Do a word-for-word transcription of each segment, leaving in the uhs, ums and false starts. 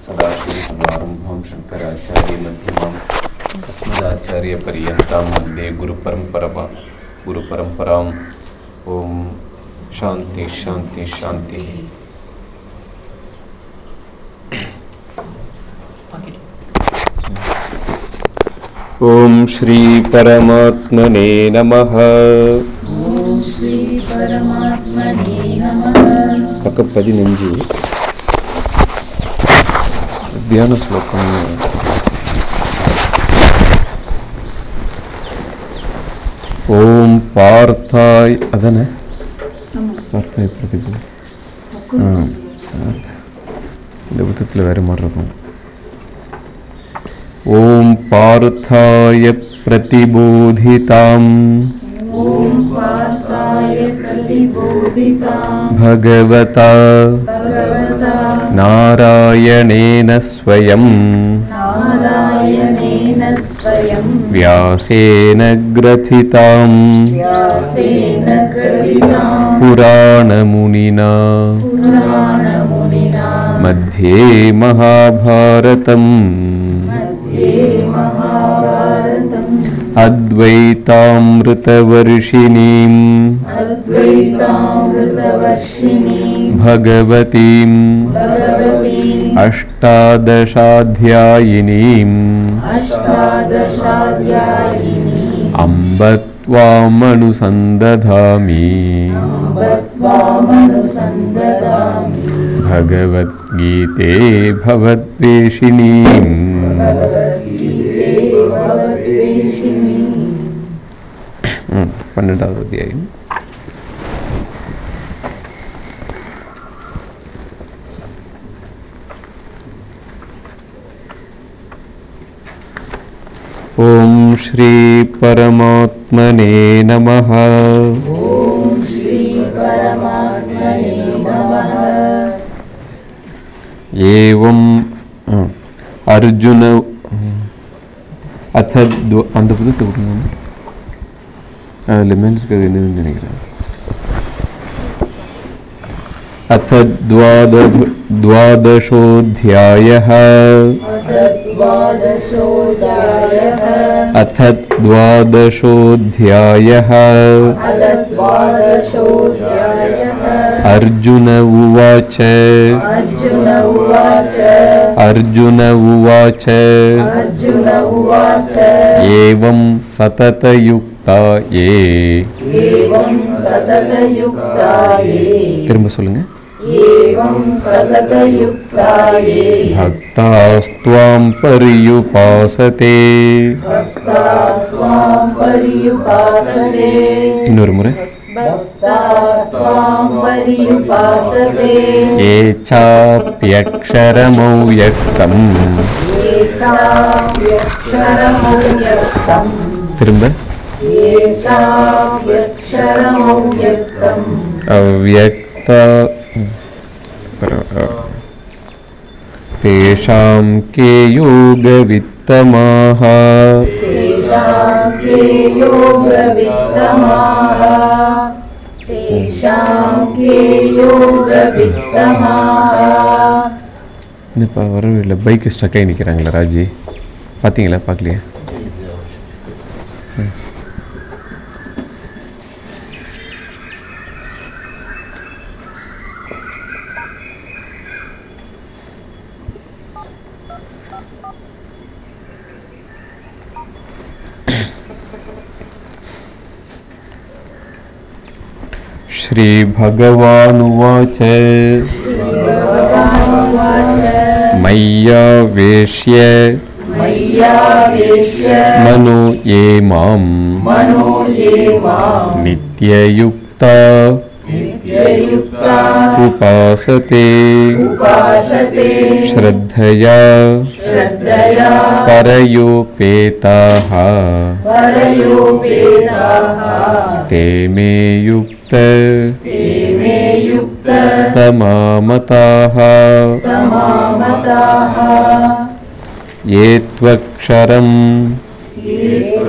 सदाशिवसमारम्भां शङ्कराचार्यमध्यमाम् अस्मदाचार्यपर्यन्तां वन्दे गुरुपरम्परां गुरुपरम्पराम्। ओम शांति शांति शांति। ओम श्री परमात्मने नमः। ओम श्री परमात्मने नमः। पक्क पदिनंजु ध्यान श्लोकम ओम पार्थाय अदन पार्थाय प्रतिभू இந்த புத்தகத்தில் வேறு மாதிரி இருக்கும். ஓம் பார்த்தாய பிரதிபோதிதாம் ओम पार्थाय प्रतिबोधितां भगवता भगवता नारायणेन स्वयं नारायणेन स्वयं व्यासेन ग्रथितां व्यासेन ग्रथितां पुराणमुनिना पुराणमुनिना मध्ये महाभारतम् मध्ये महाभारतम् अद्वैतामृतवर्षिणीम् अद्वैतामृतवर्षिणीं भगवतीम् भगवतीम् अष्टादशाध्यायिनीम् अष्टादशाध्यायिनीम् अम्ब त्वामनुसन्दधामि त्वामनुसन्दधामि भगवद्गीते भवद्वेषिणीम् भगवद्गीते भवद्वेषिणीम्। पन्नेरண்டாவது अध्यायम ओम श्री परमात्मने नमः। ओम श्री परमात्मने नमः। एवं अर्जुन अथ அந்த புத்தகத்தை விடுங்க. அதில் மேல் இருக்கிறது என்னதுன்னு நினைக்கிறேன். अथ द्वाद द्वादशोऽध्यायः द्वादशोऽध्यायः अथ द्वादशोऽध्यायः द्वादशोऽध्यायः अर्जुन उवाच अर्जुन उवाच अर्जुन उवाच अर्जुन उवाच एवं सततयुक्ता ये एवं सततयुक्ता ये திரும்ப சொல்லுங்க. एवं सततयुक्ता ये भक्तास्त्वां पर्युपासते भक्तास्त्वां पर्युपासते இன்னொரு முறை. भक्तास्त्वां पर्युपासते ये चाप्यक्षरमव्यक्तम् ये चाप्यक्षरमव्यक्तम् திரும்ப ये चाप्यक्षरमव्यक्तम् अव्यक्त तेषां के योगवित्तमाः तेषां के योगवित्तमाः तेषां के योगवित्तमाः। இப்போ வரவே இல்லை. பைக்கு ஸ்டக் ஆகி நிற்கிறாங்களா ராஜி? பார்த்தீங்களா? பார்க்கலையா? श्री भगवानुवाच मय्यावेश्य मय्यावेश्य मनो ये मां मनो ये मां नित्ययुक्ता नित्ययुक्ता उपासते उपासते श्रद्धया श्रद्धया परयोपेताः परयोपेताः ते मे युक्त ते मे युक्त तमामताः तमामताः ये त्वक्षरम्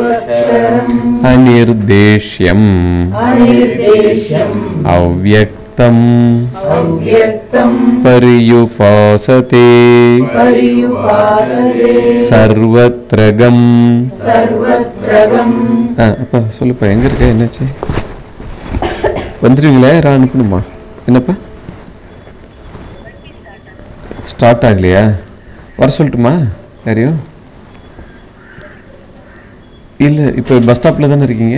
येष्वक्षरम् अनिर्देश्यम् अनिर्देश्यम् अव्यक्तम् அவ்யக்தம் அவ்யக்தம் பரியுபாசதே பரியுபாசதே சர்வத்ரகம். சர்வத்ரகம். ஆ அப்பா சொல்லுப்பா, எங்கே இருக்க? என்னாச்சு? வந்துடுவீங்களா? யாரும் அனுப்பணுமா? என்னப்பா ஸ்டார்ட் ஆகலையா? வர சொல்லட்டுமா யாரையும்? இல்லை, இப்போ பஸ் ஸ்டாப்பில் தானே இருக்கீங்க?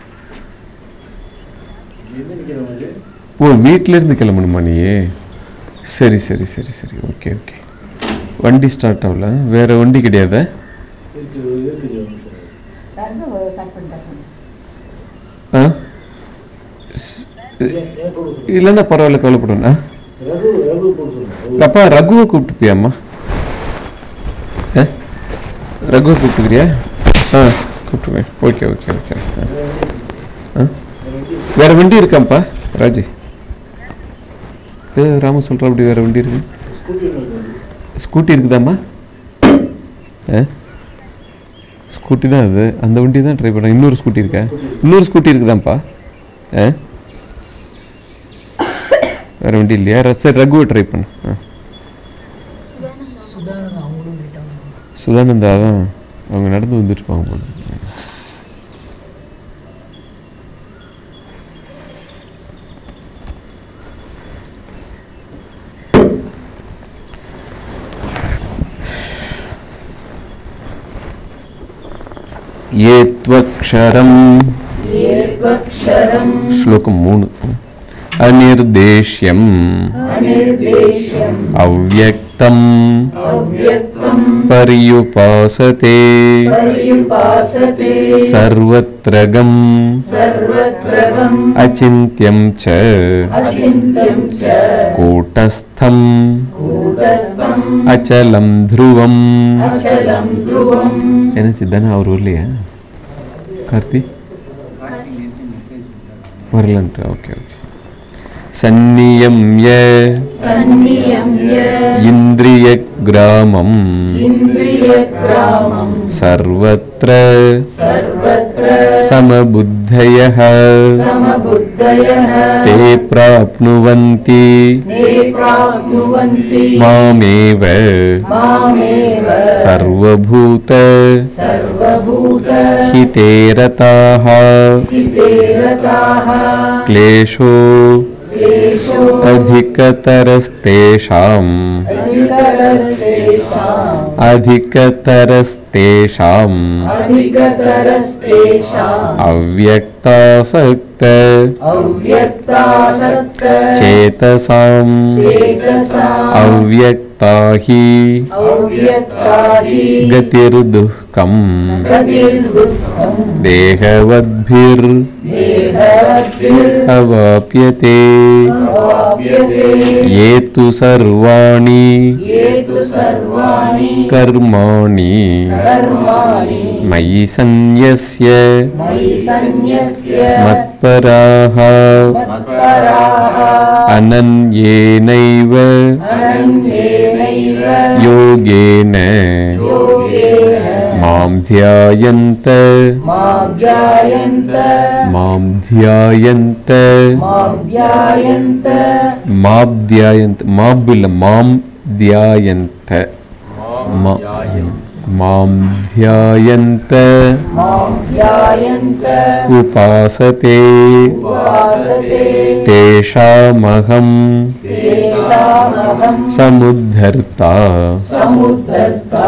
ஓ, வீட்டிலேருந்து கிளம்பணுமா நீ? சரி சரி சரி சரி ஓகே ஓகே. வண்டி ஸ்டார்ட் ஆகல, வேறு வண்டி கிடையாதா? ஆ இல்லைன்னா பரவாயில்ல, கவலைப்படுவேண்ணா. அப்பா ரகுவை கூப்பிட்டுப்பியாம்மா? ஆ ரகுவை கூப்பிட்டுக்கிறியா? ஆ கூப்பிட்டுவேன். Okay okay okay. ஆ வேறு வண்டி இருக்காப்பா ராஜி? ஏ ராம சொல்கிற அப்படி வேறு வண்டி இருக்கு? ஸ்கூட்டி இருக்குதாம்மா? ஆ ஸ்கூட்டி தான் அது, அந்த வண்டி தான் ட்ரை பண்ணேன். இன்னொரு ஸ்கூட்டி இருக்கா? இன்னொரு ஸ்கூட்டி இருக்குதாம்ப்பா? ஆ வேறு வண்டி இல்லையா? சரி ரகுவை ட்ரை பண்ணு. ஆ சுதானந்தா தான் அவங்க நடந்து வந்துட்டுருப்பாங்க போல. ஏத்வக்ஷரம் ஏத்வக்ஷரம் ஸ்லோகம் மூணு. அநிர்தேஷ்யம் அநிர்தேஷ்யம் அவ்யக்தம் அவ்யக்தம் பரியுபாசதே பரியுபாசதே சர்வத்ரகம் சர்வத்ரகம் அசிந்த்யம் ச அசிந்த்யம் ச கூட்டஸ்தம் கூடஸ்தம் அச்சலம் த்ருவம். அச்சலம் த்ருவம். என்ன சித்தானா அவர் வரலையா? கார்த்தி வரலன்ட்டு. Okay okay. சந்நியம்ய சந்நியம்ய இந்திரிய கிராமம் இந்திரிய கிராமம் சர்வத்ர சர்வத்ர சமபுத்தயः சமபுத்தயः தே பிராப்னுவந்தி தே பிராப்னுவந்தி மாமேவ மாமேவ சர்வபூத சர்வபூத ஹிதே ரதாः ஹிதே ரதாः க்லேஷோ क्लेशो अधिकतरस्तेषाम् अधिकतरस्तेषाम् अधिकतरस्तेषाम् अधिकतरस्तेषाम् अव्यक्तासक्त अव्यक्तासक्त चेतसाम् चेतसाम् अव्यक्ता हि अव्यक्ता हि गतिर्दुःखम् गतिर्दुःखम् देहवद्भिर् देहवद्भिर् अवाप्यते अवाप्यते ये तु सर्वाणि ये तु सर्वाणि कर्माणि कर्माणि मयि सन्न्यस्य मयि सन्न्यस्य मत्पराः मत्पराः अनन्येनैव अनन्येनैव योगेन योगेन मां ध्यायन्त मां ध्यायन्त मां ध्यायन्त मां ध्यायन्त माब्ध्यायन्त माब्बिल्ल मां ध्यायन्त मा- मां ध्यायन्त मां ध्यायन्त उपासते उपासते तेषामहं तेषामहं समुद्धर्ता समुद्धर्ता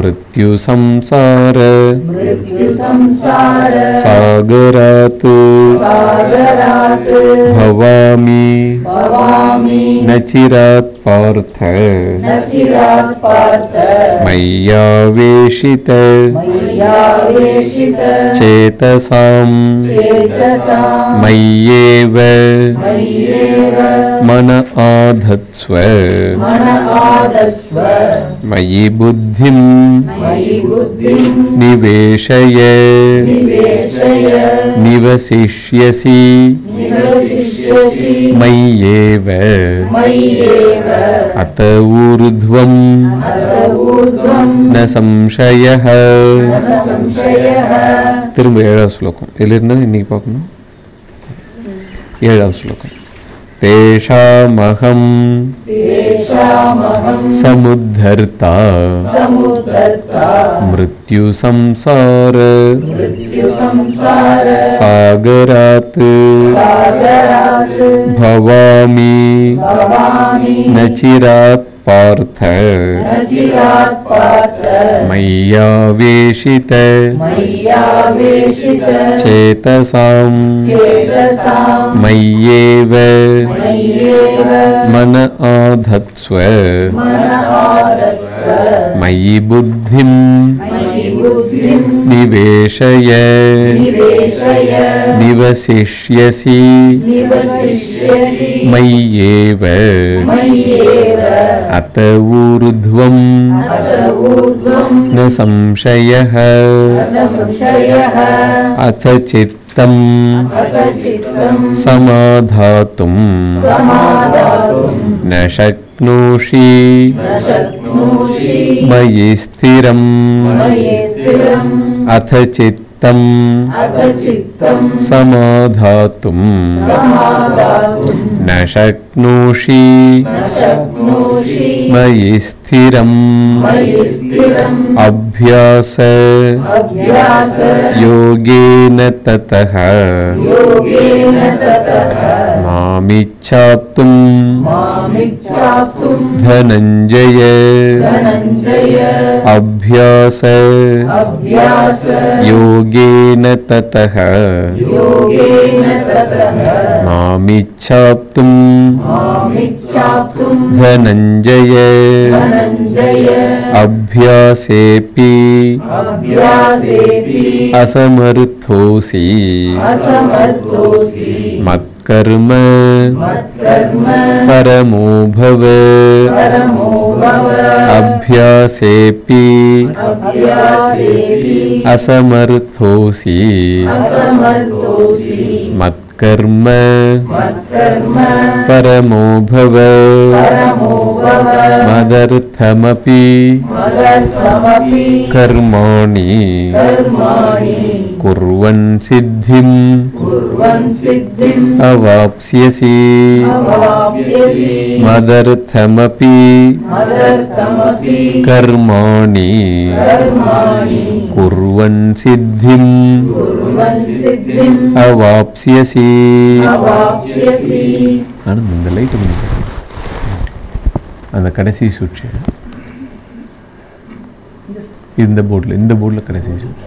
मृत्युसंसार मृत्युसंसार सागरात् सागरात् भवामि भवामि न चिरात् पार्थ न चिरात् पार्थ मय्यावेशित मय्यावेशित चेतसां चेतसां मय्येव मय्येव मन आधत्स्व मन आदत्स्व मयि बुद्धिं मयि बुद्धिं निवेशय निवेशय निवसिष्यसि निवसिष्यसि मय्येव मय्येव अत ऊर्ध्वम् अत ऊर्ध्वं न संशयः. न संशयः. திரும்ப ஏழாவது ஸ்லோகம் இதிலிருந்து இன்னைக்கு பார்க்கணும். ஏழாவது ஸ்லோகம். तेषामहं तेषामहं समुद्धर्ता समुद्धर्ता मृत्युसंसार मृत्युसंसार सागरात् सागरात् भवामि भवामि न चिरात् पार्थ न चिरात् पार्थ मय्यावेशित मय्यावेशित चेतसां चेतसां मय्येव मय्येव मन आधत्स्व मन आदत्स्व मयि बुद्धिं मयि बुद्धिं निवेशय निवेशय निवसिष्यसि निवसिष्यसि मय्येव मय्येव अत ऊर्ध्वं अत ऊर्ध्वं न संशयः न संशयः अथ चित्तम् अथ चित्तं समाधातुं समादातुं न शक्नोषि न शक्नोषि मयि स्थिरम् मयि स्थिरम् अथ चित्तम् अथ चित्तं समाधातुं समादातुं न शक्नोषि न शक्नोषि मयि स्थिरम् मयि स्थिरम् अभ्यास अभ्यास योगेन ततः योगेन ततः मामिच्छाप्तुं मामिच्छाप्तुं धनञ्जय धनञ्जय अभ्यास अभ्यास योगेन ततः योगेन ततः मामिच्छाप्तुं मामिच्छाप्तुं धनञ्जय धनञ्जय अभ्यासेऽपि अभ्यासेऽपि असमर्थोऽसि असमर्थोऽसि मत्कर्म मत्कर्म परमो भव परमो भव अभ्यासेऽपि अभ्यासेऽपि असमर्थोऽसि असमर्थोऽसि मत्कर्म मत्कर्म परमो भव परमो भव मदर्थमपि मदर्थमपि कर्माणि कर्माणि कुर्वन् सिद्धिं कुर्वन् सिद्धिम् अवाप्स्यसि अवाप्स्यसि मदर्थमपि मदर्थमपि कर्माणि कर्माणि कुर्वन् सिद्धिं कुर्वन् सिद्धिम् अवाप्स्यसि अवाप्स्यसि ஆனந்த் இந்த லைட்டு அந்த கடைசி சுவிட்ச் இந்த போர்டில் இந்த போர்டில் கடைசி சுவிட்ச்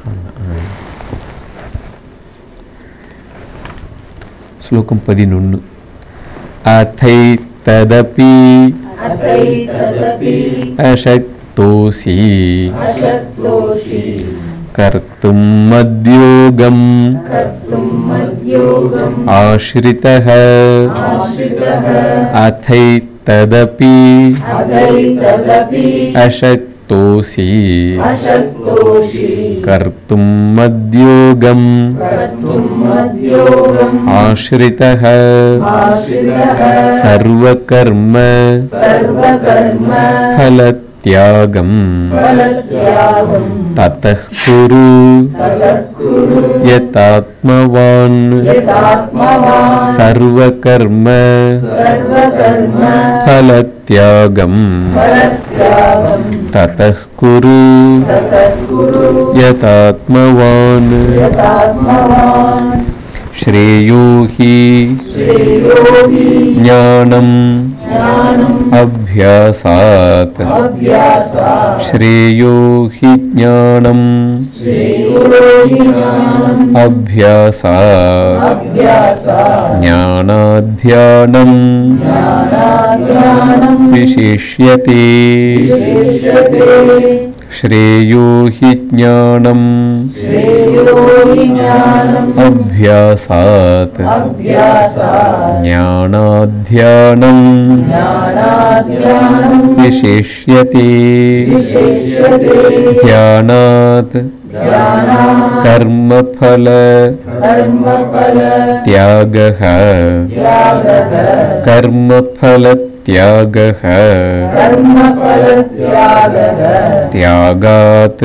ஸ்லோகம் பதினொன்று அத்தை ததபி अथैतदपि அசக்தோசி अशक्तोषि कर्तुं मद्योगम् कर्तुं मद्योगम् आश्रितः आश्रितः अथैतदपि अथैतदपि अशक्तोऽसि अशक्तोषि कर्तुं मद्योगम् कर्तुं मद्योगम् आश्रितः आश्रितः सर्वकर्म सर्वकर्म फलत्यागम् फलत्यागम् ततः कुरु ततः कुरु यतात्मवान् यदात्मवान् सर्वकर्म सर्वकर्म फलत्यागम् फलत्यागम् ततः कुरु ततः कुरु यतात्मवान् यदात्मवान् श्रेयो हि श्रेयो हि ज्ञानम् ज्ञानम् अभ्यासात् अभ्यासात् श्रेयो हि ज्ञानम् श्रेयो हि ज्ञानम् अभ्यासात् अभ्यासात् ज्ञानाध्यानम् ज्ञानाज्ञानम् विशिष्यते विशिष्यते श्रेयो हि ज्ञानम् श्रेयो हि ज्ञानम् अभ्यासात् अभ्यासात् ज्ञानाध्यानम् ज्ञानाज्ञानम् विशिष्यते विशिष्यते ध्यानात् ज्ञानात् कर्मफल कर्मफल त्यागः त्यागः कर्मफल त्यागः कर्मफल त्यागः त्यागात्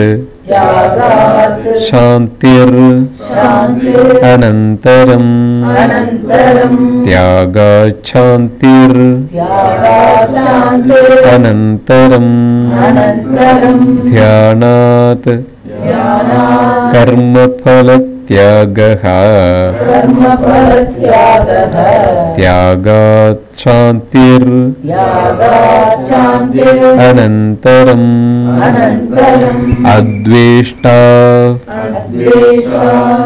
त्यागात् शांतिर शान्तिर् अनंतरम अनन्तरं त्यागात् शांतिर त्यागात् शान्तिर् अनंतरम अनन्तरं ध्यानात् ध्यानात् कर्मफल त्यागः कर्मफलत्यागः त्यागात् शांतिर त्यागात् शान्तिर् अनंतरम अनन्तरम् अद्वेष्टा अद्वेषा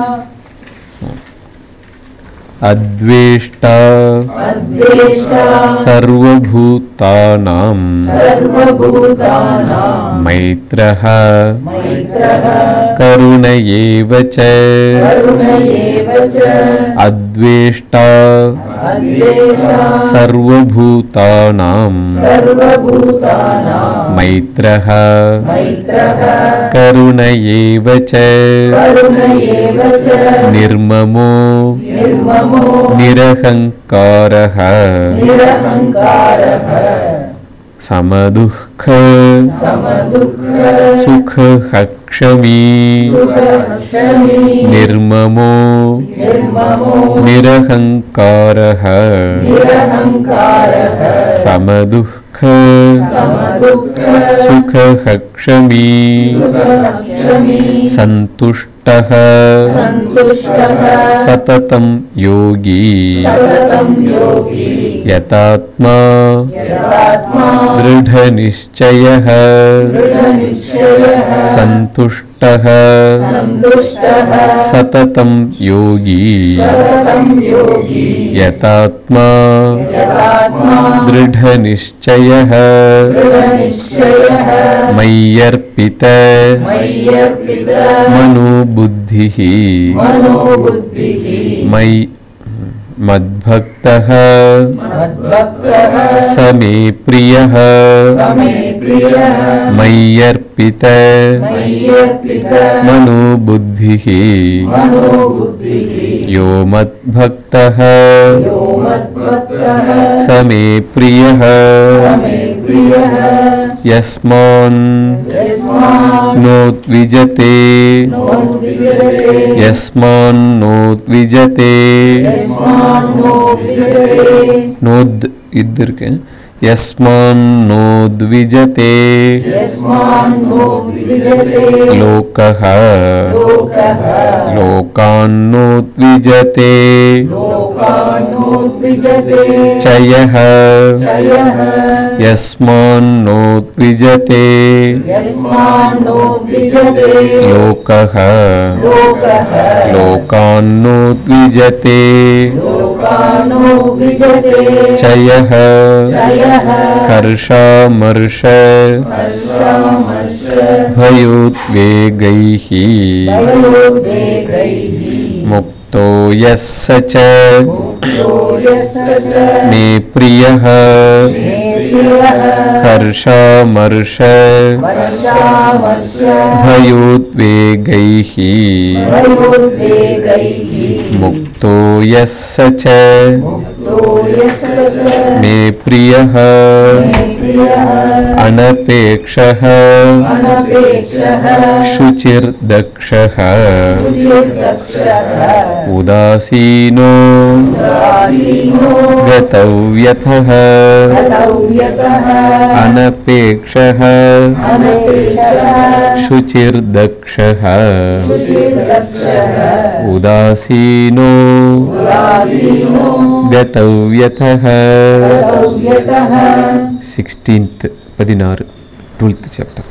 अद्वेष्टा अद्वेष्टा सर्वभूतानां सर्वभूतानां मैत्रः मैत्रः करुण एव च करुण एव च अद्वेष्टा अद्वेषा सर्वभूतानां सर्वभूतानां मैत्रः मैत्रः करुण एव च करुण एव च निर्ममो निर्ममो निरहङ्कारः निरहङ्कारः समदुःख समदुःख सुखक्षमी सुखक्षमी निर्ममो निर्ममो निरहङ्कारः निरहङ्कारः समदुःख समदुःख सुखक्षमी सुखक्षमी सन्तुष्टः सन्तुष्टः सततं योगी सततं योगी यतात्मा यदात्मा दृढनिश्चयः दृढनिश्चयः सन्तुष्टः सन्तुष्टः सततं योगी सततं योगी यतात्मा यदात्मा दृढनिश्चयः दृढनिश्चयः मय्यर्पित मय्यर्पित मनोबुद्धिः मनोबुद्धिः मयि मद्भक्तः मद्भक्तः स मे प्रियः समे प्रियः मय्यर्पित मय्यर्पित मनोबुद्धिः मनोबुद्धिः यो मद्भक्तः यो मद्भक्तः स मे प्रियः समे प्रियः यस्मान् यस्मान् नोद्विजते नोद्विजते यस्मान्नोद्विजते यस्मान् नोद्विजते नोद् इद्दर्के यस्मान्नोद्विजते यस्मान् नोद्विजते लोकः लोकः लोकान्नोद्विजते लोकान् नोद्विजते चयः चयः यस्मान्नोद्विजते यस्मान् नोद्विजते लोकः लोकः लोकान्नोद्विजते लोकान् नोद्विजते चयः चयः हर्षामर्ष हर्षामर्ष भयोद्वेगैः भयोद्वेगैः मुक्तो यः स च मुक्तो यस्य च मे प्रियः मे प्रियः हर्षामर्ष वर्षामर्ष भयोद्वेगैः भयोद्वेगैः मुक्तो यः स च मुक्तो यस्य च मे प्रियः मे प्रियः अनपेक्षः अनपेक्षः शुचिर्दक्षः शुचिर्दक्षः उदासीनो उदासीनो गतव्यथः गतव्यतः अनपेक्षः अनपेक्षः शुचिर्दक्षः शुचिर्दक्षः उदासीनो उदासीनो गतव्यथः गतव्यतः सिक्स्टीन्थ पदिनारु ट्वेल्थ चैप्टर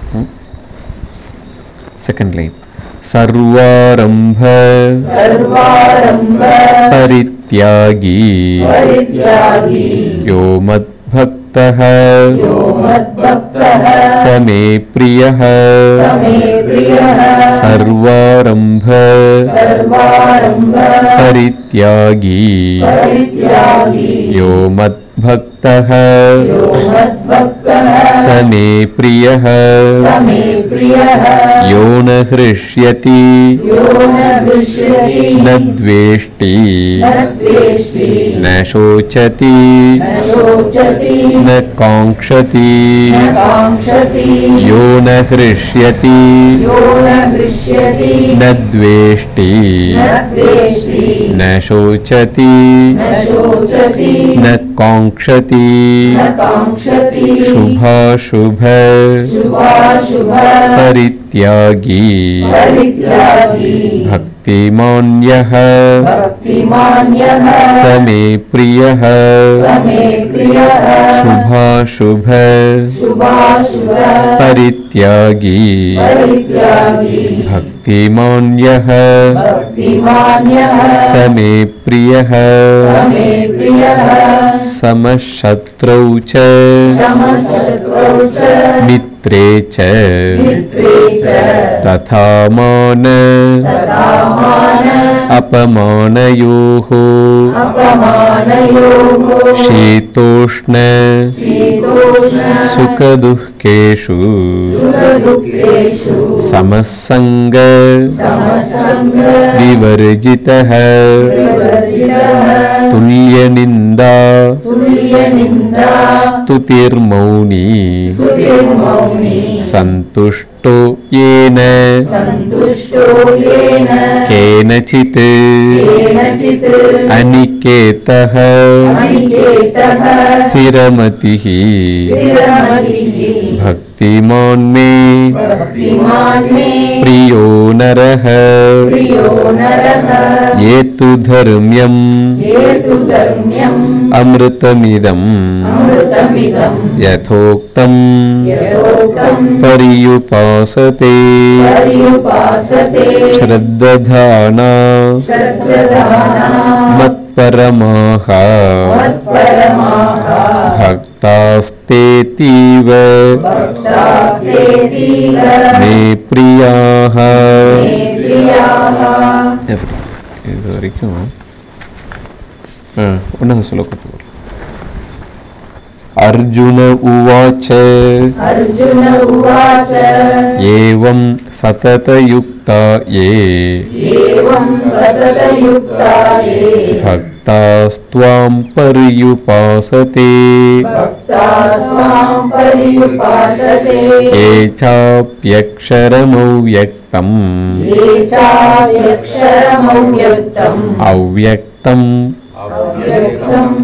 सेकंड लाइन सर्वारंभ सर्वारंभ परित्यागी परित्यागी यो मद्भक्तः यो मद्भक्तः स मे प्रियः समे प्रियः सर्वारंभ सर्वारंभ परित्यागी परित्यागी यो मद्भक्तः மத்பக்தः यो मद्भक्तः स मे प्रियः स मे प्रियः यो न हृष्यति यो न हृष्यति न द्वेष्टि न द्वेष्टि न शोचति न शोचति न काङ्क्षति न काङ्क्षति यो न हृष्यति यो न हृष्यति न द्वेष्टि न द्वेष्टि न शोचति न शोचति न काङ्क्षति न काङ्क्षति शुभाशुभ शुभाशुभ परित्यागी परित्यागी भक्तिमान्यः भक्तिमान्यः स मे प्रियः स मे प्रियः शुभाशुभ शुभाशुभ परित्यागी परित्यागी भक्तिमान्यः भक्तिमान्यः स मे प्रियः स मे प्रियः समशत्रौ च समशत्रौ च मित्रे च मित्रे च तथा मान तथा मान अपमानयोः अपमानयोः शीतोष्ण शीतोष्ण सुखदुःखेषु सुखदुःखेषु समसङ्ग समसङ्ग विवर्जितः विवर्जितः तुल्यनिन्दा तुल्यनिन्दा स्तुतिर्मौनी स्तुतिर्मौनी सन्तुष्टो येन सन्तुष्टो येन केनचित् केनचित् अनिकेतः अनिकेतः स्थिरमतिः स्थिरमतिः भक्तिमान् मे भक्तिमान् मे प्रियो नरः प्रियो नरः ये तु धर्म्यम् ये तु धर्म्यम् अमृतमिदम् अमृतमिदम् यथोक्तम् यथोक्तम् पर्युपासते पर्युपासते श्रद्धाना श्रद्धाना मत्परमाः मत्परमाः भक्तास्तेतीव भक्तास्तेतीव मे प्रियाः मे प्रियाः எப்படி இது வரைக்கும் ஒன்றாவது ஸ்லோகத்துக்கு வரும். अर्जुन उवाच अर्जुन उवाच एवं सततयुक्ता ये एवं सततयुक्ता ये भक्तास्त्वां पर्युपासते भक्तास्त्वां पर्युपासते ये चाप्यक्षरमव्यक्तम् ये चाप्यक्षरमव्यक्तम् अव्यक्तम् अव्यक्तम्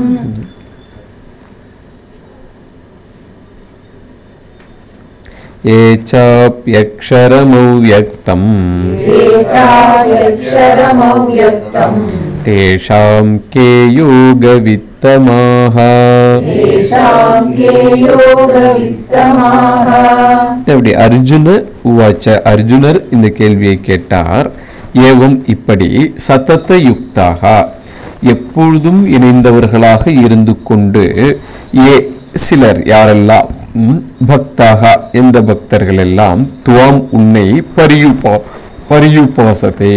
ये चाप्यक्षरमव्यक्तम् ये चाप्यक्षरमव्यक्तम् तेषां के योगवित्तमाः तेषां के योगवित्तमाः அப்படி அர்ஜுன உவாச்ச அர்ஜுனர் இந்த கேள்வியை கேட்டார். ஏவம் இப்படி சதத யுக்தாக எப்பொழுதும் இணைந்தவர்களாக இருந்து கொண்டு ஏ சிலர் யாரெல்லாம் பக்தாக எந்த பக்தர்கள் எல்லாம் துவாம் உன்னை பரியுபா பரியுபாசத்தே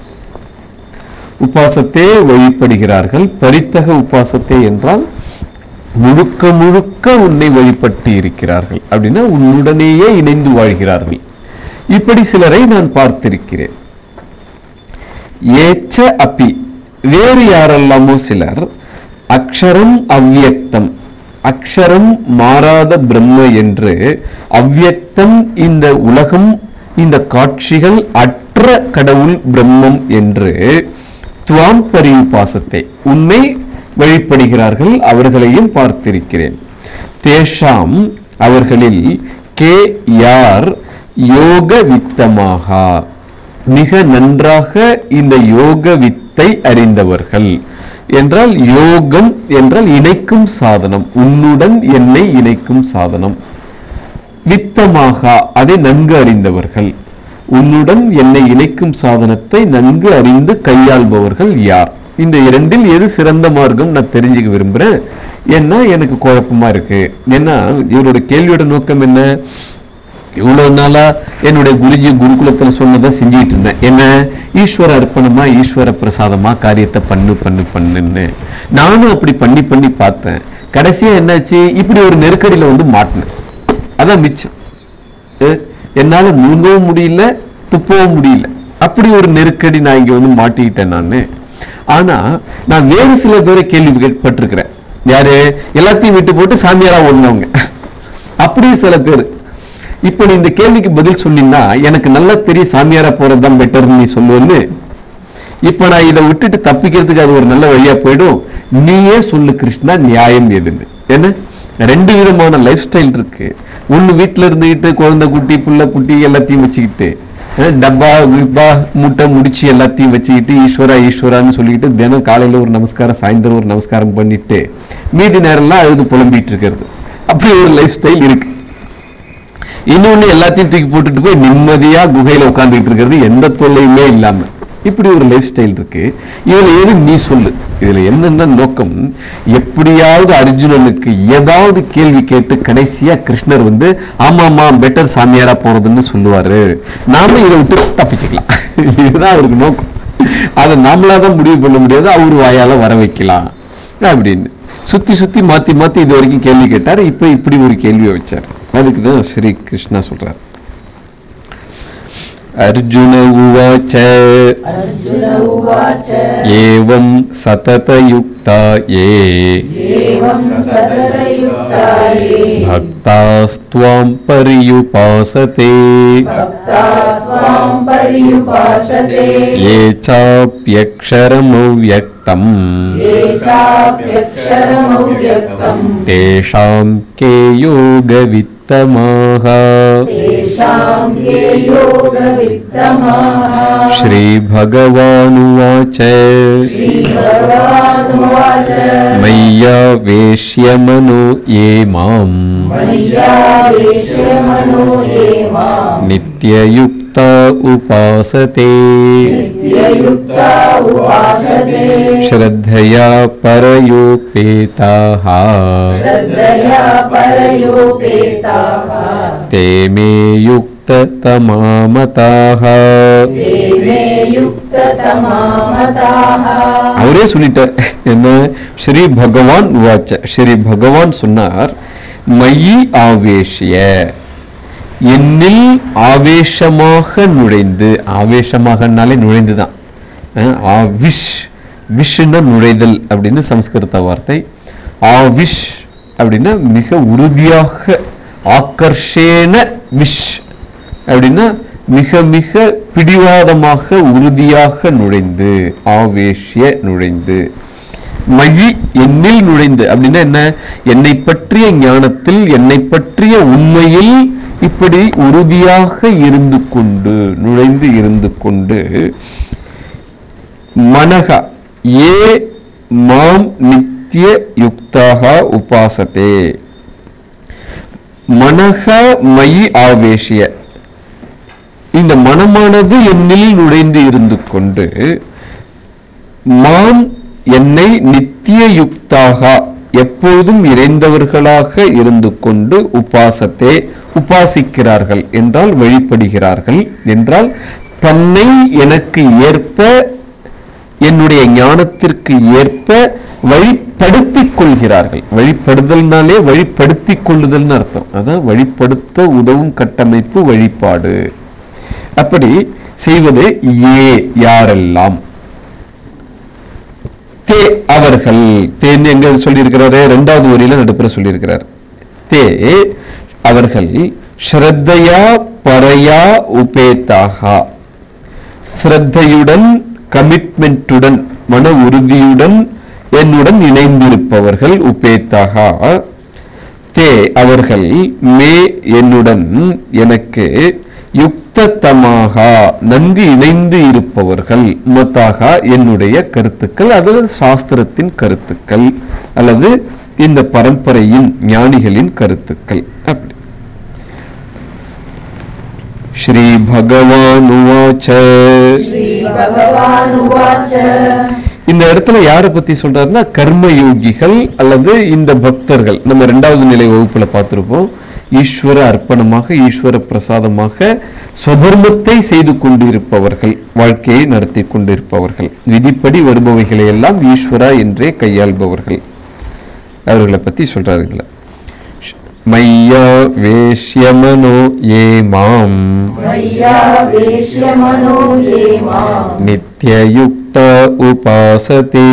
உபாசத்தே வழிபடுகிறார்கள். பரித்தக உபாசத்தே என்றால் முழுக்க முழுக்க உன்னை வழிபட்டு இருக்கிறார்கள், அப்படின்னா உன்னுடனேயே இணைந்து வாழ்கிறார்கள். இப்படி சிலரை நான் பார்த்திருக்கிறேன். ஏச்ச அப்பி வேறு யாரெல்லாமோ சிலர் அக்ஷரம் அவ்யக்தம் அக்ஷரம் மாறாத பிரம்ம என்று அவ்யக்தம் இந்த உலகம் இந்த காட்சிகள் அற்ற கடவுள் பிரம்மம் என்று துவாம் பரியுபாசத்தை உன்னை வழிபடுகிறார்கள். அவர்களையும் பார்த்திருக்கிறேன். தேஷாம் அவர்களில் கே யார் யோக வித்தமாக மிக நன்றாக இந்த யோக வித்தை அறிந்தவர்கள் என்றால் யோகம் என்றால் இணைக்கும் சாதனம், உன்னுடன் என்னை இணைக்கும் சாதனம். வித்தமாக அதை நன்கு அறிந்தவர்கள், உன்னுடன் என்னை இணைக்கும் சாதனத்தை நன்கு அறிந்து கையாள்பவர்கள் யார்? இந்த இரண்டில் எது சிறந்த மார்க்கம் நான் தெரிஞ்சுக்க விரும்புறேன். ஏன்னா எனக்கு குழப்பமா இருக்கு. ஏன்னா இவரோட கேள்வியோட நோக்கம் என்ன? இவ்வளவு நாளா என்னுடைய குருஜி குருகுலத்துல சொன்னதை செஞ்சுட்டு இருந்தேன். என்ன ஈஸ்வர அர்ப்பணமா ஈஸ்வர பிரசாதமா காரியத்தை பண்ணு பண்ணு பண்ணுன்னு நானும் அப்படி பண்ணி பண்ணி பார்த்தேன். கடைசியா என்னாச்சு, இப்படி ஒரு நெருக்கடியில வந்து மாட்டினேன். அதான் மிச்சம். என்னால முழுங்கவும் முடியல, துப்பவும் முடியல. அப்படி ஒரு நெருக்கடி நான் இங்க வந்து மாட்டிக்கிட்டேன் நானு. ஆனா நான் வேறு சில பேரை கேள்விப்பட்டிருக்கிறேன். யாரு? எல்லாத்தையும் விட்டு போட்டு சாமியாரா ஓடினவங்க. அப்படியே சில பேர். இப்ப நீ இந்த கேள்விக்கு பதில் சொன்னீங்கன்னா எனக்கு நல்லா தெரியும் சாமியாரா போறதுதான் பெட்டர்னு நீ சொல்லுவேன்னு. இப்ப நான் இதை விட்டுட்டு தப்பிக்கிறதுக்கு அது ஒரு நல்ல வழியா போயிடும். நீயே சொல்லு கிருஷ்ணா, நியாயம் எதுன்னு. என்ன, ரெண்டு விதமான லைஃப் ஸ்டைல் இருக்கு. ஒண்ணு வீட்டுல இருந்துகிட்டு குழந்தை குட்டி புள்ள குட்டி எல்லாத்தையும் வச்சுக்கிட்டு டப்பா கிப்பா முட்டை முடிச்சு எல்லாத்தையும் வச்சுக்கிட்டு ஈஸ்வரா ஈஸ்வரான்னு சொல்லிக்கிட்டு தினம் காலையில ஒரு நமஸ்காரம், சாயந்தரம் ஒரு நமஸ்காரம் பண்ணிட்டு மீதி நேரம்லாம் அழுது புலம்பிட்டு இருக்கிறது. அப்படி ஒரு லைஃப் ஸ்டைல் இருக்கு. இன்னொன்னு எல்லாத்தையும் தூக்கி போட்டுட்டு போய் நிம்மதியா குகையில உட்கார்ந்துட்டு இருக்கிறது, எந்த தொல்லையுமே இல்லாம. இப்படி ஒரு லைஃப் ஸ்டைல் இருக்கு. இதுல எது நீ சொல்லு. இதுல என்னென்ன நோக்கம், எப்படியாவது அர்ஜுனனுக்கு ஏதாவது கேள்வி கேட்டு கடைசியா கிருஷ்ணர் வந்து ஆமாமா பெட்டர் சாமியாரா போறதுன்னு சொல்லுவாரு, நாம இதை விட்டு தப்பிச்சுக்கலாம். இதுதான் அவருக்கு நோக்கம். அதை நாமளாதான் முடிவு பண்ண முடியாது, அவரு வாயால வர வைக்கலாம் அப்படின்னு சுத்தி சுத்தி மாத்தி மாத்தி இது வரைக்கும் கேள்வி கேட்டார். இப்ப இப்படி ஒரு கேள்வியை வச்சார். அதுக்குதான் ஸ்ரீ கிருஷ்ணா சொல்றார். अर्जुन उवाच अर्जुन उवाच एवं सततयुक्ता ये एवं सततयुक्ता ये भक्तास्त्वां पर्युपासते भक्तास्त्वां पर्युपासते ये चाप्यक्षरमव्यक्तम् ये चाप्यक्षरमव्यक्तं तेषां के योगवित्तमाः तेषां के योगवित्तमाः। श्रीभगवानुवाच श्रीभगवानुवाच मय्यावेश्य मनो ये माम् मय्यावेश्य मनो ये माम् नित्ययुक्ता उपासते नित्ययुक्ता उपासते श्रद्धया परयोपेताः श्रद्धया परयोपेताः ते मे युक्ततमामताः ते मे युक्ततमामताः। அவரே சொல்லிட்டார். என்ன? ஸ்ரீ பகவான் உவாச்ச, ஸ்ரீ பகவான் சொன்னார், மயி ஆவேஷ்ய, என்னில் ஆவேசமாக நுழைந்து. ஆவேசமாகனாலே நுழைந்துதான். ஆவிஷ், விஷுன்னா நுழைதல் அப்படின்னு சம்ஸ்கிருத வார்த்தை. ஆவிஷ் அப்படின்னா மிக உறுதியாக, ஆக்கர்ஷேன விஷ் அப்படின்னா மிக மிக பிடிவாதமாக உறுதியாக நுழைந்து, ஆவேஷ்ய நுழைந்து. மயி என்னில் நுழைந்து அப்படின்னா என்ன? என்னை பற்றிய ஞானத்தில், என்னை பற்றிய உண்மையில் இப்படி உறுதியாக இருந்து கொண்டு, நுழைந்து இருந்து கொண்டு. மனகா ஏ மாம் நித்திய யுக்தாக உபாசதே. மனக மயி ஆவேசிய, இந்த மனமானது என்னில் நுழைந்து இருந்து கொண்டு, மாம் என்னை நித்திய யுக்தாக எப்பொழுதும் இறைந்தவர்களாக இருந்து கொண்டு, உபாசத்தே உபாசிக்கிறார்கள் என்றால் வழிபடுகிறார்கள் என்றால் தன்னை எனக்கு ஏற்ப, என்னுடைய ஞானத்திற்கு ஏற்ப வழிப்படுத்திக் கொள்கிறார்கள். வழிபடுதல்னாலே வழிப்படுத்திக் கொள்ளுதல்னு அர்த்தம். அதான் வழிப்படுத்த உதவும் கட்டமைப்பு வழிபாடு. அப்படி செய்வது ஏ யாரெல்லாம், தே அவர்கள். தேன்னு எங்க சொல்லியிருக்கிறாரு? இரண்டாவது வரியில நடுப்புற சொல்லியிருக்கிறார். தே அவர்கள் ஸ்ரத்தையா பரையா உபேதாக, ஸ்ரத்தையுடன் கமிட்மெண்ட்டுடன் மன உறுதியுடன் என்னுடன் இணைந்திருப்பவர்கள். உபேதாக தே அவர்கள், மே என்னுடன் எனக்கு, யுக்ததமாக நன்கு இணைந்து இருப்பவர்கள், மதாக என்னுடைய கருத்துக்கள், அதாவது சாஸ்திரத்தின் கருத்துக்கள் அல்லது இந்த பரம்பரையின் ஞானிகளின் கருத்துக்கள். அப்படி ஸ்ரீ பகவான் உவாச்ச. ஸ்ரீ பகவான் உவாச்ச. இந்த இடத்துல யாரை பத்தி சொல்றாருன்னா கர்மயோகிகள் அல்லது இந்த பக்தர்கள். நம்ம இரண்டாவது நிலை வகுப்புல பார்த்திருப்போம். ஈஸ்வர அர்ப்பணமாக, ஈஸ்வர பிரசாதமாக ஸ்வதர்மத்தை செய்து கொண்டிருப்பவர்கள், வாழ்க்கையை நடத்தி கொண்டிருப்பவர்கள், விதிப்படி வருபவைகளை எல்லாம் ஈஸ்வரா என்றே கையாள்பவர்கள். அவர்களை பற்றி சொல்கிறார் இதில். மையா வேஷ்யமனோ ஏ மாம் நித்யயுக்த உபாசதே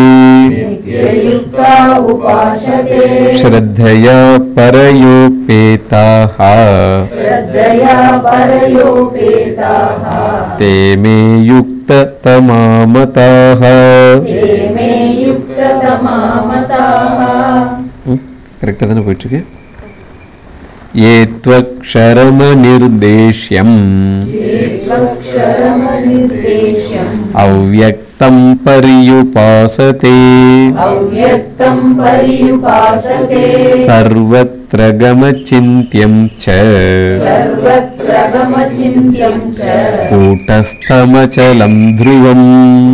ஸ்ரத்தயா பரயோபேதாஹ தே மே யுக்ததமா மதாஹ. கரெக்டாக தானே போயிட்டுருக்கு. ये त्वक्षरमनिर्देश्यम् अव्यक्तं पर्युपासते सर्वत्र गमचिन्त्यं च कूटस्थमचलं ध्रुवम्.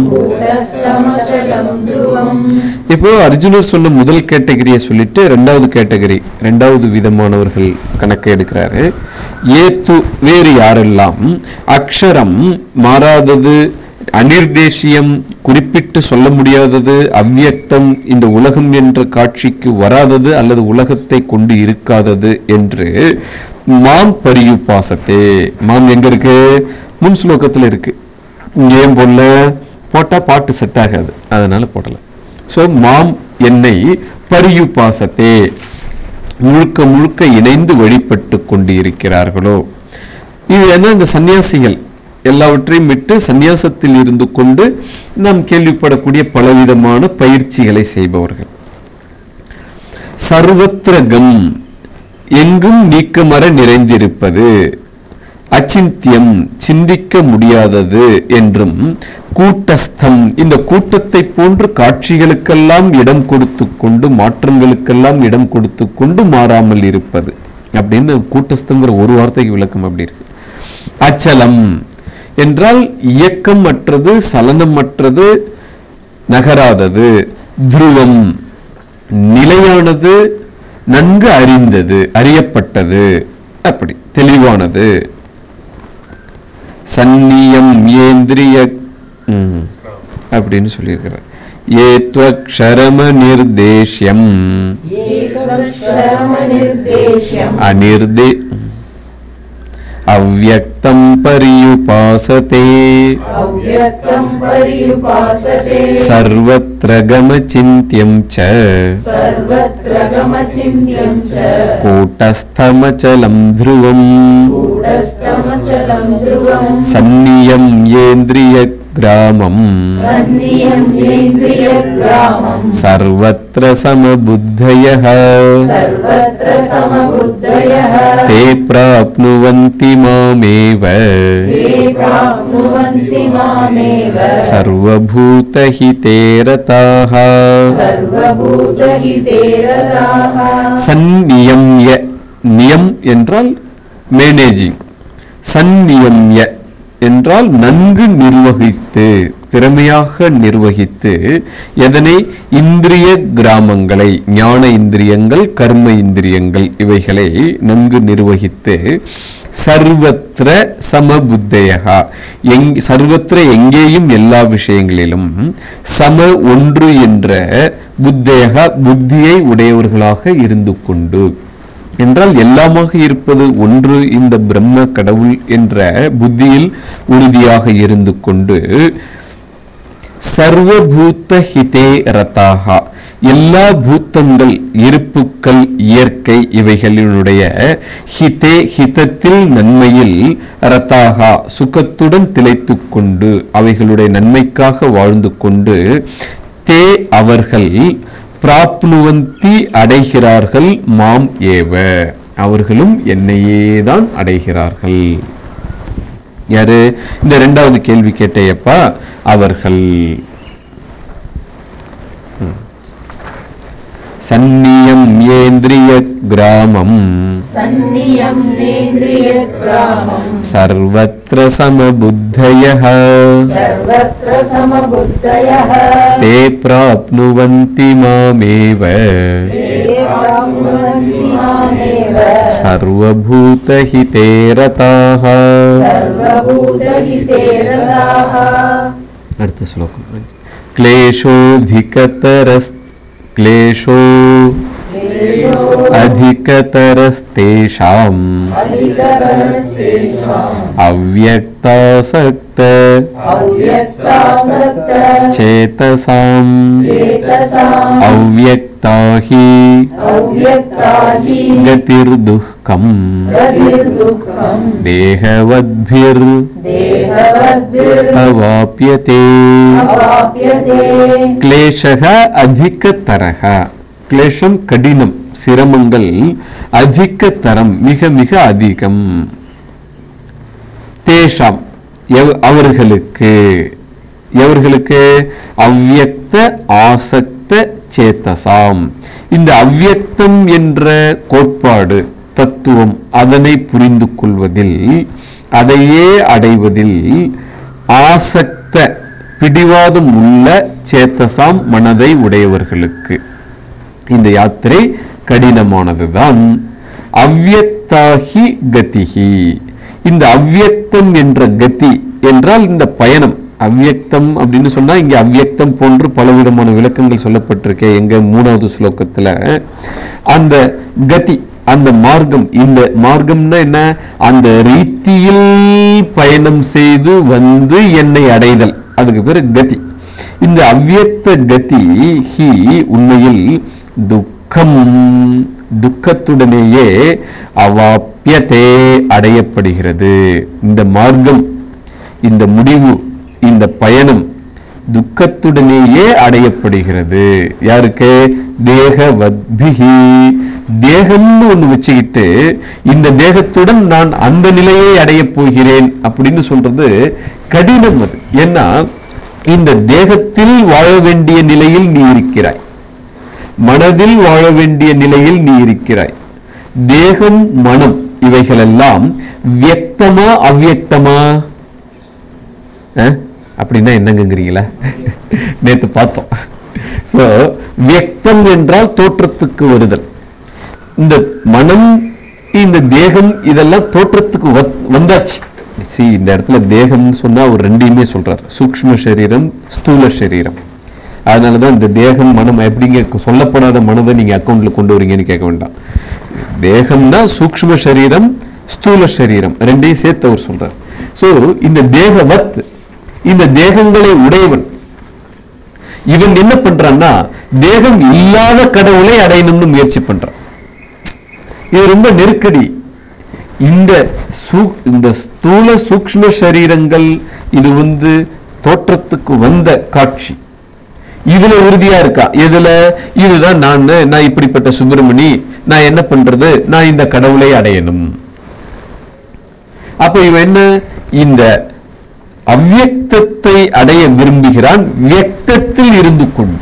இப்போ அர்ஜுனர் சொன்ன முதல் கேட்டகரியை சொல்லிட்டு ரெண்டாவது கேட்டகரி ரெண்டாவது விதமானவர்கள் கணக்கு எடுக்கிறாரு. ஏத்து வேறு யாரெல்லாம் அக்ஷரம் மாறாதது, அனிர்தேசியம் குறிப்பிட்டு சொல்ல முடியாதது, அவ்வியக்தம் இந்த உலகம் என்ற காட்சிக்கு வராதது அல்லது உலகத்தை கொண்டு இருக்காதது என்று மாம் பரியுபாசத்தே. மாம் எங்க இருக்கு? முன் ஸ்லோகத்தில் இருக்கு. ஏன் போடல? போட்டா பாட்டு செட் ஆகாது, அதனால போடல. ஸோ மாம் என்னை பரியுபாசத்தே முழுக்க முழுக்க இணைந்து வழிபட்டு கொண்டு இருக்கிறார்களோ. இது என்ன? இந்த சன்னியாசிகள் எல்லாவற்றையும் விட்டு சந்நியாசத்தில் இருந்து கொண்டு நாம் கேள்விப்படக்கூடிய பலவிதமான பயிற்சிகளை செய்பவர்கள். சர்வத்ரகம் எங்கும் நீக்கமர நிறைந்திருப்பது, அச்சிந்தியம் சிந்திக்க முடியாதது என்றும், கூட்டஸ்தம் இந்த கூட்டத்தை போன்று காட்சிகளுக்கெல்லாம் இடம் கொடுத்து கொண்டு மாற்றங்களுக்கெல்லாம் இடம் கொடுத்து கொண்டு மாறாமல் இருப்பது அப்படின்னு கூட்டஸ்தங்கிற ஒரு வார்த்தைக்கு விளக்கம் அப்படி இருக்கு. அச்சலம் என்றால் இயக்கமற்றது, சலனமற்றது, நகராதது. துருவம் நிலையானது, நன்கு அறிந்தது, அறியப்பட்டது, அப்படி தெளிவானது. சன்னியம் ஏந்திரிய அப்படின்னு சொல்லியிருக்கிறார். ஏத்வக்ஷரம நிர்தேஷ்யம் அநிர்தே அவ்யக்தம் பரியுபாசதே சர்வத்ர கமசிந்த்யம் ச கூட்டஸ்தமச்சலம் த்ருவம் சன்னியம் ஏந்திரிய கிராமம் சர்வத்ர சமபுத்தயः தே ப்ராப்னுவந்தி மாமேவ சர்வபூதஹிதே ரதாः. சந்நியம்ய நியம் என்றால் மேனேஜிங், சந்நியம்ய என்றால் நன்கு நிர்வகித்து, திறமையாக நிர்வகித்து. எதனை? இந்திரிய கிராமங்களை, ஞான இந்திரியங்கள், கர்ம இந்திரியங்கள், இவைகளை நன்கு நிர்வகித்து. சர்வத்ர சமபுத்தயகா எங் சர்வத்ர எங்கேயும் எல்லா விஷயங்களிலும் சம ஒன்று என்ற புத்தயகா புத்தியை உடையவர்களாக இருந்து கொண்டு என்றால் எல்லாமாக இருப்பது ஒன்று இந்த பிரம்ம கடவுள் என்ற புத்தியில் உறுதியாக இருந்து கொண்டு. சர்வபூத ஹிதே ரதாகா எல்லா பூத்தங்கள், இருப்புக்கள், இயற்கை இவைகளினுடைய ஹிதே ஹிதத்தில் நன்மையில் ரதாகா சுகத்துடன் திளைத்து கொண்டு அவைகளுடைய நன்மைக்காக வாழ்ந்து கொண்டு. தே அவர்கள் பிராப்னுவந்தி அடைகிறார்கள், மாம் ஏவ அவர்களும் என்னையே தான் அடைகிறார்கள். யாரு? இந்த இரண்டாவது கேள்வி கேட்டேயப்பா அவர்கள். சன்னியம் ஏந்திரிய கிராமம் சர்வத்ர சமபுத்தயः தே ப்ராப்னுவந்தி மாமேவ சர்வபூதஹிதே ரதாः. அடுத்த ஸ்லோகம். क्लेशोऽधिकतरस् क्लेशो अधिकतरस्तेषाम् अव्यक्तासक्त चेतसाम् अव्यक्ता हि गतिर्दुःखम् देहवद्भिर् अवाप्यते। क्लेशः अधिकतरः, क्लेशம் கடினம், சிரமங்கள் அதிகதரம் மிக மிக அதிகம். தேஷாம் அவர்களுக்கு, எவர்களுக்கு? அவ்யக்த ஆசக்த சேதசாம். இந்த அவ்யக்தம் என்ற கோட்பாடு தத்துவம் அதனை புரிந்து கொள்வதில், அதையே அடைவதில் ஆசக்த பிடிவாதம் உள்ள சேத்தசாம் மனதை உடையவர்களுக்கு இந்த யாத்திரை கடினமானதுதான். அவ்யக்தாகி கதிஹி, இந்த அவ்யக்தம் என்ற கதி என்றால் இந்த பயணம். அவ்யக்தம் அப்படின்னு சொன்னா இங்க அவ்யக்தம் போன்று பலவிதமான விளக்கங்கள் சொல்லப்பட்டிருக்கே. எங்க மூணாவது ஸ்லோகத்துல அந்த கதி, அந்த மார்க்கம், இந்த மார்க்கம்னா என்ன? அந்த ரீதியில் பயணம் செய்து வந்து என்னை அடைதல், அதுக்கு பேரு கதி. இந்த அவ்யக்த கதி ஹி உண்மையில் துக்கம், துக்கத்துடனேயே அவாப்யதே அடையப்படுகிறது. இந்த மார்க்கம், இந்த முடிவு, இந்த பயணம் துக்கத்துடனேயே அடையப்படுகிறது. யாருக்கு? தேகவத்பிஹி. தேகம்னு ஒண்ணு வச்சுக்கிட்டு இந்த தேகத்துடன் நான் அந்த நிலையை அடைய போகிறேன் அப்படின்னு சொல்றது கடினம். அது ஏன்னா இந்த தேகத்தில் வாழ வேண்டிய நிலையில் நீ இருக்கிறாய், மனதில் வாழ வேண்டிய நிலையில் நீ இருக்கிறாய். தேகம் மனம் இவைகளெல்லாம் வியக்தமா அவ்வியக்தமா? அப்படின்னா என்னங்கிறீங்களா? நேத்து பார்த்தோம். சோ வியக்தம் என்றால் தோற்றத்துக்கு வருதல். இந்த மனம், இந்த தேகம் இதெல்லாம் தோற்றத்துக்கு வந்தாச்சு. சி இந்த இடத்துல தேகம்னு சொன்னா ஒரு ரெண்டையுமே சொல்றாரு, சூக்ஷ்ம சரீரம், ஸ்தூல சரீரம். அதனாலதான் இந்த தேகம் மனம் எப்படிங்க சொல்லப்படாத மனதை நீங்க அக்கௌண்ட்ல கொண்டு வரீங்கன்னு கேட்க வேண்டாம். தேகம்னா சூக்ஷ்ம சரீரம், ஸ்தூல சரீரம் ரெண்டையும் சேர்த்து அவர் சொல்றார். சோ இந்த தேகவத், இந்த தேகங்களை உடையவன் இவன் என்ன பண்றான்னா தேகம் இல்லாத கடவுளை அடையணும்னு முயற்சி பண்றான். இது ரொம்ப நெருக்கடி. இந்த இந்த ஸ்தூல சூக்ஷ்ம சரீரங்கள் இது வந்து தோற்றத்துக்கு வந்த காட்சி. இதுல உறுதியா இருக்கா? எதுல? இதுதான் நான், நான் இப்படிப்பட்ட சுப்பிரமணி, நான் என்ன பண்றது, நான் இந்த கடவுளை அடையணும். அப்ப இவன் என்ன, இந்த அவ்யக்தத்தை அடைய விரும்புகிறான் வியக்தத்தில் இருந்து கொண்டு.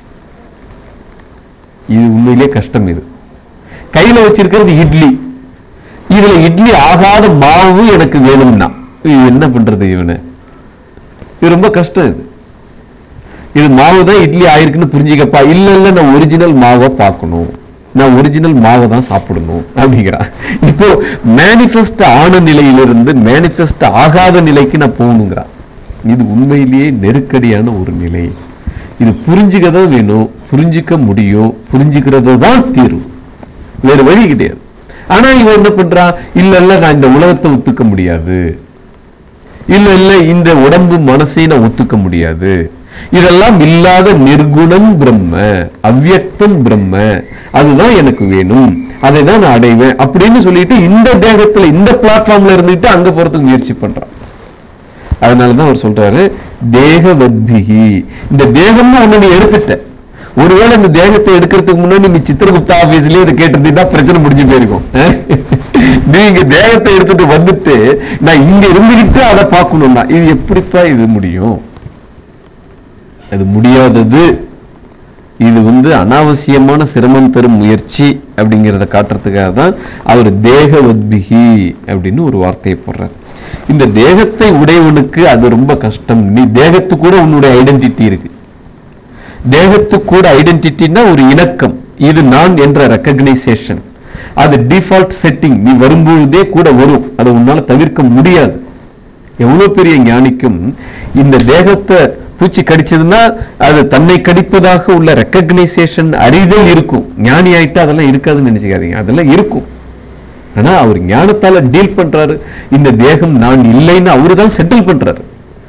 இது உண்மையிலே கஷ்டம். இது கையில வச்சிருக்கிறது இட்லி, இதுல இட்லி ஆகாத மாவு எனக்கு வேணும்னா இது என்ன பண்றது? இவனை இது ரொம்ப கஷ்டம். இது இது மாவு தான் இட்லி ஆயிருக்குன்னு புரிஞ்சுக்கப்பா. இல்ல இல்ல நான் ஒரிஜினல் மாவை பார்க்கணும், நான் ஒரிஜினல் மாவை தான் சாப்பிடணும் அப்படிங்கிறான். இப்போ மேனிஃபெஸ்ட் ஆன நிலையிலிருந்து மேனிஃபெஸ்ட் ஆகாத நிலைக்கு நான் போகணுங்கிறான். இது உண்மையிலேயே நெருக்கடியான ஒரு நிலை. இது புரிஞ்சுக்கதான் வேணும், புரிஞ்சுக்க முடியும், புரிஞ்சுக்கிறது தான் தீர்வு, வேறு வழி கிடையாது. ஆனா இவன் என்ன பண்றான்? இல்ல இல்ல நான் இந்த உலகத்தை ஒத்துக்க முடியாது, இல்ல இல்ல இந்த உடம்பு மனசை நான் ஒத்துக்க முடியாது, இதெல்லாம் இல்லாத நிர்குணம் பிரம்ம, அவ்யக்தம் பிரம்ம, அதுதான் எனக்கு வேணும், அதை தான் நான் அடைவேன் அப்படின்னு சொல்லிட்டு இந்த தேகத்துல இந்த பிளாட்ஃபார்ம்ல இருந்துட்டு அங்க போறதுக்கு முயற்சி பண்றான். அதனாலதான் அவர் சொல்றாரு தேகவத்பிஹி. இந்த தேகம்னு ஒண்ணு நீ எடுத்துட்ட, ஒருவேளை இந்த தேகத்தை எடுக்கிறதுக்கு முன்னாடி நீ சித்திரகுப்தா ஆபீஸ்லயே இதை கேட்டிருந்தீங்கன்னா பிரச்சனை முடிஞ்சு போயிருக்கும். நீங்க தேகத்தை எடுத்துட்டு வந்துட்டு நான் இங்க இருந்துகிட்டு அதை பார்க்கணும்னா இது எப்படிப்பா இது முடியும்? அது முடியாதது. இது வந்து அனாவசியமான சிரமம் தரும் முயற்சி அப்படிங்கிறத காட்டுறதுக்காக தான் அவர் தேகவத்பிஹி அப்படின்னு ஒரு வார்த்தையை போடுறார். இந்த தேகத்தை உடையவனுக்கு அது ரொம்ப கஷ்டம். நீ தேகத்து கூட உன்னுடைய ஐடென்டிட்டி இருக்கு. தேகத்து கூட ஐடென்டிட்டின்னா ஒரு இணக்கம், இது நான் என்ற ரெக்கக்னைசேஷன். அது டிஃபால்ட் செட்டிங். நீ வரும்பொழுதே கூட வரும், அதை உன்னால தவிர்க்க முடியாது. எவ்வளவு பெரிய ஞானிக்கும் இந்த தேகத்தை பூச்சி கடிச்சதுன்னா அது தன்னை கடிப்பதாக உள்ள ரெக்கக்னைசேஷன் அறிதல் இருக்கும். ஞானி ஆயிட்டா அதெல்லாம் இருக்காதுன்னு நினைச்சுக்காதீங்க, அதெல்லாம் இருக்கும். ஆனா அவர் ஞானத்தால டீல் பண்றாரு. இந்த தேகம் நான் இல்லைன்னு அவரு தான் செட்டில் பண்றாரு,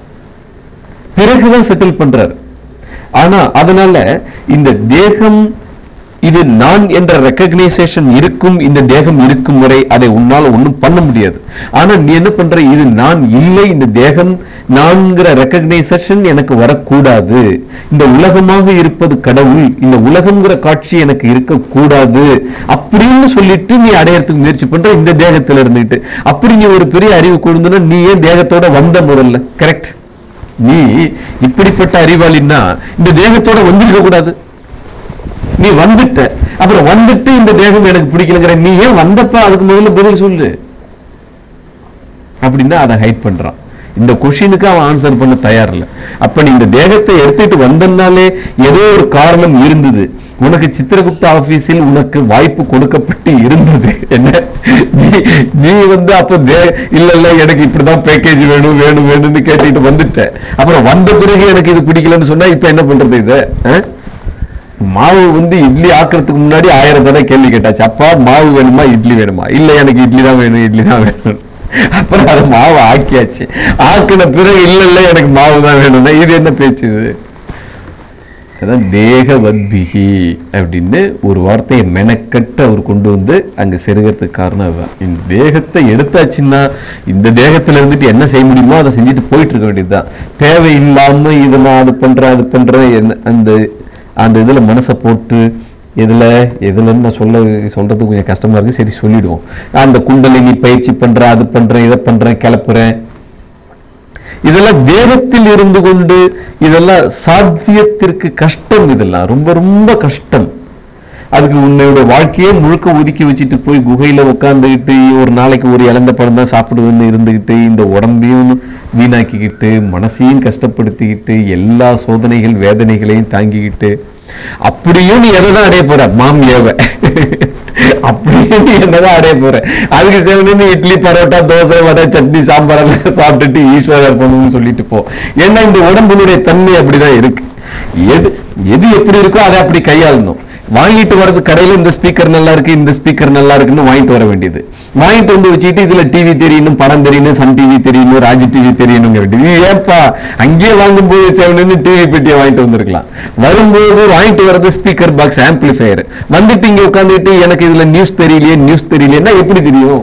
பிறகுதான் செட்டில் பண்றாரு. ஆனா அதனால இந்த தேகம் இது நான் என்ற ரெக்கக்னைசேஷன் இருக்கும், இந்த தேகம் இருக்கும் வரை அதை உன்னால ஒன்றும் பண்ண முடியாது. ஆனா நீ என்ன பண்ற, இது நான் இல்லை, இந்த தேகம் நான்கிற ரெக்கக்னைசேஷன் எனக்கு வரக்கூடாது, இந்த உலகமாக இருப்பது கடவுள், இந்த உலகம்ங்கிற காட்சி எனக்கு இருக்கக்கூடாது அப்படின்னு சொல்லிட்டு நீ அடையறதுக்கு முயற்சி பண்ற இந்த தேகத்துல இருந்துட்டு. அப்படி நீ ஒரு பெரிய அறிவு கொடுந்தனா நீ ஏன் தேகத்தோட வந்த முதல்ல? கரெக்ட். நீ இப்படிப்பட்ட அறிவாளின்னா இந்த தேகத்தோட வந்திருக்க கூடாது. நீ வந்துட்ட, அப்புறம் வந்துட்டு இந்த தேகம் எனக்கு பிடிக்கலங்கிற, நீ ஏன் வந்தப்ப அதுக்கு முதல்ல பதில் சொல்லு அப்படின்னா அதை ஹைட் பண்றான். இந்த கொஸ்டினுக்கு அவன் ஆன்சர் பண்ண தயார் இல்லை. அப்ப நீ இந்த தேகத்தை எடுத்துட்டு வந்தனாலே ஏதோ ஒரு காரணம் இருந்தது. உனக்கு சித்திரகுப்தா ஆபீஸில் உனக்கு வாய்ப்பு கொடுக்கப்பட்டு இருந்தது. என்ன நீ வந்து அப்ப இல்ல இல்ல எனக்கு இப்படிதான் பேக்கேஜ் வேணும் வேணும் வேணும்னு கேட்டுட்டு வந்துட்ட. அப்புறம் வந்த பிறகு எனக்கு இது பிடிக்கலன்னு சொன்னா இப்ப என்ன பண்றது? இத மாவு வந்து இட்லி ஆக்குறதுக்கு முன்னாடி ஆயிரம் தடவை கேள்வி கேட்டாச்சு. அப்பா மாவு வேணுமா இட்லி வேணுமா? இல்ல எனக்கு இட்லி தான் வேணும் இட்லி தான் வேணும். அப்புறம் அது மாவு ஆக்கியாச்சு. ஆக்கின பிறகு இல்ல இல்ல எனக்கு மாவு தான் வேணும்னா இது என்ன பேச்சு? இது அதான் தேகவத்பிகி அப்படின்னு ஒரு வார்த்தையை மெனக்கட்டு அவர் கொண்டு வந்து அங்க செருகிறதுக்கு காரணம் அதுதான். இந்த தேகத்தை எடுத்தாச்சுன்னா இந்த தேகத்துல இருந்துட்டு என்ன செய்ய முடியுமோ அதை செஞ்சுட்டு போயிட்டு இருக்க வேண்டியதுதான். தேவையில்லாம இதை நான் அது பண்றேன் அது பண்றேன் என்ன அந்த அந்த இதுல மனசை போட்டு இதுல எதுலன்னு நான் சொல்ல சொல்றது கொஞ்சம் கஷ்டமா இருக்கு, சரி சொல்லிடுவோம். அந்த குண்டலினி பயிற்சி பண்றேன் அது பண்றேன் இதை பண்றேன் கிளப்புறேன், இதெல்லாம் தேகத்தில் இருந்து கொண்டு இதெல்லாம் சாத்தியத்திற்கு கஷ்டம். இதெல்லாம் ரொம்ப ரொம்ப கஷ்டம். அதுக்கு உன்னோட வாழ்க்கையே முழுக்க ஒதுக்கி வச்சுட்டு போய் குகையில உட்காந்துக்கிட்டு ஒரு நாளைக்கு ஒரு இழந்த பழம் தான் சாப்பிடுவேன்னு இருந்துகிட்டு இந்த உடம்பையும் வீணாக்கிக்கிட்டு மனசையும் கஷ்டப்படுத்திக்கிட்டு எல்லா சோதனைகள் வேதனைகளையும் தாங்கிக்கிட்டு அப்படியும் நீ எதை தான் அடைய போற? மாமியாவ அப்படியே நீ என்னதான் அடைய போற? அதுக்கு சேர்ந்து இட்லி பரோட்டா தோசை வடை சட்னி சாம்பார் எல்லாம் சாப்பிட்டுட்டு ஈஸ்வரர் பண்ணணும்னு சொல்லிட்டு போ. ஏன்னா இந்த உடம்புடைய தன்மை அப்படிதான் இருக்கு. எது எது எப்படி இருக்கோ அதை அப்படி கையாளணும். வாங்கிட்டு வர்றது கடையில இந்த ஸ்பீக்கர் நல்லா இருக்கு இந்த ஸ்பீக்கர் நல்லா இருக்குன்னு வாங்கிட்டு வர வேண்டியது. வாங்கிட்டு வந்து வச்சுட்டு இதுல டிவி தெரியணும் படம் தெரியணும் சன் டிவி தெரியணும் ராஜ் டிவி தெரியணுங்க வேண்டியது. ஏப்பா அங்கேயே வாங்கும் போது செவனு டிவி பெட்டியை வாங்கிட்டு வந்திருக்கலாம். வரும்போது வாங்கிட்டு வர்றது ஸ்பீக்கர் பாக்ஸ் ஆம்பிளிஃபயர், வந்துட்டு இங்க உட்காந்துட்டு எனக்கு இதுல நியூஸ் தெரியலையே நியூஸ் தெரியலையா எப்படி தெரியும்?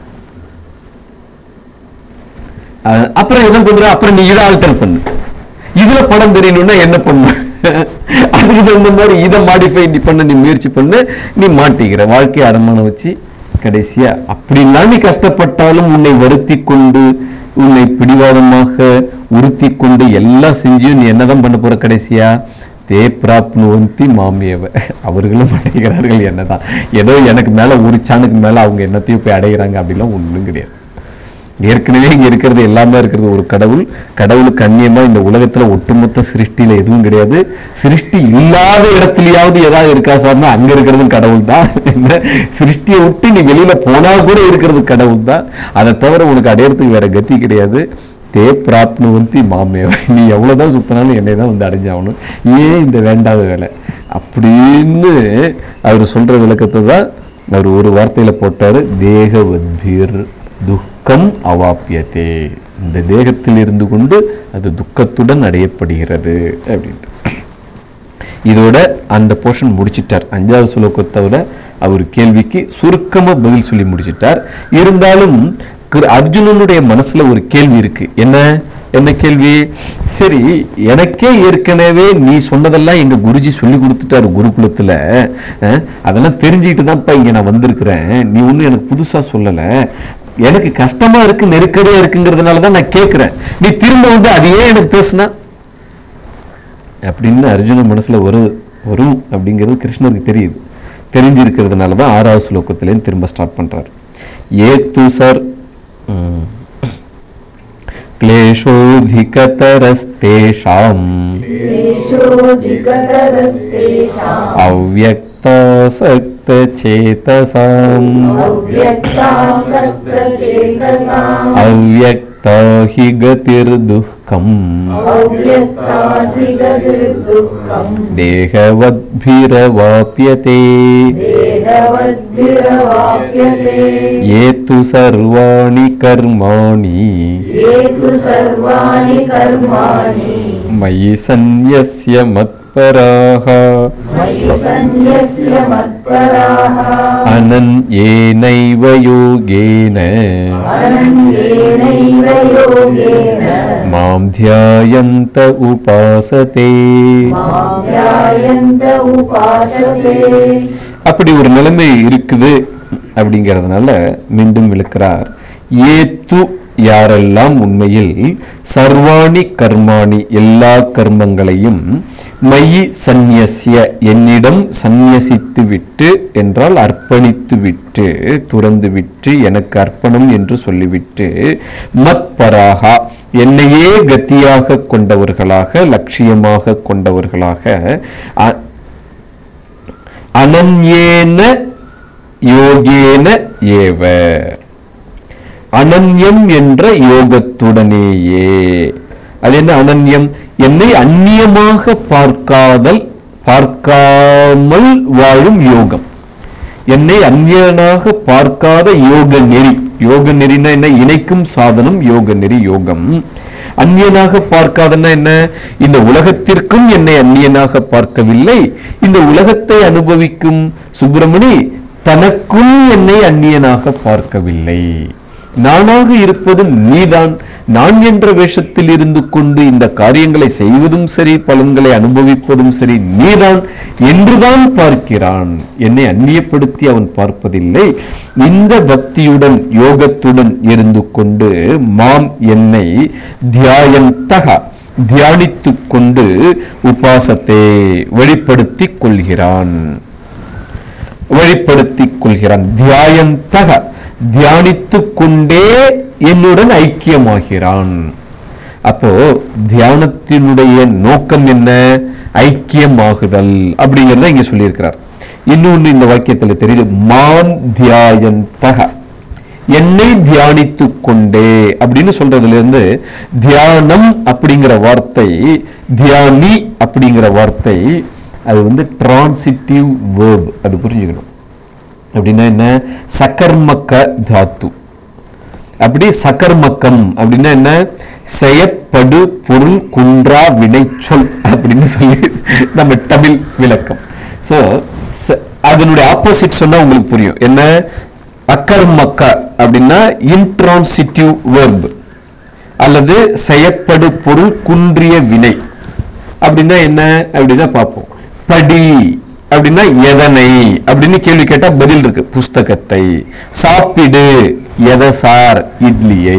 அப்புறம் என்ன பண்ற? அப்புறம் நீ இதை ஆல்டர் பண்ணு. இதுல படம் தெரியணும்னா என்ன பண்ணு? அதுக்கு தகுந்த மாதிரி இதை மாடிஃபை நீ பண்ண நீ முயற்சி பண்ணு, நீ மாட்டிக்கிற வாழ்க்கையை அடமானம் வச்சு கடைசியா அப்படின்னா நீ கஷ்டப்பட்டாலும் உன்னை வருத்தி கொண்டு உன்னை பிடிவாதமாக உறுத்தி கொண்டு எல்லாம் செஞ்சும் நீ என்னதான் பண்ண போற? கடைசியா தே பிராப்னுவந்தி மாமியவ, அவர்களும் அடைகிறார்கள் என்னதான். ஏதோ எனக்கு மேல ஒரு சாணுக்கு மேல அவங்க என்னத்தையும் போய் அடைகிறாங்க அப்படிலாம் ஒண்ணும் கிடையாது. ஏற்கனவே இங்க இருக்கிறது எல்லாமே இருக்கிறது ஒரு கடவுள். கடவுளுக்கு அந்நியமா இந்த உலகத்துல ஒட்டுமொத்த சிருஷ்டியில எதுவும் கிடையாது. சிருஷ்டி இல்லாத இடத்துலயாவது ஏதாவது இருக்கா சார்னா அங்க இருக்கிறது கடவுள் தான். சிருஷ்டியை விட்டு நீ வெளியில போனா கூட இருக்கிறது கடவுள் தான். அதை தவிர உனக்கு அடையறதுக்கு வேற கத்தி கிடையாது. தே பிராப்னுவந்தி மாமேவ, நீ எவ்வளவுதான் சுத்தினாலும் என்னை தான் வந்து அடைஞ்சாகணும். ஏன் இந்த வேண்டாத வேலை அப்படின்னு அவர் சொல்ற விளக்கத்தை தான் அவர் ஒரு வார்த்தையில போட்டாரு. தேகவத்பீர் துக்கம் அவாப்பியதே, இந்த தேகத்தில் இருந்து கொண்டு அது துக்கத்துடன் அடையப்படுகிறது அப்படின்ட்டு. இதோட அந்த போர்ஷன் முடிச்சிட்டார். அஞ்சாவது ஸ்லோகத்தோட அவர் கேள்விக்கு சுருக்கமா பதில் சொல்லி முடிச்சிட்டார். இருந்தாலும் அர்ஜுனனுடைய மனசுல ஒரு கேள்வி இருக்கு. என்ன என்ன கேள்வி? சரி, எனக்கே ஏற்கனவே நீ சொன்னதெல்லாம் எங்க குருஜி சொல்லி கொடுத்துட்டாரு குருகுலத்துல, அதெல்லாம் தெரிஞ்சுக்கிட்டு தான்ப்பா இங்க நான் வந்திருக்கிறேன். நீ ஒன்னும் எனக்கு புதுசா சொல்லல. எனக்கு கஷ்டமா இருக்கு நெருக்கடியா இருக்குங்கிறதுனாலதான் நான் கேட்கிறேன். நீ திரும்ப வந்து அதையே எனக்கு பேசுனா அப்படின்னு அர்ஜுன மனசுல வரும் வரும் அப்படிங்கிறது கிருஷ்ணருக்கு தெரியுது. தெரிஞ்சிருக்கிறதுனாலதான் ஆறாவது ஸ்லோகத்திலேருந்து திரும்ப ஸ்டார்ட் பண்றாரு. ஏ தூசர் क्लेशोऽधिकतरस्तेषाम् अव्यक्तासक्तचेतसाम् अव्यक्तासक्तचेतसाम् अव्यक्तासक्तचेतसाम् அவ்யக்தாஹி கதிர்துக்கம் अव्यक्ताधिगतिर्दुःखम् தேகவத்பிரவாப்யதே देहवद्भिरवाप्यते ये तु सर्वाणि कर्माणि ये तु सर्वाणि कर्माणि मयि सन्न्यस्य मत्पराः मयि सन्न्यस्य मत्पराः अनन्येनैव योगेन अनन्येनैव योगेन मां ध्यायन्त उपासते. मां ध्यायन्त उपासते. அப்படி ஒரு நிலைமை இருக்குது அப்படிங்கிறதுனால மீண்டும் விளக்கிறார். ஏத்து யாரெல்லாம் உண்மையில் சர்வாணி கர்மாணி எல்லா கர்மங்களையும் மயி சந்நியஸ்ய என்னிடம் சந்நியசித்து விட்டு என்றால் அர்ப்பணித்து விட்டு துறந்து விட்டு எனக்கு அர்ப்பணம் என்று சொல்லிவிட்டு மத்பராகா என்னையே கத்தியாக கொண்டவர்களாக லட்சியமாக கொண்டவர்களாக அனன்யேன யோகேன ஏவ அனன்யம் என்ற யோகத்துடனேயே. அது என்ன அனன்யம்? என்னை அந்நியமாக பார்க்காதல் பார்க்காமல் வாழும் யோகம். என்னை அந்நியனாக பார்க்காத யோக நெறி. யோக நெறினா என்ன? இணைக்கும் சாதனம் யோக நெறி யோகம். அந்நியனாக பார்க்காதன்னா என்ன? இந்த உலகத்திற்கும் என்னை அந்நியனாக பார்க்கவில்லை, இந்த உலகத்தை அனுபவிக்கும் சுப்பிரமணி தனக்கும் என்னை அந்நியனாக பார்க்கவில்லை. நானாக இருப்பது நீதான். நான் என்ற வேஷத்தில் இருந்து கொண்டு இந்த காரியங்களை செய்வதும் சரி பலன்களை அனுபவிப்பதும் சரி நீதான் என்றுதான் பார்க்கிறான். என்னை அந்நியப்படுத்தி அவன் பார்ப்பதில்லை. இந்த பக்தியுடன் யோகத்துடன் இருந்து கொண்டு மாம் என்னை தியாயந்தக தியானித்து கொண்டு உபாசத்தை வெளிப்படுத்திக் கொள்கிறான் வெளிப்படுத்திக் கொள்கிறான் தியாயந்தக தியானித்து கொண்டே என்னுடன் ஐக்கியமாகிறான். அப்போ தியானத்தினுடைய நோக்கம் என்ன? ஐக்கியமாகுதல் அப்படிங்கிறத இங்க சொல்லியிருக்கிறார். இன்னொன்று இந்த வாக்கியத்தில் தெரியுது, மாம் தியாயந்தக என்னை தியானித்து கொண்டே அப்படின்னு சொல்றதுல இருந்து தியானம் அப்படிங்கிற வார்த்தை தியானி அப்படிங்கிற வார்த்தை அது வந்து டிரான்சிட்டிவ் வேர்ப். அது புரிஞ்சுக்கணும். அப்படின்னா என்ன? சகர்மக்க தாத்து. அப்படி சகர்மக்கம் அப்படின்னா என்ன? செயற்படு பொருள் குன்றா வினைச்சொல் அப்படின்னு சொல்லி நம்ம தமிழ் விளக்கம். ஸோ அதனுடைய ஆப்போசிட் சொன்னா உங்களுக்கு புரியும். என்ன? அகர்மக்க அப்படின்னா இன்ட்ரான்சிட்டிவ் வேர்ப் அல்லது செயற்படு பொருள் குன்றிய வினை அப்படின்னா என்ன அப்படின்னா பார்ப்போம். படி அப்படின்னா எதனை அப்படின்னு கேள்வி கேட்டா பதில் இருக்கு, புஸ்தகத்தை. சாப்பிடு எதசார்? இட்லியை.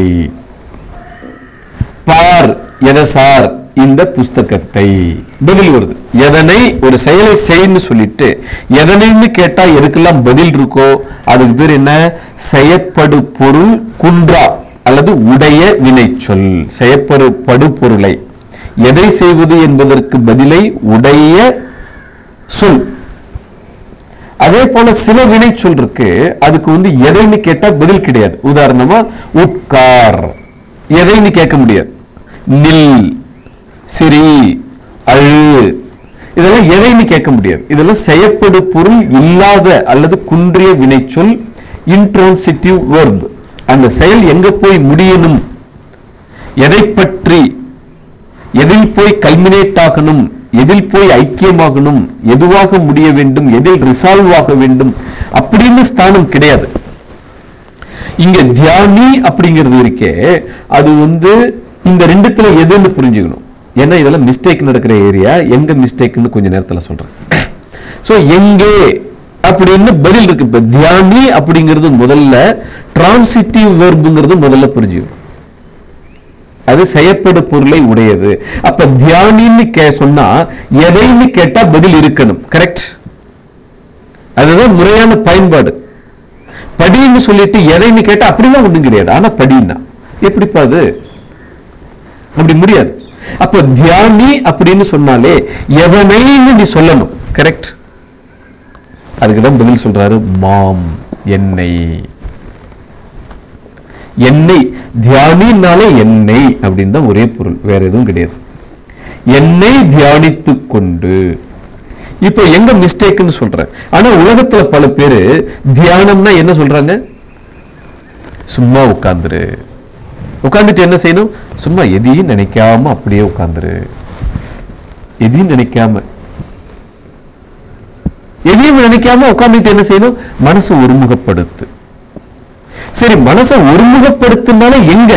பார் எதசார்? இந்த புஸ்தகத்தை. பதில் வருது. எதனை ஒரு செயலை செய்யு சொல்லிட்டு எதனைன்னு கேட்டா எதுக்கெல்லாம் பதில் இருக்கோ அதுக்கு பேர் என்ன? செயற்படு பொருள் குன்றா அல்லது உடைய வினை சொல். செயற்படு படு பொருளை எதை செய்வது என்பதற்கு பதிலை உடைய சொல். அதே போல சில வினை சொல் இருக்கு, அதுக்கு வந்து எதைன்னு கேட்டா பதில் கிடையாது. உதாரணமா உட்கார் எதைன்னு கேட்க முடியாது. நில், சிரி, அழு இதெல்லாம் எதைன்னு கேட்க முடியாது. இதெல்லாம் செயற்படு பொருள் இல்லாத அல்லது குன்றிய வினை சொல், இன்ட்ரான்சிட்டிவ் வெர்ப். அந்த செயல் எங்க போய் முடியணும், எதை பற்றி, எதில் போய் கல்மினேட் ஆகணும், எதில் போய் ஐக்கியமாகணும், எதுவாக முடிய வேண்டும், எதில் ரிசால்வ் ஆக வேண்டும் அப்படின்னு ஸ்தானம் கிடையாது. இங்க தியானி அப்படிங்கிறது இருக்கே, அது வந்து இந்த ரெண்டுத்துல எதுன்னு புரிஞ்சுக்கணும். ஏன்னா இதெல்லாம் மிஸ்டேக் நடக்கிற ஏரியா. எங்க மிஸ்டேக்னு கொஞ்ச நேரத்துல சொல்றேன். சோ எங்கே அப்படின்னு பதில் இருக்கு. இப்ப தியானி அப்படிங்கிறது முதல்ல டிரான்சிட்டிவ் வெர்புங்கிறது முதல்ல புரிஞ்சுக்கணும். அது செயற்படு பொருளை உடையது. அப்ப தியானின்னு கே சொன்னா எதைன்னு கேட்டா பதில் இருக்கணும். கரெக்ட்? அதுதான் முறையான பயன்பாடு. படின்னு சொல்லிட்டு எதைன்னு கேட்டா அப்படிலாம் ஒண்ணும் கிடையாது. ஆனா படின்னா எப்படிப்பா அது? அப்படி முடியாது. அப்ப தியானி அப்படின்னு சொன்னாலே எவனைன்னு நீ சொல்லணும். கரெக்ட்? அதுக்குதான் பதில் சொல்றாரு மாம் என்னை. என்னை தியானினாலே என்னை அப்படின்னு தான் ஒரே பொருள், வேற எதுவும் கிடையாது. என்னை தியானித்து கொண்டு. இப்போ எங்க மிஸ்டேக்னு சொல்றேன். ஆனா உலகத்துல பல பேரு தியானம்னா என்ன சொல்றாங்க? சும்மா உட்கார்ந்துரு. உட்கார்ந்துட்டு என்ன செய்யணும்? சும்மா எதையும் நினைக்காம அப்படியே உட்கார்ந்துரு. எதையும் நினைக்காம எதையும் நினைக்காம உட்கார்ந்துட்டு என்ன செய்யணும்? மனசை ஒருமுகப்படுத்து. சரி, மனசை ஒருமுகப்படுத்தினால எங்க?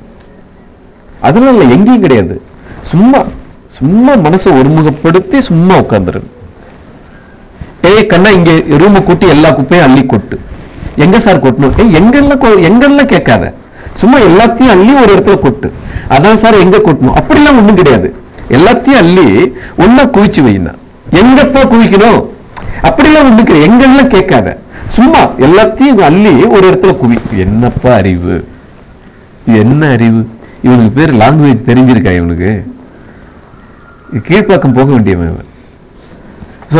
அதனால எங்கேயும் கிடையாது. சும்மா சும்மா மனசை ஒருமுகப்படுத்தி சும்மா உட்கார்ந்துரு. ஏய் கண்ணா, இங்க ரூமு கூட்டி எல்லா குப்பையும் அள்ளி கொட்டு. எங்க சார் கொட்டணும்? ஏய் எங்கெல்லாம் எங்கெல்லாம் கேட்காத, சும்மா எல்லாத்தையும் அள்ளி ஒரு இடத்துல கொட்டு. அதான் சார் எங்க கொட்டணும்? அப்படிலாம் ஒண்ணும் கிடையாது. எல்லாத்தையும் அள்ளி ஒன்னா குவிச்சு வைனா. எங்கப்பா குவிக்கணும்? அப்படிலாம் ஒண்ணு கிடையாது. எங்கெல்லாம் கேட்காத, சும்மா எல்லாத்தையும் அள்ளி ஒரு இடத்துல குவி. என்னப்பா அறிவு? என்ன அறிவு? இவனுக்கு பேர் லாங்குவேஜ் தெரிஞ்சிருக்கா? இவனுக்கு கீழ்ப்பாக்கம் போக வேண்டியவன். சோ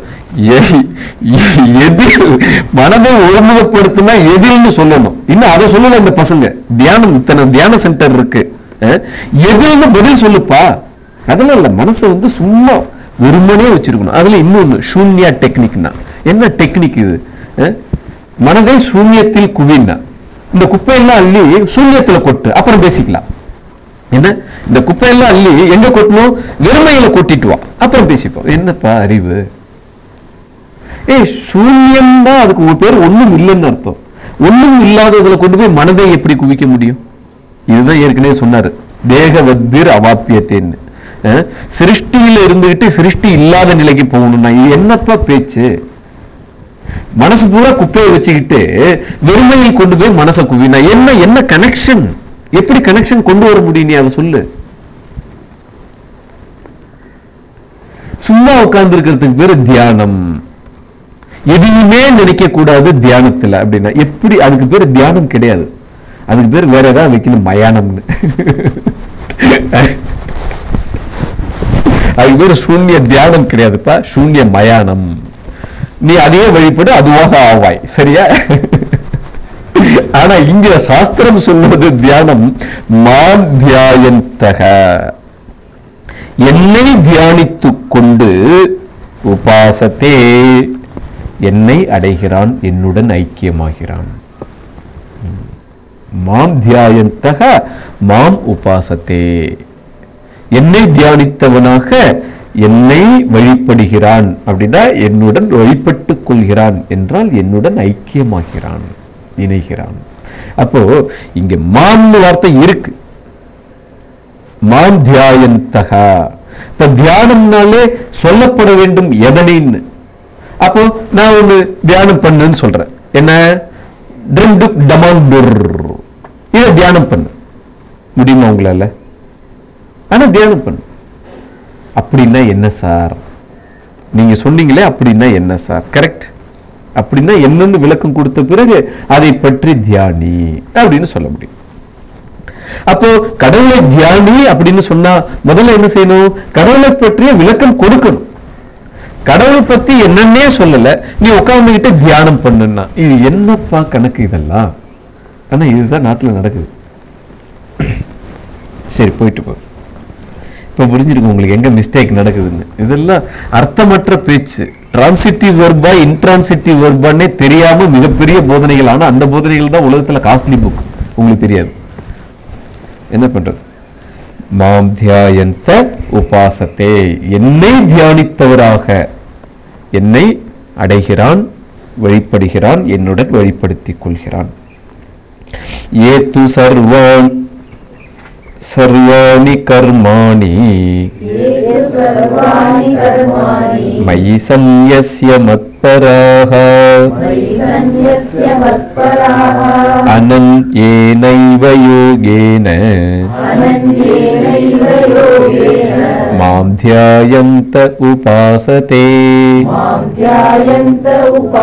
எதில் மனதை ஒருமுகப்படுத்தினா எதில்னு சொல்லணும். இன்னும் அதை சொல்லல இந்த பசங்க. தியானம், இத்தனை தியான சென்டர் இருக்கு, எதில்னு பதில் சொல்லுப்பா. அதெல்லாம் இல்ல, மனசை வந்து சும்மா ஒருமனே வச்சிருக்கணும். அதுல இன்னொன்னு சூன்யா டெக்னிக்னா என்ன டெக்னிக் இது? மனதை சூன்யத்தில் குவினா. இந்த குப்பையெல்லாம் அள்ளி சூன்யத்துல கொட்டு, அப்புறம் பேசிக்கலாம். என்ன, இந்த குப்பையெல்லாம் அள்ளி எங்க கொட்டணும்? வெறுமையில கொட்டிட்டு வா, அப்புறம் பேசிப்போம். என்னப்பா அறிவு? ஏய், சூன்யம் தான் அதுக்கு ஒரு பேர். ஒண்ணும் இல்லைன்னு அர்த்தம். ஒண்ணும் இல்லாததுல கொண்டு போய் மனதை எப்படி குவிக்க முடியும்? இதுதான் ஏற்கனவே சொன்னாரு, தேகவத்பீர் அவாப்பியத்தேன்னு. சிருஷ்டியில இருந்துகிட்டு சிருஷ்டி இல்லாத நிலைக்கு போகணும்னா இது என்னப்பா பேச்சு? மனசு பூரா குப்பையை வச்சுக்கிட்டு வெறுமையில் கொண்டு போய் மனசை குவினா என்ன? என்ன கனெக்ஷன்? எப்படி கனெக்ஷன் கொண்டு வர முடியும்? நீ அதை சொல்லு. சும்மா உட்கார்ந்து இருக்கிறதுக்கு பேரு தியானம். எதையுமே நினைக்க கூடாது தியானத்துல அப்படின்னா எப்படி? அதுக்கு பேரு தியானம் கிடையாது. அதுக்கு பேர் வேற ஏதாவது வைக்கணும், மயானம்னு. அதுக்கு பேரு சூன்ய தியானம் கிடையாதுப்பா, சூன்ய மயானம். நீ அதையே வழிபடு, அதுவாக ஆவாய். சரியா? ஆனா இங்க சாஸ்திரம் சொல்வது தியானம். மாம் தியாயந்தக, என்னை தியானித்துக் கொண்டு, உபாசத்தே, என்னை அடைகிறான், என்னுடன் ஐக்கியமாகிறான். மாம் தியாயந்தக மாம் உபாசத்தே, என்னை தியானித்தவனாக என்னை வழிபடுகிறான். அப்படின்னா என்னுடன் வழிபட்டுக் கொள்கிறான் என்றால் என்னுடன் ஐக்கியமாகிறான், இணைகிறான். அப்போ இங்க மாம் வார்த்தை இருக்கு. மாம் தியாயந்தக. இப்ப தியானம்னாலே சொல்லப்பட வேண்டும் எதனைன்னு. அப்போ நான் ஒண்ணு தியானம் பண்ணுன்னு சொல்றேன். என்ன? இத தியானம் பண்ணு முடியுமா உங்களால? ஆனா தியானம் பண்ணு. அப்படின்னா என்ன சார்? நீங்க சொன்னீங்களே, அப்படின்னா என்ன சார்? கரெக்ட். அப்படின்னா என்னன்னு விளக்கம் கொடுத்த பிறகு அதை பற்றி தியானி அப்படின்னு சொல்ல முடியும். அப்போ கடவுளை தியானி அப்படின்னு சொன்னா முதல்ல என்ன செய்யணும்? கடவுளை பற்றிய விளக்கம் கொடுக்கணும். கடவுளை பத்தி என்னன்னே சொல்லல, நீ உட்கார்ந்துகிட்டு தியானம் பண்ணுன்னா இது என்னப்பா கணக்கு இதெல்லாம்? ஆனா இதுதான் நாட்டுல நடக்குது. சரி, போயிட்டு போ. இப்ப புரிஞ்சிருக்கு உங்களுக்கு எங்க மிஸ்டேக் நடக்குதுன்னு. இதெல்லாம் அர்த்தமற்ற பேச்சு. டிரான்சிட்டிவ் வெர்பா இன்ட்ரான்சிட்டிவ் வெர்பான்னே தெரியாம மிகப்பெரிய போதனைகள். ஆனா அந்த போதனைகள் தான் உலகத்துல காஸ்ட்லி புக். உங்களுக்கு தெரியாது. என்ன பண்றது? மாம் தியாயந்த உபாசத்தே, என்னை தியானித்தவராக என்னை அடைகிறான், வழிபடுகிறான், என்னுடன் வழிபடுத்திக் கொள்கிறான். ஏது சர்வான் சர்வாணி கர்மாணி மயி சந்யஸ்ய மத்பராஹ அனன்யேனைவ யோகேன மாம் தியாயந்த உபாசதே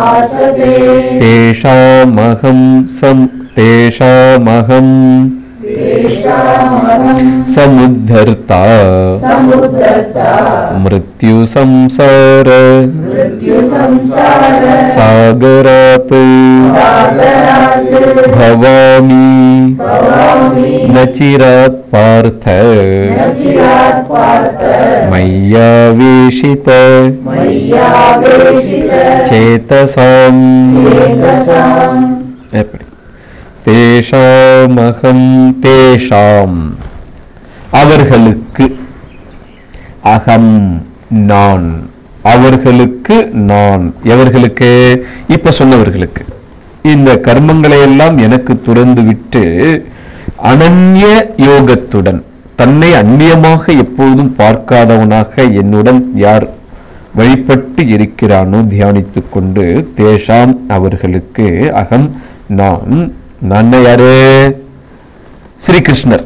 தேஷாமஹம் சம் தேஷாமஹம் समुद्धर्ता समुद्धर्ता मृत्यु संसार मृत्यु संसार सागरात् सागरात् भवामि भवामि न चिरात् पार्थ न चिरात् पार्थ मय्यावेशित मय्यावेशित चेतसां चेतसाम् எப்படி தேஷாமகம் தேஷாம் அவர்களுக்கு அகம் நான் அவர்களுக்கு நான் எவர்களுக்கு இப்ப சொன்னவர்களுக்கு இந்த கர்மங்களை எல்லாம் எனக்கு துறந்து விட்டு அனன்ய யோகத்துடன் தன்னை அந்நியமாக எப்பொழுதும் பார்க்காதவனாக என்னுடன் யார் வழிபட்டு இருக்கிறானோ தியானித்துக் கொண்டு தேஷாம் அவர்களுக்கு அகம் நான் நான் யாரு ஸ்ரீகிருஷ்ணர்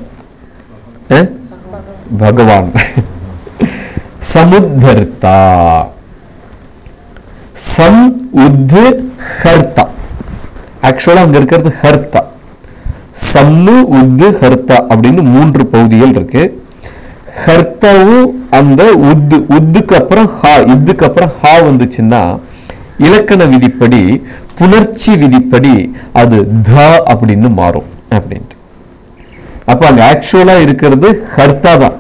பகவான் சமுத்தர்த்தா சம் உத்து ஹர்த்தா ஆக்சுவலா அங்க இருக்கிறது ஹர்த்தா சம்மு உத்து ஹர்த்தா அப்படின்னு மூன்று பகுதிகள் இருக்கு ஹர்த்தாவும் அந்த உத்து உத்துக்கு அப்புறம் ஹா இதுக்கு அப்புறம் ஹா வந்துச்சுன்னா இலக்கண விதிப்படி புணர்ச்சி விதிப்படி அது த அப்படின்னு மாறும் அப்படின்ட்டு அப்ப அங்க ஆக்சுவலா இருக்கிறது ஹர்த்தா தான்.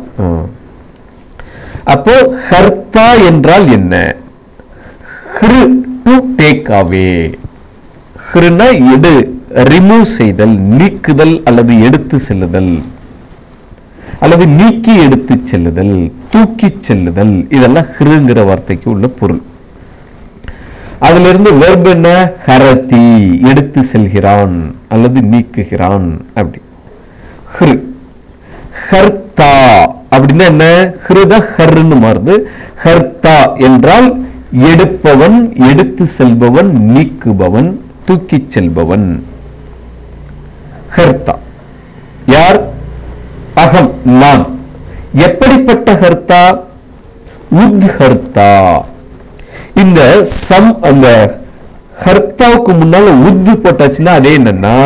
அப்போ ஹர்த்தா என்றால் என்ன? ஹ்ரு டு டேக் அவே. ஹ்ருனா எடு, ரிமூவ் செய்தல், நீக்குதல் அல்லது எடுத்து செல்லுதல் அல்லது நீக்கி எடுத்து செல்லுதல், தூக்கி செல்லுதல், இதெல்லாம் ஹ்ருங்கிற வார்த்தைக்கு உள்ள பொருள். அதுல இருந்து வெர்ப் என்ன? ஹரதி, எடுத்து செல்கிறான் அல்லது நீக்குகிறான். அப்படி ஹ்ரு. ஹர்த்தா அப்படின்னா என்ன? ஹ்ருத ஹர்ன்னு மாறுது. ஹர்த்தா என்றால் எடுப்பவன், எடுத்து செல்பவன், நீக்குபவன், தூக்கி செல்பவன். ஹர்த்தா யார்? அகம், நான். எப்படிப்பட்ட ஹர்த்தா? உத்ஹர்த்தா. இந்த சம் அந்த ஹர்த்தாவுக்கு முன்னால உத்து போட்டாச்சுன்னா அதே என்னன்னா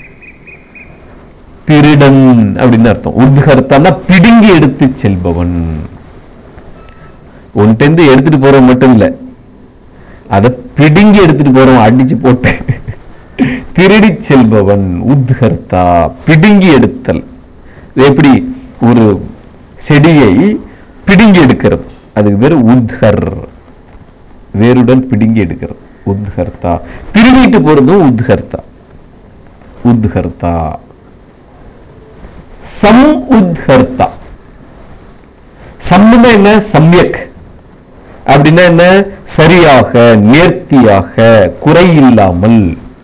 திருடன் அப்படின்னு அர்த்தம். உத்ஹர்த்தான்னா பிடுங்கி எடுத்து செல்பவன். ஒன்றிருந்து எடுத்துட்டு போறவன் மட்டும் இல்ல, அதை பிடுங்கி எடுத்துட்டு போறவன், அடிச்சு போட்டு திருடி செல்பவன். உத்ஹர்த்தா பிடுங்கி எடுத்தல். எப்படி ஒரு செடியை பிடுங்கி எடுக்கிறது, அதுக்கு பேரு உத்ஹர். வேருடன் பிடுங்கி எடுக்கிறது உத்ஹர்த்தா. திருடிட்டு போறதும் உத்ஹர்த்தா. உத்ஹர்த்தா சம் உத்ஹர்த்தா. சம்னா என்ன? சம்யக் அப்படின்னா என்ன? சரியாக, நேர்த்தியாக, குறையில்லாமல்,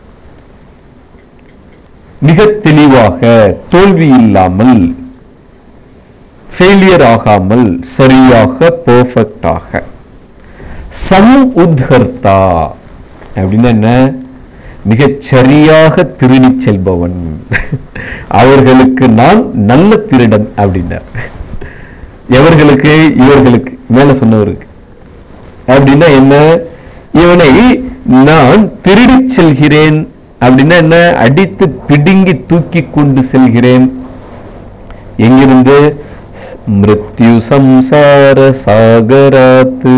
மிக தெளிவாக, தோல்வி இல்லாமல், ஃபெயிலியர் ஆகாமல், சரியாக, பெர்ஃபெக்டாக. சம் உத்ஹர்த்தா அப்படின்னா என்ன? மிகச் சரியாக திருடி செல்பவன். அவர்களுக்கு நான் நல்ல திருடன் அப்படின்னார். எவர்களுக்கு? இவர்களுக்கு, மேல சொன்னவருக்கு. அப்படின்னா என்ன? இவனை நான் திருடி செல்கிறேன் அப்படின்னா என்ன? அடித்து பிடுங்கி தூக்கி கொண்டு செல்கிறேன். எங்கிருந்து? மிருத்யு சம்சார சாகராத்து.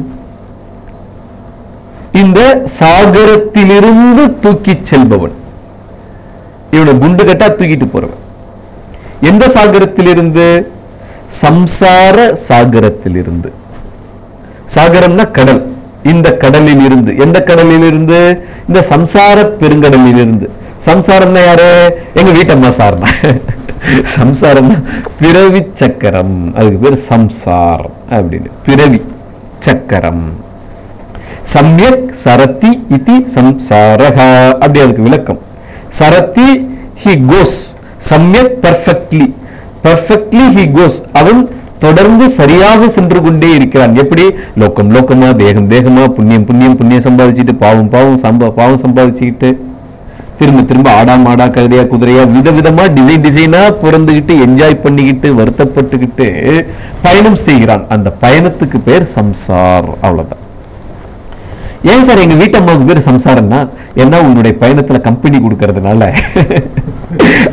இந்த சாகரத்திலிருந்து தூக்கி செல்பவன். இவனை குண்டு கட்டா தூக்கிட்டு போறவன். எந்த சாகரத்திலிருந்து? சம்சார சாகரத்திலிருந்து. சாகரம்னா கடல். இந்த கடலில் இருந்து. எந்த கடலில் இருந்து? இந்த சம்சார பெருங்கடலில் இருந்து. சம்சாரம்னா யாரு? எங்க வீட்டம்மா சார்னா. சம்சாரம் பிறவி சக்கரம், அதுக்கு பேர் சம்சாரம் அப்படின்னு. பிறவி சக்கரம். சம்யக் சரதி இதி சம்சாரஹ அப்படி அதுக்கு விளக்கம். சரதி he goes, சம்யக் perfectly, perfectly he goes. அவன் தொடர்ந்து சரியாக சென்று கொண்டே இருக்கிறான். எப்படி? லோகம் லோகமா, தேகம் தேகமா, புண்ணியம் புண்ணியம் புண்ணியம் சம்பாதிச்சுட்டு, பாவம் பாவம் சம்பா பாவம் சம்பாதிச்சுக்கிட்டு, திரும்ப திரும்ப ஆடா மாடா கழுதையா குதிரையா விதவிதமா டிசைன் டிசைனா பிறந்துகிட்டு, என்ஜாய் பண்ணிக்கிட்டு, வருத்தப்பட்டுக்கிட்டு பயணம் செய்கிறான். அந்த பயணத்துக்கு பேர் சம்சார். அவ்வளவுதான். ஏன் சார் எங்க வீட்டம்மாவுக்கு பேர் சம்சாரம்னா, ஏன்னா உன்னுடைய பயணத்துல கம்பெனி கொடுக்கறதுனால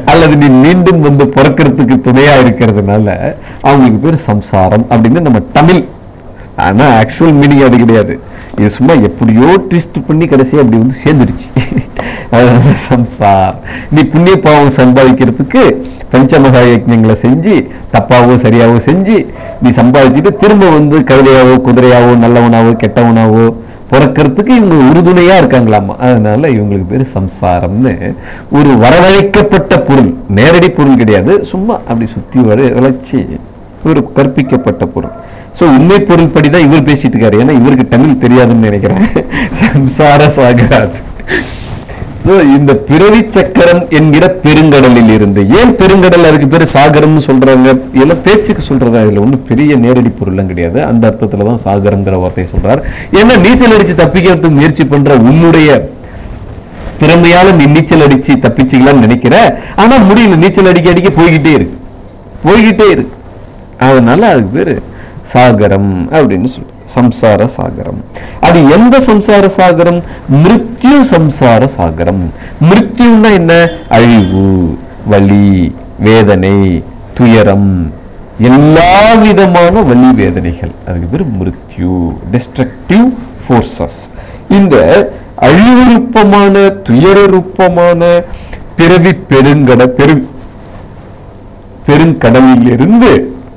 அல்லது நீ மீண்டும் வந்து பிறக்கிறதுக்கு துணையா இருக்கிறதுனால அவங்களுக்கு பேர் சம்சாரம் அப்படின்னு நம்ம தமிழ். ஆனா ஆக்சுவல் மீனிங் அது கிடையாது. இது சும்மா எப்படியோ ட்விஸ்ட் பண்ணி கடைசியா அப்படி வந்து சேர்ந்துடுச்சு. அதனால சம்சார். நீ புண்ணிய பாவம் சம்பாதிக்கிறதுக்கு பஞ்சமகா யஜ்ஞங்களை செஞ்சு தப்பாவோ சரியாவோ செஞ்சு நீ சம்பாதிச்சுட்டு திரும்ப வந்து கழுதையாவோ குதிரையாவோ நல்லவனாவோ கெட்டவனாவோ பிறக்கிறதுக்கு இவங்க உறுதுணையா இருக்காங்களாமா. அதனால இவங்களுக்கு பேர் சம்சாரம்னு ஒரு வரவழைக்கப்பட்ட பொருள், நேரடி பொருள் கிடையாது, சும்மா அப்படி சுத்தி வர வளைச்சு ஒரு கற்பிக்கப்பட்ட பொருள். ஸோ உண்மை பொருள் படிதான் இவர் பேசிட்டு இருக்காரு. ஏன்னா இவருக்கு தமிழ் தெரியாதுன்னு நினைக்கிறேன். சம்சார சாகராது. இந்த பிறவி சக்கரம் என்கிற பெருங்கடலில் இருந்து, ஏன் பெருங்கடல் அதுக்கு பேரு சாகரம்னு சொல்றாங்க? இதெல்லாம் பேச்சுக்கு சொல்றதா? இதுல ஒன்றும் பெரிய நேரடி பொருளும் கிடையாது. அந்த அர்த்தத்துலதான் சாகரம்ங்கிற வார்த்தையை சொல்றாரு. ஏன்னா நீச்சல் அடிச்சு தப்பிக்கிறதுக்கு முயற்சி பண்ற உன்னுடைய திறமையால நீ நீச்சல் அடிச்சு தப்பிச்சுக்கலாம்னு நினைக்கிற, ஆனா முடியல. நீச்சல் அடிக்க அடிக்க போய்கிட்டே இருக்கு போய்கிட்டே இருக்கு அதனால அதுக்கு பேரு சாகரம் அப்படின்னு சொல்லு. சம்சார சாகரம். அது எந்த சம்சார சாகரம்? மிருத்யு சம்சார சாகரம். மிருத்யுன்னா என்ன? அழிவு, வலி, வேதனை, துயரம், எல்லா விதமான வலி வேதனைகள், அதுக்கு பேர் மிருத்யு, டிஸ்ட்ரக்டிவ் ஃபோர்சஸ். இந்த அழிவுரூப்பமான துயரூப்பமான பிறவி பெருங்கட பெரு பெருங்கடலில் இருந்து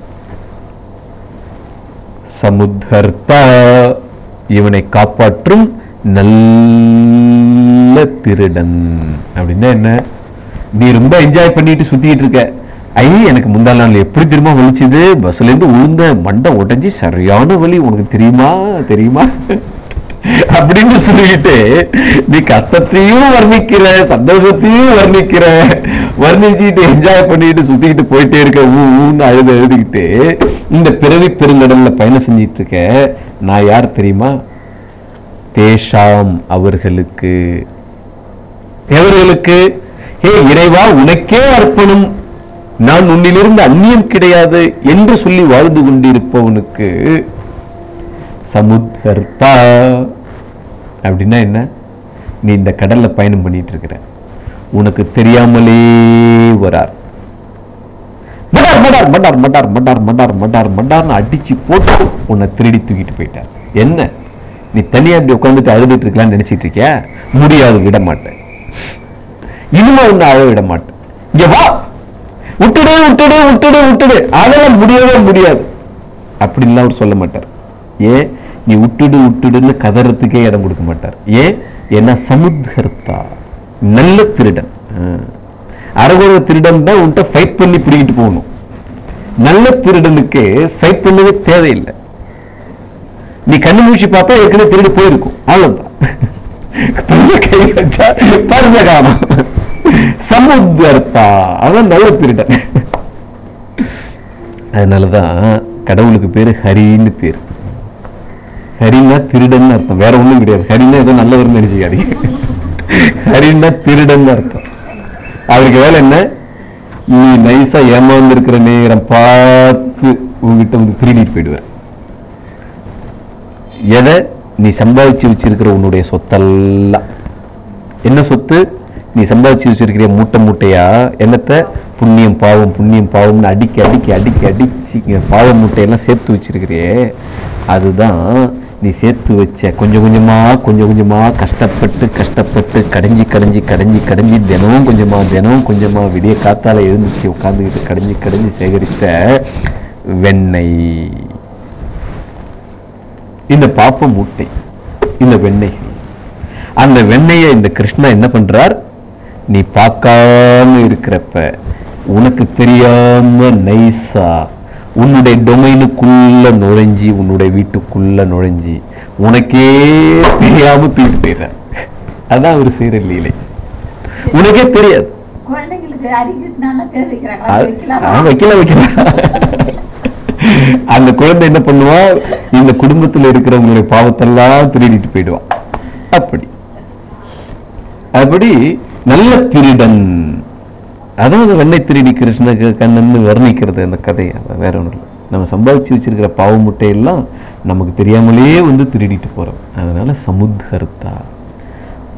சமுத்தர்த்தா, இவனை காப்பாற்றும் நல்ல திருடன். அப்படின்னா என்ன? நீ ரொம்ப என்ஜாய் பண்ணிட்டு சுத்திட்டு இருக்க. ஐ எனக்கு முந்தாள் நாள் எப்படி திரும்ப வலிச்சுது, பஸ்ல இருந்து உழுந்த மண்டை உடைஞ்சி சரியான வலி, உனக்கு தெரியுமா தெரியுமா அப்படின்னு சொல்லிட்டு நீ கஷ்டத்தையும் வர்ணிக்கிற, சந்தோஷத்தையும் வர்ணிக்கிற, வர்ணிச்சுட்டு என்ஜாய் பண்ணிட்டு சுத்திக்கிட்டு போயிட்டே இருக்க. ஊன்னு அழுது எழுதிக்கிட்டு இந்த பிறவி பெருங்கடல்ல பயணம் செஞ்சிட்டு இருக்க. நான் யார் தெரியுமா? தேஷாம், அவர்களுக்கு. எவர்களுக்கு? ஹே இறைவா, உனக்கே அர்ப்பணம், நான் உன்னிலிருந்து அந்நியம் கிடையாது என்று சொல்லி வாழ்ந்து கொண்டிருப்பவனுக்கு. சமுத்தர்த்தா அப்படின்னா என்ன? நீ இந்த கடல்ல பயணம் பண்ணிட்டு இருக்கிற, உனக்கு தெரியாமலே வரார், மடார் மடார் மடார் மடார் மடார் மடார் மடார் மடார்னு அடிச்சு போட்டு உன்னை திருடி தூக்கிட்டு போயிட்டார். என்ன நீ தனியா அப்படி உட்காந்துட்டு அழுதுட்டு இருக்கலாம்னு நினைச்சிட்டு இருக்கியா? முடியாது, விட மாட்டேன். இனிமே உன்னை அழ விட மாட்டேன். இங்க வா, விட்டுடு விட்டுடு விட்டுடு விட்டுடு, அதெல்லாம் முடியவே முடியாது அப்படின்லாம் அவர் சொல்ல மாட்டார். ஏன்? நீ விட்டுடு விட்டுடுன்னு கதறதுக்கே இடம் கொடுக்க மாட்டார். ஏன்? ஏன்னா சமுத்தர்த்தா, நல்ல திருடன். அரகுர திருடன் தான் உன்கிட்ட ஃபைட் பண்ணி பிடிக்கிட்டு போகணும். நல்ல திருடனுக்கு ஃபைட் பண்ணவே தேவையில்லை. நீ கண்ணு மூச்சு பார்த்தா ஏற்கனவே திருடு போயிருக்கும், அவ்வளவுதான். கை வச்சா பரிச காணும். சமுத்தர்த்தா, அதான் நல்ல திருடன். அதனாலதான் கடவுளுக்கு பேரு ஹரின்னு பேரு. ஹரின்னா திருடன் அர்த்தம், வேற ஒண்ணும் கிடையாது. ஹரின்னா ஏதோ நல்லவர் நினைச்சுக்காதீங்க. ஹரின்னா திருடன் அர்த்தம். அவருக்கு வேலை என்ன? நீ நைஸா ஏமாந்து இருக்கிற நேரம் பார்த்து உங்ககிட்ட வந்து திருடிட்டு போயிடுவார். எதை? நீ சம்பாதிச்சு வச்சிருக்கிற உன்னுடைய சொத்தெல்லாம். என்ன சொத்து? நீ சம்பாதிச்சு வச்சிருக்கிற மூட்டை மூட்டையா என்னத்தை? புண்ணியம் பாவம் புண்ணியம் பாவம்னு அடிக்க அடிக்க அடிக்க அடிச்சு பாவ மூட்டையெல்லாம் சேர்த்து வச்சிருக்கிறியே, அதுதான் நீ சேர்த்து வச்ச கொஞ்சம் கொஞ்சமா கொஞ்சம் கொஞ்சமா கஷ்டப்பட்டு கஷ்டப்பட்டு கடைஞ்சி கடைஞ்சி கடைஞ்சி கடைஞ்சி தினமும் கொஞ்சமா தினமும் கொஞ்சமா விடிய காத்தால எழுந்துச்சு உட்காந்துக்கிட்டு கடைஞ்சி கடைஞ்சி சேகரித்த வெண்ணெய். இந்த பாப்ப மூட்டை, இந்த வெண்ணெய். அந்த வெண்ணெயை இந்த கிருஷ்ணா என்ன பண்றார்? நீ பார்க்காம இருக்கிறப்ப உனக்கு தெரியாம நைஸா உன்னுடைய டொமைனுக்குள்ள நுழைஞ்சி உன்னுடைய வீட்டுக்குள்ள நுழைஞ்சி உனக்கே தெரியாம தூக்கிட்டு போயிடுற. அதான் அவர் செய்யற லீலை. உனக்கே தெரியாது. வைக்கல வைக்கல அந்த குழந்தை என்ன பண்ணுவா? இந்த குடும்பத்தில் இருக்கிறவங்களுடைய பாவத்தெல்லாம் திருடிட்டு போயிடுவான். அப்படி அப்படி நல்ல திருடன். அதாவது வெண்ணெய் திருடி கிருஷ்ண கண்ணன்னு வர்ணிக்கிறது அந்த கதை. அதான் வேற ஒன்றும் இல்லை. நம்ம சம்பாதிச்சு வச்சிருக்கிற பாவ முட்டையெல்லாம் நமக்கு தெரியாமலே வந்து திருடிட்டு போறோம். அதனால சமுத்தர்த்தா.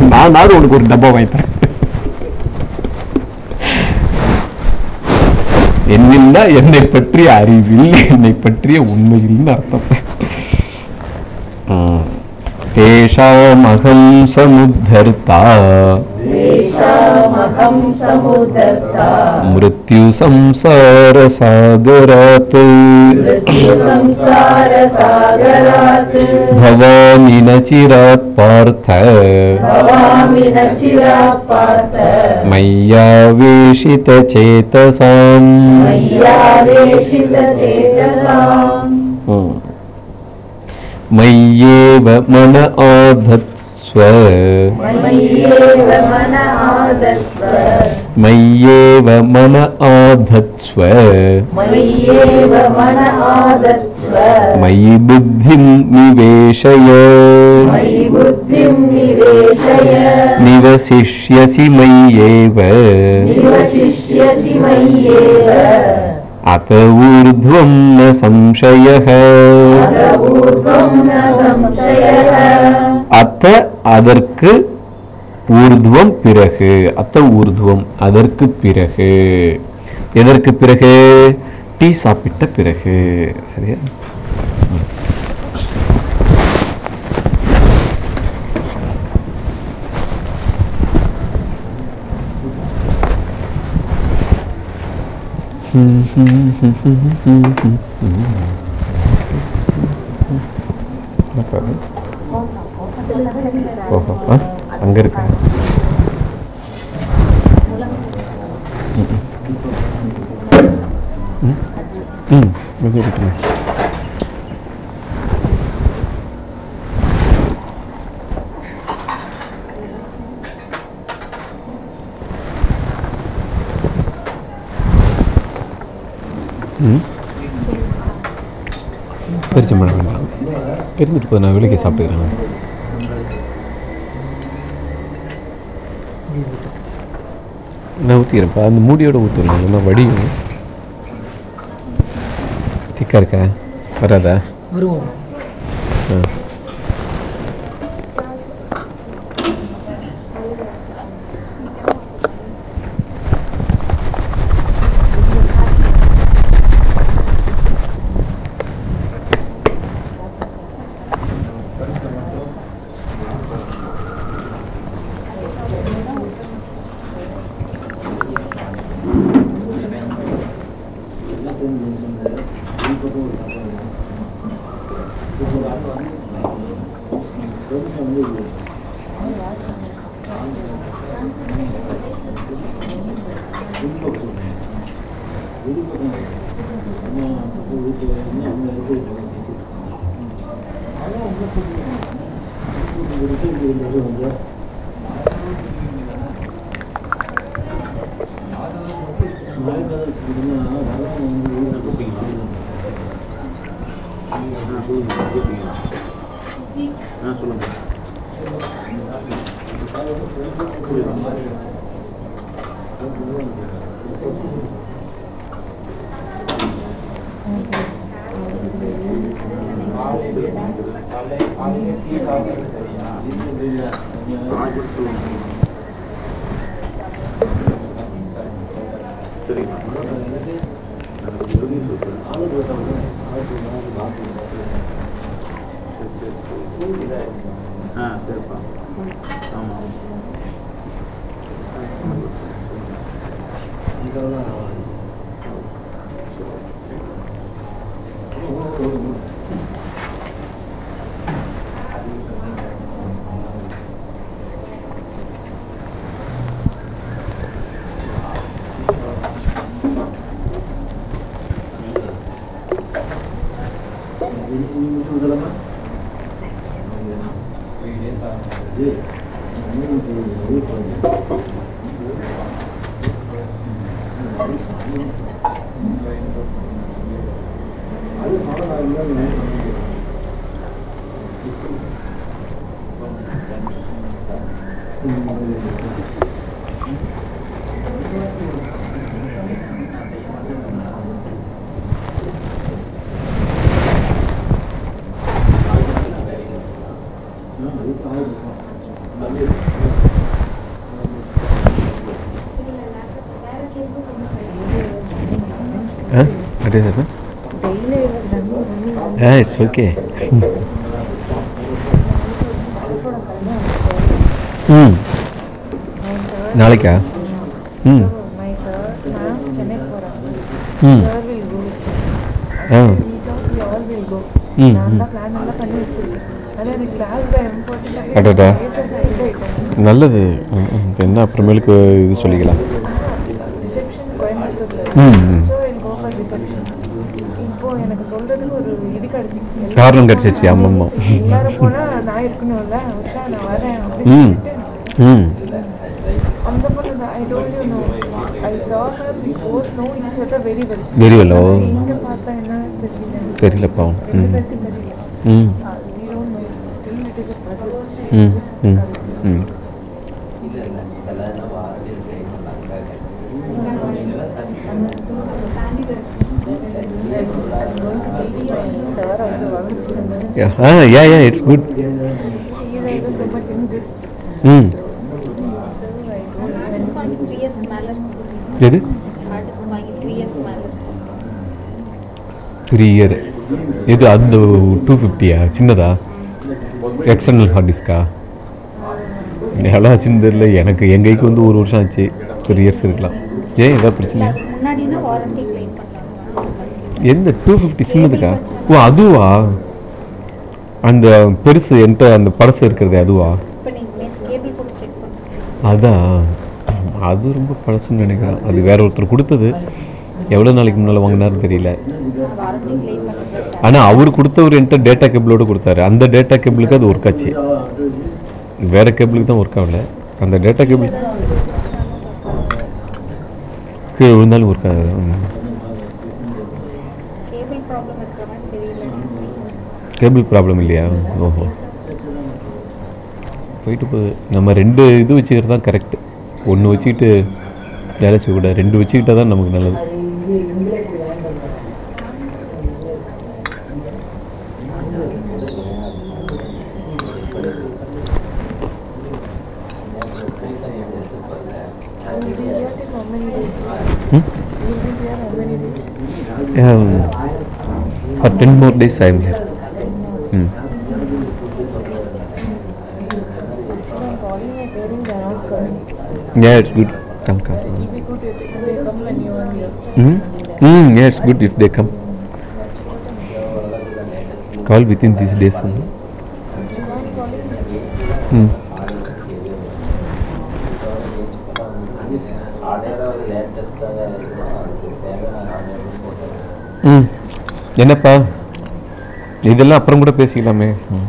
நான் நானும் உனக்கு ஒரு டப்பா வாங்கிட்டேன். என்னன்னா என்னை பற்றிய அறிவில், என்னை பற்றிய உண்மையில் அர்த்தம். தேஷாமகம் சமுத்தர்த்தா தேஷாமகம் சமுத்தர்த்தா மிருத்யு சம்சார சாகராத் மிருத்யு சம்சார சாகராத் பவாமி ந சிராத் பார்த்த பவாமி ந சிராத் பார்த்த மய்யாவேஷித சேதசாம் மய்யாவேஷித சேதசாம் மய்யேவ மன ஆதத்ஸ்வ மய்யேவ மன ஆதத்ஸ்வ மய்யேவ மன ஆதத்ஸ்வ மய்யேவ மன ஆதத்ஸ்வ மயி புத்திம் நிவேஷய மயி புத்திம் நிவேஷய நிவசிஷ்யசி மய்யேவ நிவசிஷ்யசி மய்யேவ அத ஊர்த்வம் ந சம்சயः அத ஊர்த்வம் ந சம்சயः அத்த அதற்கு ஊர்த்வம் பிறகு அத்த ஊர்த்வம் அதற்கு பிறகு எதற்கு பிறகு டீ சாப்பிட்ட பிறகு சரியா ஓஹோ அங்க இருக்கா ம் மெது எடுக்கணும் ம் பெருச்சம்பழம் வேண்டாம் இருந்துட்டு போது நான் விலைக்கு சாப்பிட்டுக்கிறேன் நான் ஊற்றிக்கிறேன்ப்பா அந்த மூடியோட ஊற்றணும் இல்லைன்னா வடியும் திக்கா இருக்கா வராதா வருவோம் ஆ No, What is it? Ah, it's okay. ம் நாளைக்கா ம் ம் ஆ ம் அடடா நல்லது என்ன அப்புறமேலுக்கு இது சொல்லிக்கலாம். ம் ம் காரணம் கிடச்சிச்சு. ஆமாம் ஆமாம். ம் ம் வெரி வெல். ஓ தெரியலப்பா. ம் ம் ம் ம் ம் Yeah, ah, yeah, yeah, it's good. Hmm. எது த்ரீ இயர் இது அந்த டூ ஃபிஃப்டியா சின்னதா எக்ஸ்டர்னல் ஹார்ட் டிஸ்கா எவ்வளோ ஆச்சுன்னு தெரியல எனக்கு. என் கைக்கு வந்து ஒரு வருஷம் ஆச்சு. த்ரீ இயர்ஸ் இருக்கலாம். ஏன் ஏதாவது பிரச்சனை? எந்த டூ ஃபிஃப்டி சின்னதுக்கா? ஓ அதுவா அந்த பெருசு என்கிட்ட அந்த படசு இருக்கிறது அதுவா? அதான் அது ரொம்ப பழசுன்னு நினைக்கிறேன். அது வேற ஒருத்தர் கொடுத்தது. எவ்வளோ நாளைக்கு முன்னால் வாங்கினாருன்னு தெரியல. ஆனால் அவர் கொடுத்தவர் என்கிட்ட டேட்டா கேபிளோடு கொடுத்தாரு. அந்த டேட்டா கேபிளுக்கு அது ஒர்க் ஆச்சு. வேற கேபிளுக்கு தான் ஒர்க் ஆகல. அந்த டேட்டா கேபிள் கீழே விழுந்தாலும் ஒர்க் ஆகுது. கேபிள் ப்ராப்ளம் இல்லையா? ஓஹோ போயிட்டு போகுது. நம்ம ரெண்டு இது வச்சுக்கிறது தான் கரெக்டு. ஒன்று வச்சுக்கிட்டு வேலை செய்யக்கூடாது. ரெண்டு வச்சுக்கிட்டா தான் நமக்கு நல்லது. For ten more days I am here. Hmm. Yeah, it's good. Come, come. It will be good if they come when you are here. Hmm? Hmm. Yeah, it's good if they come. Call within these days. Hmm. ம் என்னப்பா இதெல்லாம் அப்புறம் கூட பேசிக்கலாமே.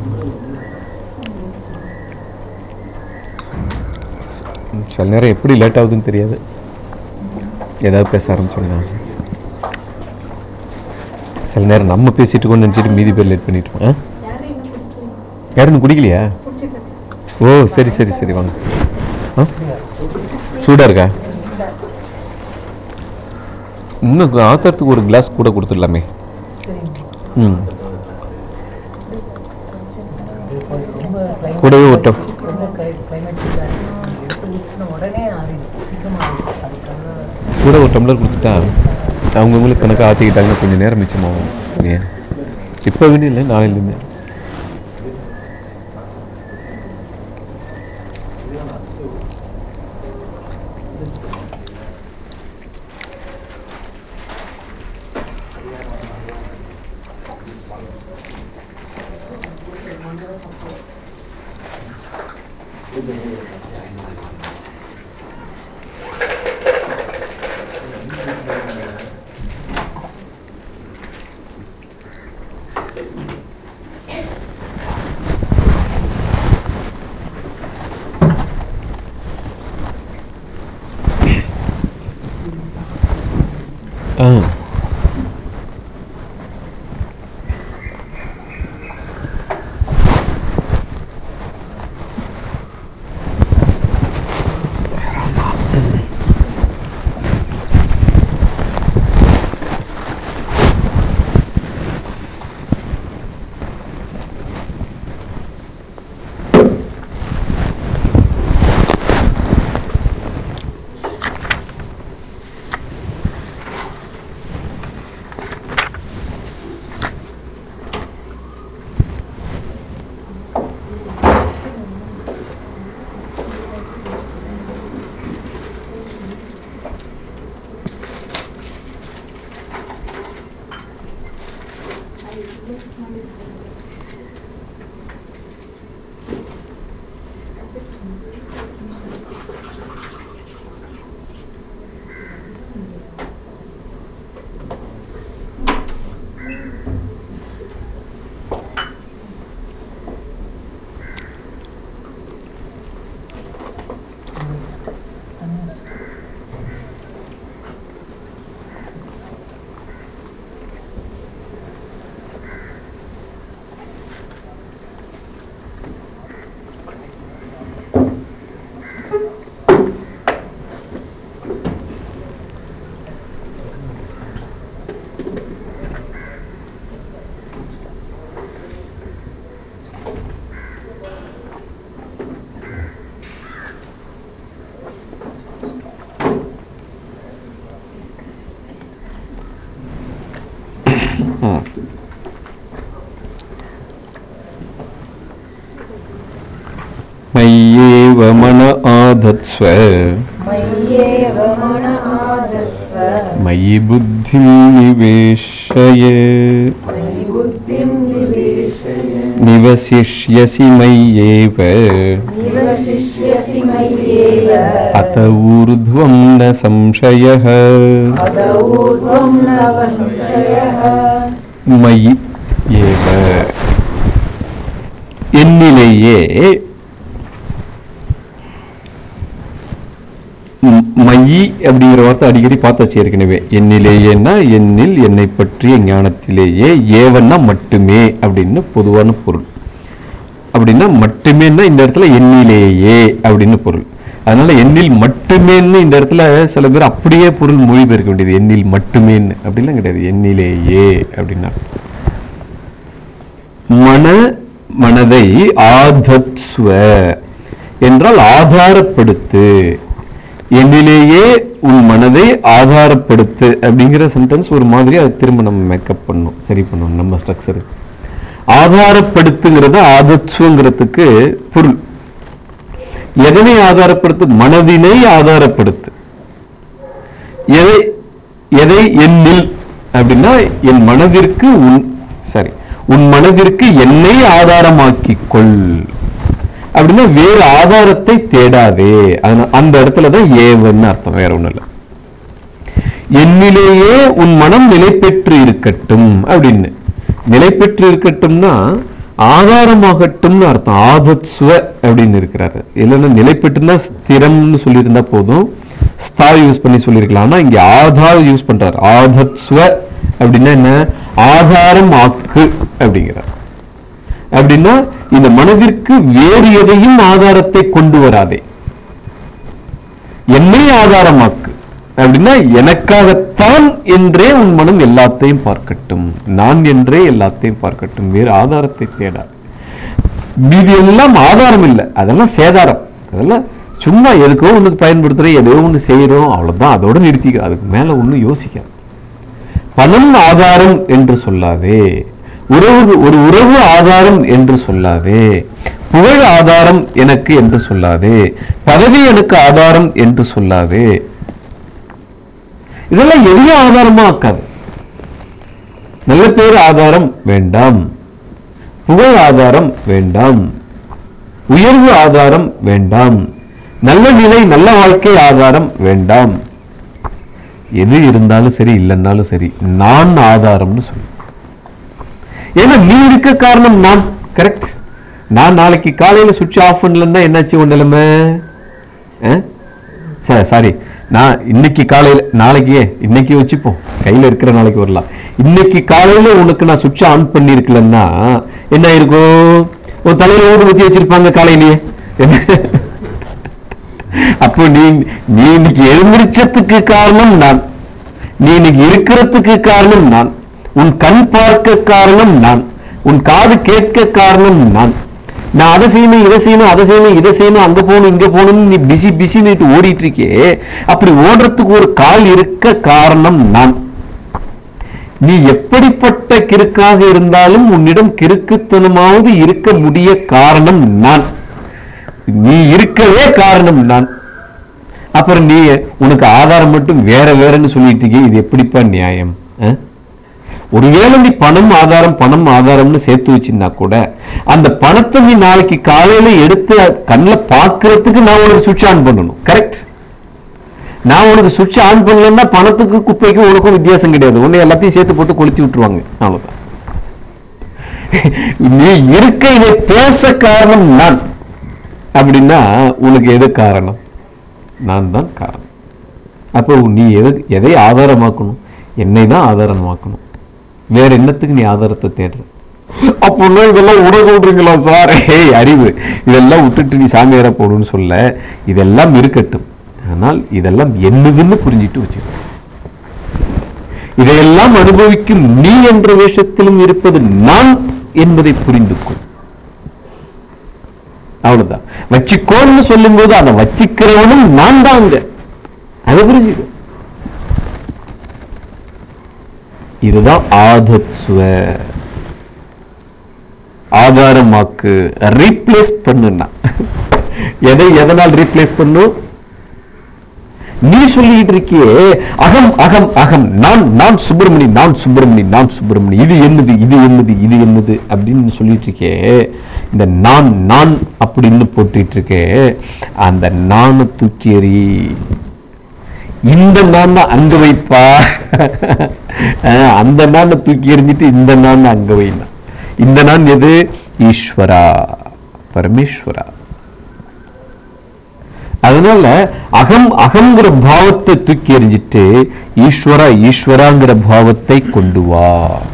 சில நேரம் எப்படி late ஆகுதுன்னு தெரியாது. ஏதாவது பேச ஆரம்பிச்சோம்னா சில நேரம் நம்ம பேசிட்டு இருக்கோம்னு நினச்சிட்டு மீதி பேர் லேட் பண்ணிட்டோம். ஆ யாரும் குடிக்கலையா? ஓ சரி சரி சரி வாங்க. ஆ சூடாக இருக்கா? இன்னும் ஆத்தறதுக்கு ஒரு கிளாஸ் கூட கொடுத்துடலாமே. ம் கூடவே ஒட்டும். கூட ஒரு டம்ளர் கொடுத்துட்டா அவங்கவுங்களுக்கு கணக்காக ஆற்றிக்கிட்டாங்கன்னா கொஞ்சம் நேரம் மிச்சமாகும். ஏன் இப்போ வேணும் இல்லை நாளையிலேருந்து. ஆ मय्येव मन आधत्स्व मय्येव मन आधत्स्व मयि बुद्धिं निवेशय मयि बुद्धिं निवेशय निवसिष्यसि मय्येव निवसिष्यसि मय्येव अत ऊर्ध्वं न संशयः अत ऊर्ध्वं न संशयः मयि एव என்னிலேயே மயி அப்படிங்கிற வார்த்தை அடிக்கடி பார்த்தாச்சு ஏற்கனவே. என்னிலேயேன்னா என்னில், என்னை பற்றிய ஞானத்திலேயே, ஏவன்னா மட்டுமே அப்படின்னு பொதுவான பொருள். அப்படின்னா மட்டுமேன்னா இந்த இடத்துல என்னிலேயே அப்படின்னு பொருள். அதனால எண்ணில் மட்டுமேன்னு இந்த இடத்துல சில பேர் அப்படியே பொருள் மொழிபெயர்க்க வேண்டியது. எண்ணில் மட்டுமேன்னு அப்படிலாம் கிடையாது, என்னிலேயே அப்படின்னா. மன மனதை ஆதத்ஸ்வ என்றால் ஆதாரப்படுத்து, என்னிலேயே உன் மனதை ஆதாரப்படுத்து அப்படிங்கிற சென்டென்ஸ் ஒரு மாதிரி அதை திரும்ப நம்ம மேக்கப் பண்ணணும், சரி பண்ணணும் நம்ம ஸ்ட்ரக்சர். ஆதாரப்படுத்துங்கிறத ஆதத்ஸ்வங்கிறதுக்கு பொருள். எதனை ஆதாரப்படுத்து? மனதினை ஆதாரப்படுத்து. எதை எதை என்னில் அப்படின்னா என் மனதிற்கு உன் சரி உன் மனதிற்கு என்னை ஆதாரமாக்கிக் கொள் அப்படின்னா வேறு ஆதாரத்தை தேடாதே. அந்த இடத்துலதான் ஏவன்னு அர்த்தம், வேற ஒண்ணு இல்லை. என்னிலேயே உன் மனம் நிலை பெற்று இருக்கட்டும் அப்படின்னு. நிலை பெற்று இருக்கட்டும்னா ஆதாரமாகட்டும்னு அர்த்தம். ஆதத்ஸ்வ அப்படின்னு இருக்கிறாரு. இல்லைன்னா நிலை பெற்றுனா ஸ்திரம்னு சொல்லியிருந்தா போதும், ஸ்தா யூஸ் பண்ணி சொல்லியிருக்கலாம். ஆனா இங்க ஆதார் யூஸ் பண்றாரு. ஆதத்ஸ்வ அப்படின்னா என்ன? ஆதாரம் ஆக்கு அப்படிங்கிறார். அப்படின்னா இந்த மனதிற்கு வேறு எதையும் ஆதாரத்தை கொண்டு வராதே, என்னை ஆதாரமாக்கு அப்படின்னா எனக்காகத்தான் என்றே உன் மனம் எல்லாத்தையும் பார்க்கட்டும், நான் என்றே எல்லாத்தையும் பார்க்கட்டும், வேறு ஆதாரத்தை தேடாது. மீதி எல்லாம் ஆதாரம் இல்லை, அதெல்லாம் சேதாரம். அதெல்லாம் சும்மா எதுக்கோ ஒண்ணுக்கு பயன்படுத்துறோம், ஏதோ ஒண்ணு செய்யறோம், அவ்வளவுதான், அதோட நிறுத்திக்க, அதுக்கு மேல ஒண்ணும் யோசிக்காது. பணம் ஆதாரம் என்று சொல்லாதே, உறவு ஒரு உறவு ஆதாரம் என்று சொல்லாதே, புகழ் ஆதாரம் எனக்கு என்று சொல்லாதே, பதவி எனக்கு ஆதாரம் என்று சொல்லாதே. இதெல்லாம் எதையும் ஆதாரமா ஆக்காது. நல்ல பேர் ஆதாரம் வேண்டாம், புகழ் ஆதாரம் வேண்டாம், உயர்வு ஆதாரம் வேண்டாம், நல்ல நிலை நல்ல வாழ்க்கை ஆதாரம் வேண்டாம். எது இருந்தாலும் சரி இல்லைன்னாலும் சரி நான் ஆதாரம்னு சொல்லு. ஏன்னா நீ இருக்க காரணம் நான். கரெக்ட். நான் நாளைக்கு காலையில சுவிட்ச் ஆஃப் பண்ணலன்னா என்னாச்சு உன் நிலைமை? சரி சாரி நான் இன்னைக்கு காலையில, நாளைக்கு இன்னைக்கு வச்சுப்போம், கையில இருக்கிற நாளைக்கு வரலாம். இன்னைக்கு காலையில உனக்கு நான் சுவிட்ச் ஆன் பண்ணிருக்கலன்னா என்ன இருக்கும்? உன் தலையில ஊடு ஊத்தி வச்சிருப்பாங்க காலையிலேயே. அப்போ நீ நீ இன்னைக்கு எழுந்திரிச்சதுக்கு காரணம் நான், நீ இன்னைக்கு இருக்கிறதுக்கு காரணம் நான், உன் கண் பார்க்க காரணம் நான், உன் காது கேட்க காரணம் நான். நான் அதை செய்யணும் இதை செய்யணும் அதை செய்யணும் இதை செய்யணும் அங்க போகணும் இங்க போகணும்னு நீ பிசி பிசின்னு ஓடிட்டு இருக்கே, அப்படி ஓடுறதுக்கு ஒரு கால் இருக்க காரணம் நான். நீ எப்படிப்பட்ட கிறுக்காக இருந்தாலும் உன்னிடம் கிறுக்குத்தனமாவது இருக்க முடிய காரணம் நான். நீ இருக்கவே காரணம் நான். அப்புறம் நீ உனக்கு ஆதாரம் மட்டும் வேற வேறன்னு சொல்லிட்டு இருக்கே, இது எப்படிப்பா நியாயம்? ஒருவேளை நீ பணம் ஆதாரம் பணம் ஆதாரம்னு சேர்த்து வச்சுன்னா கூட அந்த பணத்தை நீ நாளைக்கு காலையில எடுத்து கண்ணில் பார்க்கறதுக்கு நான் உனக்கு சுவிட்ச் ஆன் பண்ணணும். கரெக்ட்? நான் உனக்கு சுவிட்ச் ஆன் பண்ணலன்னா பணத்துக்கு குப்பைக்கு உனக்கும் வித்தியாசம் கிடையாது. உன்னை எல்லாத்தையும் சேர்த்து போட்டு கொளுத்தி விட்டுருவாங்க. அவ்வளவுதான். நீ இருக்க இதை பேச காரணம் நான் அப்படின்னா உனக்கு எது காரணம்? நான் தான் காரணம். அப்போ நீ எது எதை ஆதாரமாக்கணும்? என்னை தான் ஆதாரமாக்கணும். வேற என்னத்துக்கு நீ ஆதாரத்தை தேடுற? அப்படின்னா இதெல்லாம் விட சொல்றீங்களா சார்? ஏய் அறிவு, இதெல்லாம் விட்டுட்டு நீ சாமியார போகணும்னு சொல்ல. இதெல்லாம் இருக்கட்டும், ஆனால் இதெல்லாம் என்னதுன்னு புரிஞ்சிட்டு வச்சு. இதையெல்லாம் அனுபவிக்கும் நீ என்ற வேஷத்திலும் இருப்பது நான் என்பதை புரிந்து கொள். அவ்வளவுதான். வச்சிக்கோன்னு சொல்லும் போது அதை வச்சிக்கிறவனும் நான் தாங்க. அது புரிஞ்சுக்க. இதுதான் ஆதத்வ. ஆதாரமாக்கு. ரீப்ளேஸ் பண்ணுனா எதை எதனால் ரீப்ளேஸ் பண்ணும்? நீ சொல்லிட்டு இருக்கியே அகம் அகம் அகம், நான் நான் சுப்பிரமணி நான் சுப்பிரமணி நான் சுப்பிரமணி, இது என்னது இது என்னது இது என்னது அப்படின்னு சொல்லிட்டு இருக்கே. இந்த நான் நான் அப்படின்னு போட்டுட்டு இருக்கே, அந்த நானை தூக்கி எறி. இந்த நான் அங்க வைப்பா. அந்த நானை தூக்கி எறிஞ்சிட்டு இந்த நான் அங்க வைனா. இந்த நான் எது? ஈஸ்வரா, பரமேஸ்வரா. அதனால அகம் அகங்கிற பாவத்தை தூக்கி எறிஞ்சிட்டு ஈஸ்வரா ஈஸ்வராங்கிற பாவத்தை கொண்டு வா.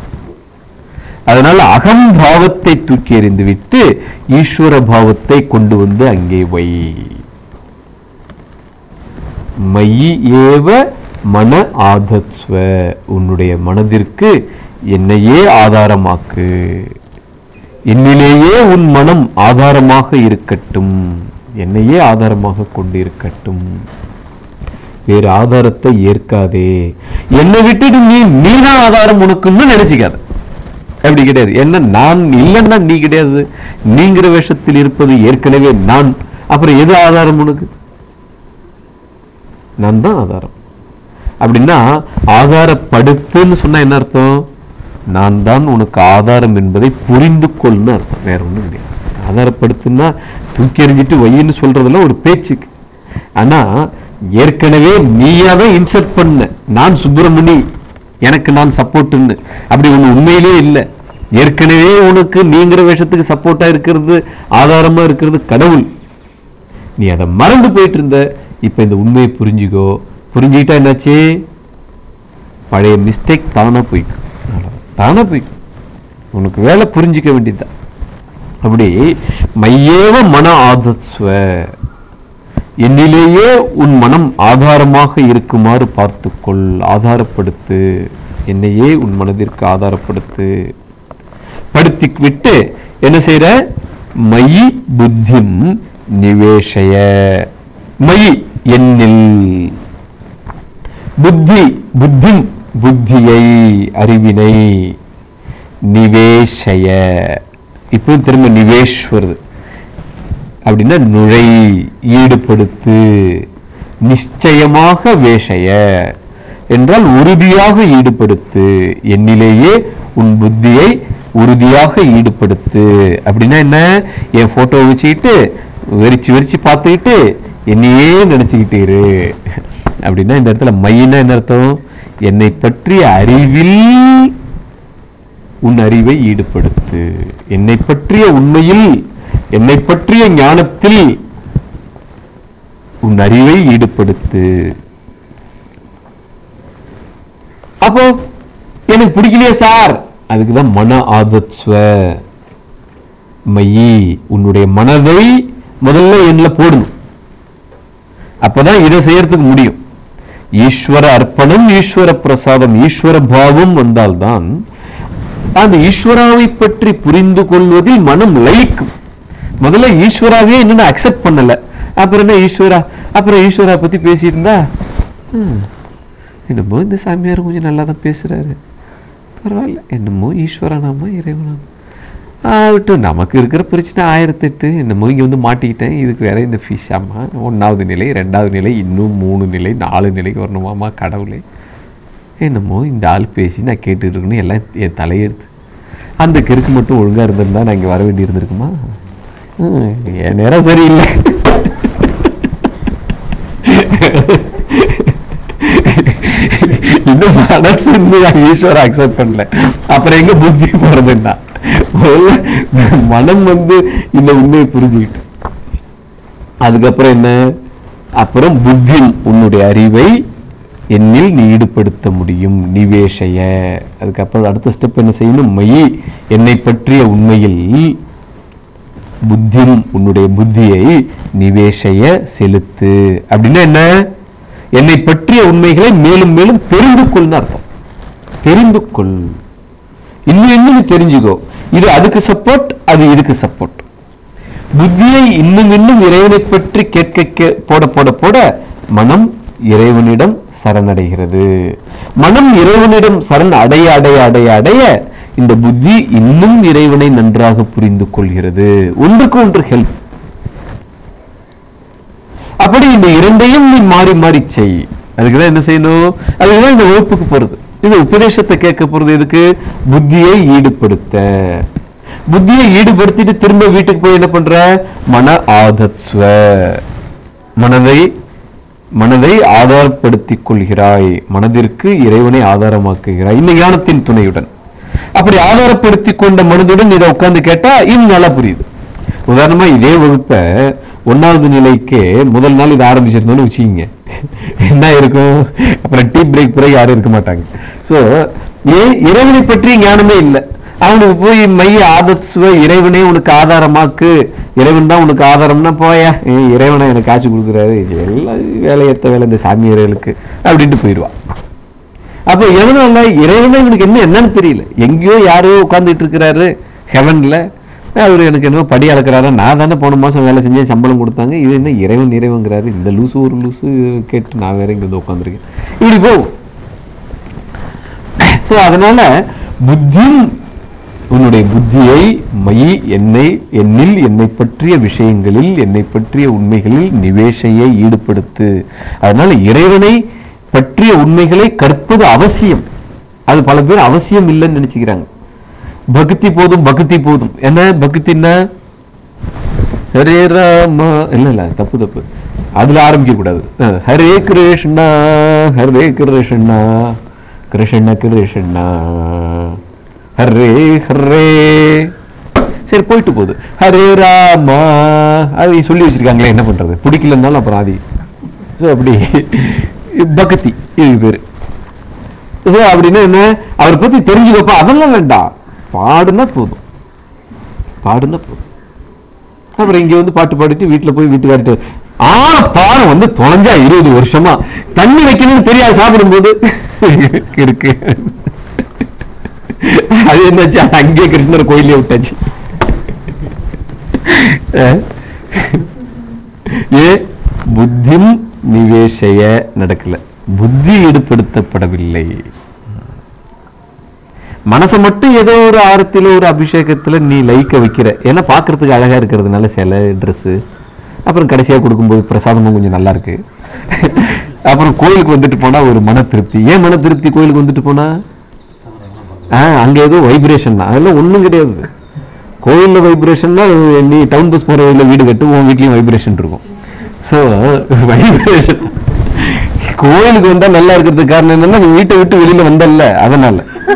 அதனால அகம் பாவத்தை தூக்கி எறிந்து விட்டு ஈஸ்வர பாவத்தை கொண்டு வந்து அங்கே வை. மயி ஏவ மன ஆதத்வ. உன்னுடைய மனதிற்கு என்னையே ஆதாரமாக்கு. என்னிலேயே உன் மனம் ஆதாரமாக இருக்கட்டும். என்னையே ஆதாரமாக கொண்டிருக்கட்டும். வேறு ஆதாரத்தை ஏற்காதே. என்னை விட்டுட்டு நீ நீதான் ஆதாரம் உனக்குன்னு நினைச்சுக்காத. அப்படி கிடையாது. என்ன நான் இல்லைன்னா நீ கிடையாது. நீங்கிற வேஷத்தில் இருப்பது ஏற்கனவே நான். அப்புறம் எது ஆதாரம் உனக்கு? நான் தான் ஆதாரம். அப்படின்னா ஆதாரப்படுத்துன்னு சொன்னா என்ன அர்த்தம்? நான் தான் உனக்கு ஆதாரம் என்பதை புரிந்து கொள்னு அர்த்தம். வேற ஒண்ணும் கிடையாது. ஆதாரப்படுத்துன்னா தூக்கி எறிஞ்சிட்டு வையின்னு சொல்றதுல ஒரு பேச்சுக்கு. ஆனா ஏற்கனவே நீயா தான் இன்சர்ட் பண்ண நான் சுப்பிரமணி, எனக்கு நான் சப்போர்ட்னு. அப்படி ஒண்ணு உண்மையிலே இல்லை. ஏற்கனவே உனக்கு நீங்கிற வேஷத்துக்கு சப்போர்ட்டா இருக்கிறது, ஆதாரமா இருக்கிறது கடவுள். நீ அதை மறந்து போயிட்டு இருந்த. இப்ப இந்த உண்மையை புரிஞ்சுக்கோ. புரிஞ்சுக்கிட்டா என்னாச்சு? பழைய மிஸ்டேக் தானா போய்க்கும். தானா போய்க்கும். உனக்கு வேலை புரிஞ்சிக்க வேண்டியதுதான். அப்படி மையேவ மன ஆதத்வ. என்னிலேயே உன் மனம் ஆதாரமாக இருக்குமாறு பார்த்துக்கொள். ஆதாரப்படுத்து. என்னையே உன் மனதிற்கு ஆதாரப்படுத்து. படுத்தி விட்டு என்ன செய்யற? மயி புத்திம் நிவேஷய. மயி என்னில். புத்தி புத்தி புத்தியை அறிவினை. நிவேஷய. இப்போ திரும்ப நிவேஷ் வருது. அப்படின்னா நுழை, ஈடுபடுத்து. நிச்சயமாக வேஷய என்றால் உறுதியாக ஈடுபடுத்து. என்னிலேயே உன் புத்தியை உறுதியாக ஈடுபடுத்து. அப்படின்னா என்ன? என் போட்டோ வச்சுக்கிட்டு வெறிச்சு வெறிச்சு பார்த்துக்கிட்டு என்னையே நினைச்சுக்கிட்டு இரு. அப்படின்னா இந்த இடத்துல மையினா என்ன அர்த்தம்? என்னை பற்றிய அறிவில் உன் அறிவை ஈடுபடுத்து. என்னை பற்றிய உண்மையில், என்னை பற்றிய ஞானத்தில் உன் அறிவை ஈடுபடுத்து. அப்போ எனக்கு பிடிக்கலையே சார், அதுக்குதான் மன ஆதத்வ. மையி உன்னுடைய மனதை முதல்ல என்னல போடணும். அப்பதான் இதை செய்யறதுக்கு முடியும். ஈஸ்வர அர்ப்பணம், ஈஸ்வர பிரசாதம், ஈஸ்வர பாவம் வந்தால்தான் அந்த ஈஸ்வராவை பற்றி புரிந்து கொள்வதில் மனம் லயிக்கும். முதல்ல ஈஸ்வராவே என்னன்னு அக்செப்ட் பண்ணல. அப்புறம் என்ன ஈஸ்வரா? அப்புறம் ஈஸ்வரா பத்தி பேசிட்டு இருந்தா என்னமோ இந்த சாமியார் கொஞ்சம் நல்லா தான் பேசுறாரு, பரவாயில்ல, என்னமோ ஈஸ்வரனாமா இறைவனாமா விட்டு நமக்கு இருக்கிற பிரச்சனை ஆயிரத்தெட்டு. என்னமோ இங்கே வந்து மாட்டிக்கிட்டேன், இதுக்கு வேற இந்த ஃபீஸ் ஆமா, ஒன்றாவது நிலை, ரெண்டாவது நிலை, இன்னும் மூணு நிலை, நாலு நிலைக்கு வரணுமாமா கடவுளே. என்னமோ இந்த ஆள் பேசி நான் கேட்டுட்டு இருக்கணும் எல்லாம் என் தலையெடுத்து. அந்த கிறுக்கு மட்டும் ஒழுங்காக இருந்திருந்தா நான் இங்கே வர வேண்டி இருந்திருக்குமா? என் நேரம் சரியில்லை. இன்னும் மனசு ஈஸ்வரன் அக்செப்ட் பண்ணல, அப்புறம் எங்க புத்தி போறதுன்னா மனம் வந்து இந்த உண்மையை புரிஞ்சுக்கிட்டு அதுக்கப்புறம் என்ன, அப்புறம் புத்தி உன்னுடைய அறிவை என்னில் நீ ஈடுபடுத்த முடியும், நிவேஷய. அதுக்கப்புறம் அடுத்த ஸ்டெப் என்ன செய்யணும், மையி என்னை பற்றிய உண்மையில் புத்தியும் உன்னுடைய புத்தியை நிவேஷய செலுத்து. அப்படின்னா என்ன, என்னை பற்றிய உண்மைகளை மேலும் மேலும் தெரிந்து கொள்னு அர்த்தம். தெரிந்து கொள், இன்னும் இன்னும் தெரிஞ்சுக்கோ. இது அதுக்கு சப்போர்ட், அது இதுக்கு சப்போர்ட். புத்தியை இன்னும் இன்னும் இறைவனை பற்றி கேட்க போட போட போட மனம் இறைவனிடம் சரணடைகிறது. மனம் இறைவனிடம் சரண் அடைய அடைய அடைய அடைய இந்த புத்தி இன்னும் இறைவனை நன்றாக புரிந்து கொள்கிறது. ஒன்றுக்கு ஒன்று ஹெல்ப். அப்படி இந்த இரண்டையும் நீ மாறி மாறி செய். அதுக்குதான் என்ன செய்யணும், அதுக்குதான் இந்த வகுப்புக்கு போறது. இது உபதேசத்தை கேட்க போறது எதுக்கு, புத்தியை ஈடுபடுத்த. புத்தியை ஈடுபடுத்திட்டு திரும்ப வீட்டுக்கு போய் என்ன பண்ற, மன ஆதத்வ, மனதை மனதை ஆதாரப்படுத்திக் கொள்கிறாய், மனதிற்கு இறைவனை ஆதாரமாக்குகிறாய் இந்த ஞானத்தின் துணையுடன். அப்படி ஆதாரப்படுத்தி கொண்ட மனதுடன் இதை உட்கார்ந்து கேட்டா இன்னும் நல்லா புரியுது. உதாரணமா இதே வகுப்பை ஒன்னாவது நிலைக்கு முதல் நாள் இதை ஆரம்பிச்சிருந்தோன்னு வச்சுக்கிங்க, என்ன இருக்கும், அப்புறம் டீ பிரேக் பிறகு யாரும் இருக்க மாட்டாங்க. ஸோ ஏன் இறைவனை பற்றி ஞானமே இல்லை, அவனுக்கு போய் மைய ஆதத்சுவ இறைவனே உனக்கு ஆதாரமாக்கு, இறைவன் தான் உனக்கு ஆதாரம்னா போயா, இறைவனை எனக்கு காசு கொடுக்குறாரு, எல்லாம் வேலையேற்ற வேலை இந்த சாமியார்களுக்கு அப்படின்ட்டு போயிடுவான். அப்போ எதனால இறைவனை இவனுக்கு என்ன என்னன்னு தெரியல, எங்கேயோ யாரோ உட்காந்துட்டு இருக்கிறாரு ஹெவன்ல, அவர் எனக்கு என்னவோ படி அளக்கிறாரா, நான் தானே போன மாதம் வேலை செஞ்சேன் சம்பளம் கொடுத்தாங்க, இது என்ன இறைவன் இறைவங்கிறாரு, இந்த லூசு ஒரு லூசு கேட்டு நான் வேற இங்கே வந்து உட்காந்துருக்கேன், இப்படி போகும். ஸோ அதனால புத்தி, உன்னுடைய புத்தியை மையி என்னை என்னில் என்னை பற்றிய விஷயங்களில் என்னை பற்றிய உண்மைகளில் நிவேஷையை ஈடுபடுத்து. அதனால இறைவனை பற்றிய உண்மைகளை கற்பது அவசியம். அது பல பேர் அவசியம் இல்லைன்னு நினைச்சுக்கிறாங்க. பக்தி போதும் பக்தி போதும். என்ன பக்தின்னா, ஹரே ராமா, இல்ல இல்ல தப்பு தப்பு, அதுல ஆரம்பிக்க கூடாது. ஹரே கிருஷ்ணா ஹரே கிருஷ்ணா கிருஷ்ண கிருஷ்ணா ஹரே ஹரே, சரி போயிட்டு போகுது. ஹரே ராமா அது சொல்லி வச்சிருக்காங்களே, என்ன பண்றது, பிடிக்கலன்னாலும் அப்புறம் ஆதி. ஸோ அப்படி பக்தி இது பேரு. ஸோ அப்படின்னா என்ன, அவரை பத்தி தெரிஞ்சுக்கப்பா, அதெல்லாம் வேண்டாம், பாடுனா போதும், பாடுனா போதும். அப்புறம் இங்க வந்து பாட்டு பாடிட்டு வீட்டுல போய் வீட்டுக்காரிட்டு ஆன பாடம் வந்து தொலைஞ்சா இருபது வருஷமா தண்ணி வைக்கணும்னு தெரியாது, சாப்பிடும்போது இருக்கு. அது என்னாச்சு, அங்கே கிருஷ்ணர் கோயிலே விட்டாச்சு. ஏ புத்திம் நிவேஷய நடக்கல, புத்தி ஈடுபடுத்தப்படவில்லை. மனசை மட்டும் ஏதோ ஒரு ஆரத்தில ஒரு அபிஷேகத்துல நீ லைக்க வைக்கிற, ஏன்னா பாக்குறதுக்கு அழகா இருக்கிறதுனால சில ட்ரெஸ், அப்புறம் கடைசியா கொடுக்கும்போது பிரசாதமும் கொஞ்சம் நல்லா இருக்கு. அப்புறம் கோயிலுக்கு வந்துட்டு போனா ஒரு மன திருப்தி. ஏன் மன திருப்தி கோயிலுக்கு வந்துட்டு போனா, ஆஹ் அங்க ஏதோ வைப்ரேஷன் தான், அதெல்லாம் ஒண்ணும் கிடையாது. கோயில்ல வைப்ரேஷன்னா நீ டவுன் பஸ் போற வழியில வீடு கட்டு, உன் வீட்லயும் வைப்ரேஷன் இருக்கும். ஸோ வைப்ரேஷன் கோயிலுக்கு வந்தா நல்லா இருக்கிறதுக்கு காரணம் என்னன்னா, நீ வீட்டை விட்டு வெளியில வந்தல்ல, அதனால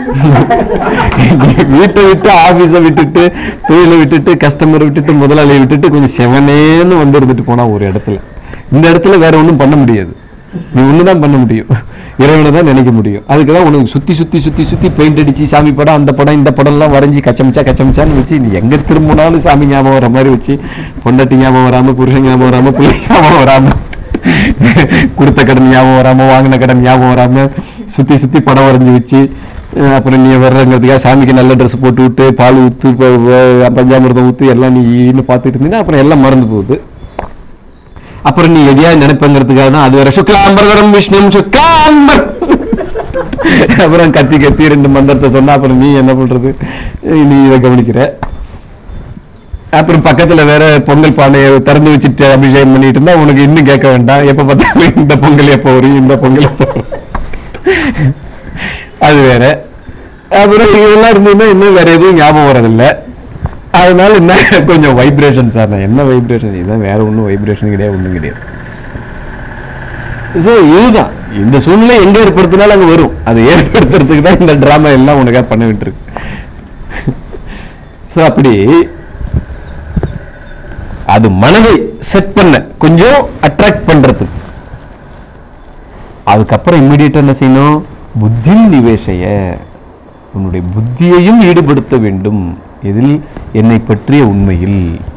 வீட்டை விட்டு ஆபீஸை விட்டுட்டு தொழிலை விட்டுட்டு கஸ்டமரை விட்டுட்டு முதலாளியை விட்டுட்டு கொஞ்சம் செவனேன்னு வந்து இருந்துட்டு போனா ஒரு இடத்துல, இந்த இடத்துல வேற ஒன்றும் பண்ண முடியாது, நீ ஒண்ணுதான் பண்ண முடியும், இறைவனை தான் நினைக்க முடியும். அதுக்குதான் உனக்கு சுத்தி சுத்தி சுத்தி சுத்தி பெயிண்ட் அடிச்சு சாமி படம் அந்த படம் இந்த படம் எல்லாம் வரைஞ்சி கச்சமிச்சா கச்சமிச்சான்னு வச்சு நீ எங்க திரும்பினாலும் சாமி ஞாபகம் வர மாதிரி வச்சு, பொண்டாட்டி ஞாபகம் வராம, புருஷன் ஞாபகம் வராம, பிள்ளை ஞாபகம் வராம, கொடுத்த கடன் ஞாபகம் வராம, வாங்கின கடன் ஞாபகம் வராம சுத்தி சுத்தி படம் வரைஞ்சி வச்சு, அப்புறம் நீ வர்றங்கிறதுக்காக சாமிக்கு நல்ல ட்ரெஸ் போட்டு விட்டு பால் ஊத்து பஞ்சாமிரதம் ஊத்து எல்லாம் நீ இன்னும் பார்த்துட்டு இருந்தீங்கன்னா அப்புறம் எல்லாம் மறந்து போகுது. அப்புறம் நீ எதையாவது நினைப்பங்கிறதுக்காக தான் அது வேற சுக்லாம்பரம் விஷ்ணு சுக்லாம்பர், அப்புறம் கத்தி கத்தி ரெண்டு மந்திரத்தை சொன்னா அப்புறம் நீ என்ன பண்றது, நீ இதை கவனிக்கிற. அப்புறம் பக்கத்துல வேற பொங்கல் பானையை திறந்து வச்சுட்டு அபிஷேகம் பண்ணிட்டு இருந்தா உனக்கு இன்னும் கேட்க வேண்டாம், எப்ப பார்த்தாலும் இந்த பொங்கல் எப்போ வரும், இந்த பொங்கல் எப்போ வரும். அது வேற. அப்புறம் இதெல்லாம் இருந்ததுன்னா இன்னும் வேற எதுவும் ஞாபகம் வரதில்லை. அதனால என்ன கொஞ்சம் வைப்ரேஷன் சார். நான் என்ன வைப்ரேஷன், இதுதான், வேற ஒன்றும் வைப்ரேஷன் கிடையாது, ஒன்றும் கிடையாது. ஸோ இதுதான் இந்த சூழ்நிலை எங்க ஏற்படுத்தினாலும் அங்கே வரும். அதை ஏற்படுத்துறதுக்கு தான் இந்த டிராமா எல்லாம் உனக்காக பண்ண விட்டுருக்கு. ஸோ அப்படி அது மனதை செட் பண்ண, கொஞ்சம் அட்ராக்ட் பண்றது. அதுக்கப்புறம் இம்மிடியேட்டா என்ன செய்யணும்? புத்தி நிவேசைய, உன்னுடைய புத்தியையும் ஈடுபடுத்த வேண்டும். இதில் என்னை பற்றிய உண்மையில்,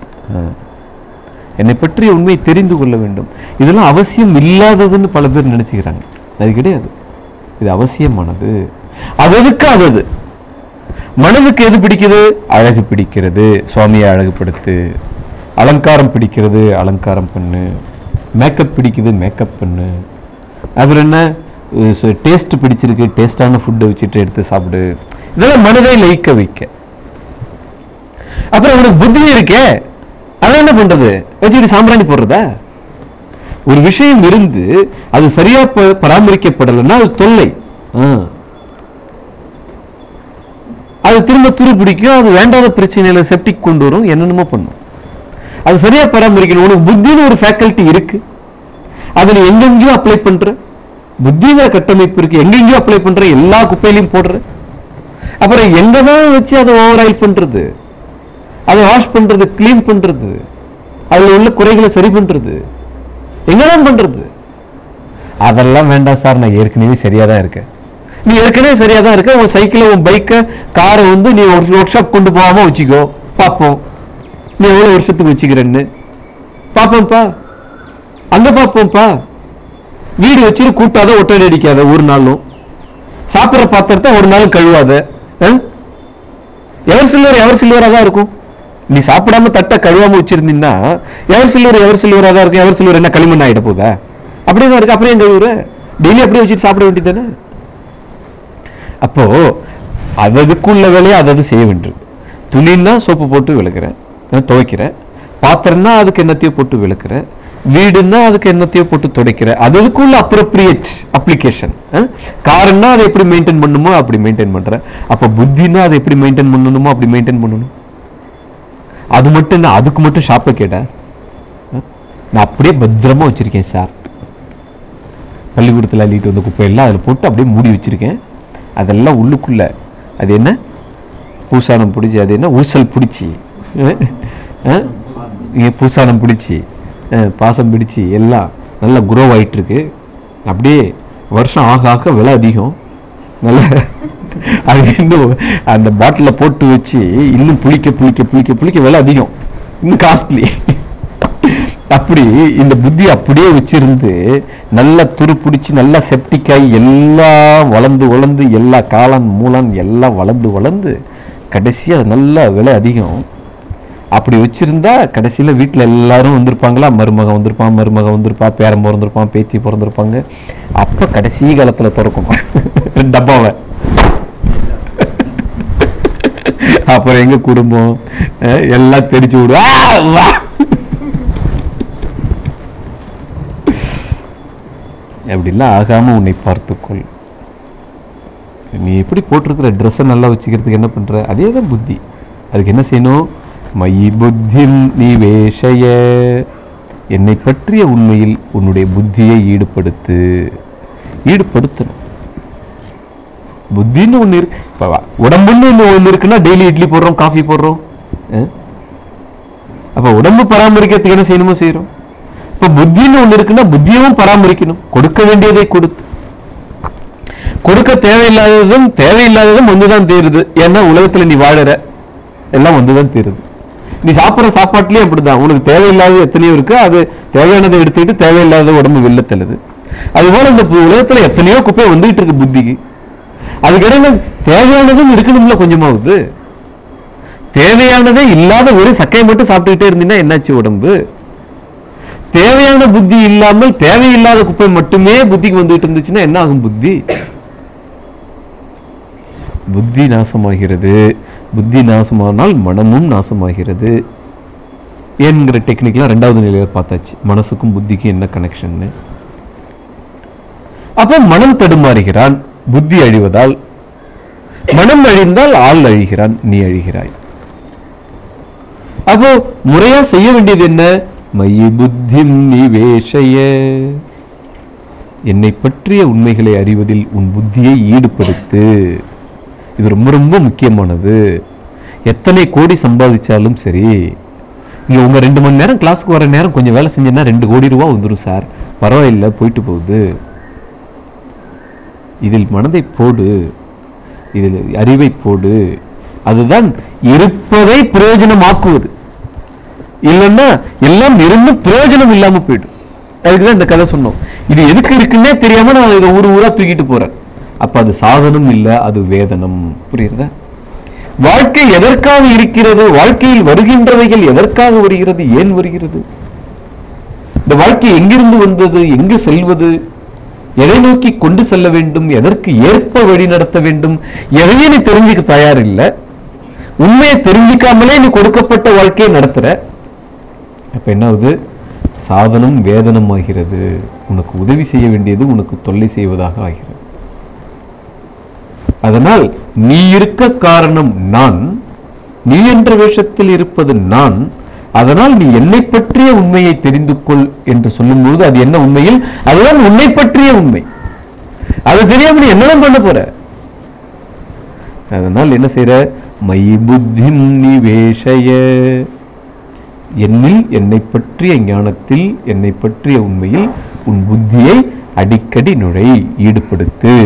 என்னை பற்றிய உண்மையை தெரிந்து கொள்ள வேண்டும். இதெல்லாம் அவசியம் இல்லாததுன்னு பல பேர் நினைச்சுக்கிறாங்க. அது கிடையாது, இது அவசியமானது. அது எதுக்கு அது மனதுக்கு எது பிடிக்குது? அழகு பிடிக்கிறது, சுவாமியை அழகுபடுத்து. அலங்காரம் பிடிக்கிறது, அலங்காரம் பண்ணு. மேக்கப் பிடிக்குது, மேக்கப் பண்ணு. அப்புறம் என்ன, டேஸ்ட் பிடிச்சிருக்கு, டேஸ்டான ஃபுட்டை வச்சுட்டு எடுத்து சாப்பிடு. இதெல்லாம் மனதை லயிக்க வைக்க. அப்புறம் உனக்கு புத்தி இருக்கே, அதான் என்ன பண்றது? வச்சுக்கிட்டு சாம்பிராணி போடுறதா? ஒரு விஷயம் இருந்து அது சரியா பராமரிக்கப்படலைன்னா அது தொல்லை. அது திரும்ப துரு பிடிக்கும், அது வேண்டாத பிரச்சனையில செப்டிக் கொண்டு வரும், என்னென்னமோ பண்ணும். அது சரியா பராமரிக்கணும். உனக்கு புத்தின்னு ஒரு ஃபேக்கல்டி இருக்கு, அதை நீ எங்கெங்கயோ அப்ளை பண்ற. புத்திங்கிற கட்டமைப்பு இருக்கு, எங்கெங்கயோ அப்ளை பண்ற, எல்லா குப்பையிலையும் போடுற. அப்புறம் எங்கதான் வச்சு அதை ஓவர் ஆயில் பண்றது, அதை வாஷ் பண்றது, கிளீன் பண்றது, அதுல உள்ள குறைகளை சரி பண்றது, எங்கதான் பண்றது? அதெல்லாம் வேண்டாம் சார், நான் ஏற்கனவே சரியா தான் இருக்கேன். நீ ஏற்கனவே சரியா தான் இருக்க. உன் சைக்கிளை, உன் பைக்கை, காரை வந்து நீ ஒர்க் ஷாப் கொண்டு போகாம வச்சுக்கோ, பார்ப்போம் நீ எவ்வளவு வருஷத்துக்கு வச்சுக்கிறேன்னு பார்ப்போம்ப்பா. அங்க பார்ப்போம்ப்பா. வீடு வச்சுட்டு கூட்டாத, ஒட்டடை அடிக்காத, ஒரு நாளும் சாப்பிட்ற பாத்திரத்தை ஒரு நாளும் கழுவாத. எவர் சில்வர் எவர் சில்வரா தான் இருக்கும். நீ சாப்பிடாம தட்டை கழுவாம வச்சிருந்தீங்கன்னா எவர் சில்வர் எவர் சில்வரா தான் இருக்கும். எவர் சில்வர் என்ன களிமண் ஆகிட போதா? அப்படியே தான் இருக்கு. அப்படியே கழுவுற, டெய்லி அப்படியே வச்சுட்டு சாப்பிட வேண்டியதானே. அப்போ அதுக்குள்ள வேலையை அதாவது செய்ய வேண்டியது. துணின்னா சோப்பு போட்டு விளக்குறேன், துவைக்கிறேன். பாத்திரம்னா அதுக்கு என்னத்தையோ போட்டு விளக்குறேன். வீடுன்னா அதுக்கு என்னத்தையோ போட்டு துடைக்கிற. அதுக்குள்ள அப்ரோப்ரியேட் அப்ளிகேஷன். காருன்னா அதை எப்படி மெயின்டைன் பண்ணணுமோ அப்படி மெயின்டைன் பண்ற. அப்ப புத்தினா அதை எப்படி மெயின்டைன் பண்ணணுமோ அப்படி மெயின்டைன் பண்ணணும். அது மட்டும் என்ன, அதுக்கு மட்டும் ஷாப்பை கேட்ட நான் அப்படியே பத்திரமா வச்சிருக்கேன் சார். பள்ளிக்கூடத்தில் அள்ளிட்டு வந்த குப்பையெல்லாம் அதில் போட்டு அப்படியே மூடி வச்சிருக்கேன். அதெல்லாம் உள்ளுக்குள்ள அது என்ன பூசானம் பிடிச்சி, அது என்ன ஊசல் பிடிச்சி, பூசானம் பிடிச்சி, பாசம் பிடிச்சி எல்லாம் நல்லா குரோவ் ஆகிட்டு இருக்கு. அப்படியே வருஷம் ஆக ஆக விலை அதிகம். நல்ல அது இன்னும் அந்த பாட்டிலில் போட்டு வச்சு இன்னும் புளிக்க புளிக்க புளிக்க புளிக்க விலை அதிகம், இன்னும் காஸ்ட்லி. அப்படி இந்த புத்தி அப்படியே வச்சிருந்து நல்லா துரு பிடிச்சி நல்லா செப்டிக்காய் எல்லாம் வளர்ந்து வளர்ந்து எல்லா காளான் மூளான் எல்லாம் வளர்ந்து வளர்ந்து கடைசியாக நல்ல விலை அதிகம். அப்படி வச்சிருந்தா கடைசியில் வீட்டில் எல்லாரும் வந்திருப்பாங்களா, மருமகன் வந்திருப்பான், மருமகன் வந்திருப்பா, பேரன் பிறந்திருப்பான், பேத்தி பிறந்திருப்பாங்க. அப்போ கடைசி காலத்தில் திறக்கும் டப்பாவை. அப்புறம் எங்க குடும்பம் எல்லாம் தெரிச்சு விடு. அப்படிலாம் ஆகாம உன்னை பார்த்துக்கொள். நீ எப்படி போட்டிருக்கிற ட்ரெஸ்ஸை நல்லா வச்சுக்கிறதுக்கு என்ன பண்ற, அதே தான் புத்தி. அதுக்கு என்ன செய்யணும்? மயி புத்தி நிவேஷய, என்னை பற்றிய உண்மையில் உன்னுடைய புத்தியை ஈடுபடுத்து. ஈடுபடுத்தணும். புத்தின்னு ஒண்ணு இருக்கு. இப்போ உடம்புன்னு ஒண்ணு இருக்குன்னா டெய்லி இட்லி போடுறோம், காஃபி போடுறோம். அப்ப உடம்பு பராமரிக்கிறதுக்கு என்ன செய்யணுமோ செய்யறோம். இப்ப புத்தின்னு ஒண்ணு இருக்குன்னா புத்தியவும் பராமரிக்கணும். கொடுக்க வேண்டியதை கொடுத்து, கொடுக்க தேவையில்லாததும் தேவையில்லாததும் வந்துதான் தீருது. ஏன்னா உலகத்துல நீ வாழற எல்லாம் வந்துதான் தீருது. நீ சாப்பிட்ற சாப்பாட்டுலயே அப்படிதான். உனக்கு தேவையில்லாதது எத்தனையோ இருக்கு, அது தேவையானதை எடுத்துக்கிட்டு தேவையில்லாத உடம்பு வெளில தள்ளுது. அதுபோல இந்த உலகத்துல எத்தனையோ குப்பை வந்துகிட்டு இருக்கு புத்திக்கு. அதுக்கிடையில தேவையானதும் இருக்கணும்ல கொஞ்சமாவது. தேவையானதே இல்லாத ஒரு சக்கையை மட்டும் சாப்பிட்டுக்கிட்டே இருந்தீங்கன்னா என்னாச்சு உடம்பு? தேவையான புத்தி இல்லாமல் தேவையில்லாத குப்பை மட்டுமே புத்திக்கு வந்துட்டு இருந்துச்சுன்னா என்ன ஆகும் புத்தி? புத்தி நாசமாகிறது. புத்தி நாசமானால் மனமும் நாசமாகிறது என்கிற டெக்னிக்லாம் ரெண்டாவது நிலையில பார்த்தாச்சு. மனசுக்கும் புத்திக்கும் என்ன கனெக்ஷன்? அப்ப மனம் தடுமாறுகிறான். புத்தி அழிவதால் மனம் அழிந்தால் ஆள் அழிகிறான், நீ அழிகிறாய். அப்போ முறையா செய்ய வேண்டியது என்ன? மயி புத்தி நிவேஷய, என்னை பற்றிய உண்மைகளை அறிவதில் உன் புத்தியை ஈடுபடுத்து. இது ரொம்ப ரொம்ப முக்கியமானது. எத்தனை கோடி சம்பாதிச்சாலும் சரி, நீங்க உங்க ரெண்டு மணி நேரம் கிளாஸுக்கு வர நேரம் கொஞ்சம் வேலை செஞ்சீங்கன்னா ரெண்டு கோடி ரூபா வந்துடும் சார், பரவாயில்லை, போயிட்டு போகுது. இதில் மனதை போடு, இதில் அறிவை போடு. அதுதான் இருப்பதை பிரயோஜனமாக்குவது. இல்லைன்னா எல்லாம் இருந்து பிரயோஜனம் இல்லாம போயிடும். அதுக்குதான் இந்த கதை சொன்னோம். இது எதுக்கு இருக்குன்னே தெரியாம நான் இதை ஊரு ஊரா தூக்கிட்டு போறேன். அப்ப அது சாதனம் இல்லை, அது வேதனம். புரியுறதா? வாழ்க்கை எதற்காக இருக்கிறது? வாழ்க்கையில் வருகின்றவைகள் எதற்காக வருகிறது? ஏன் வருகிறது? இந்த வாழ்க்கை எங்கிருந்து வந்தது? எங்கு செல்வது? எதை நோக்கி கொண்டு செல்ல வேண்டும்? எதற்கு ஏற்ப வழி நடத்த வேண்டும்? எதையும் நீ தெரிஞ்சுக்க தயார் இல்லை. உண்மையை தெரிஞ்சிக்காமலே நீ கொடுக்கப்பட்ட வாழ்க்கையை நடத்துற. அப்ப என்ன ஆகுது? சாதனம் வேதனம் ஆகிறது. உனக்கு உதவி செய்ய வேண்டியது உனக்கு தொல்லை செய்வதாக ஆகிறது. அதனால் நீ இருக்க காரணம் நான், நீ என்ற வேஷத்தில் இருப்பது நான். அதனால் நீ என்னை பற்றிய உண்மையை தெரிந்து கொள் என்று சொல்லும்போது அது என்ன உண்மையில்? அதுதான் உன்னை பற்றிய உண்மை. அது தெரியாம நீ என்னதான் பண்ண போற? அதனால் என்ன செய்யற? மயி புத்தி நிவேஷய, என்னில் என்னை பற்றிய ஞானத்தில் என்னை பற்றிய உண்மையில் உன் புத்தியை அடிக்கடி நுழை, ஈடுபடுத்து.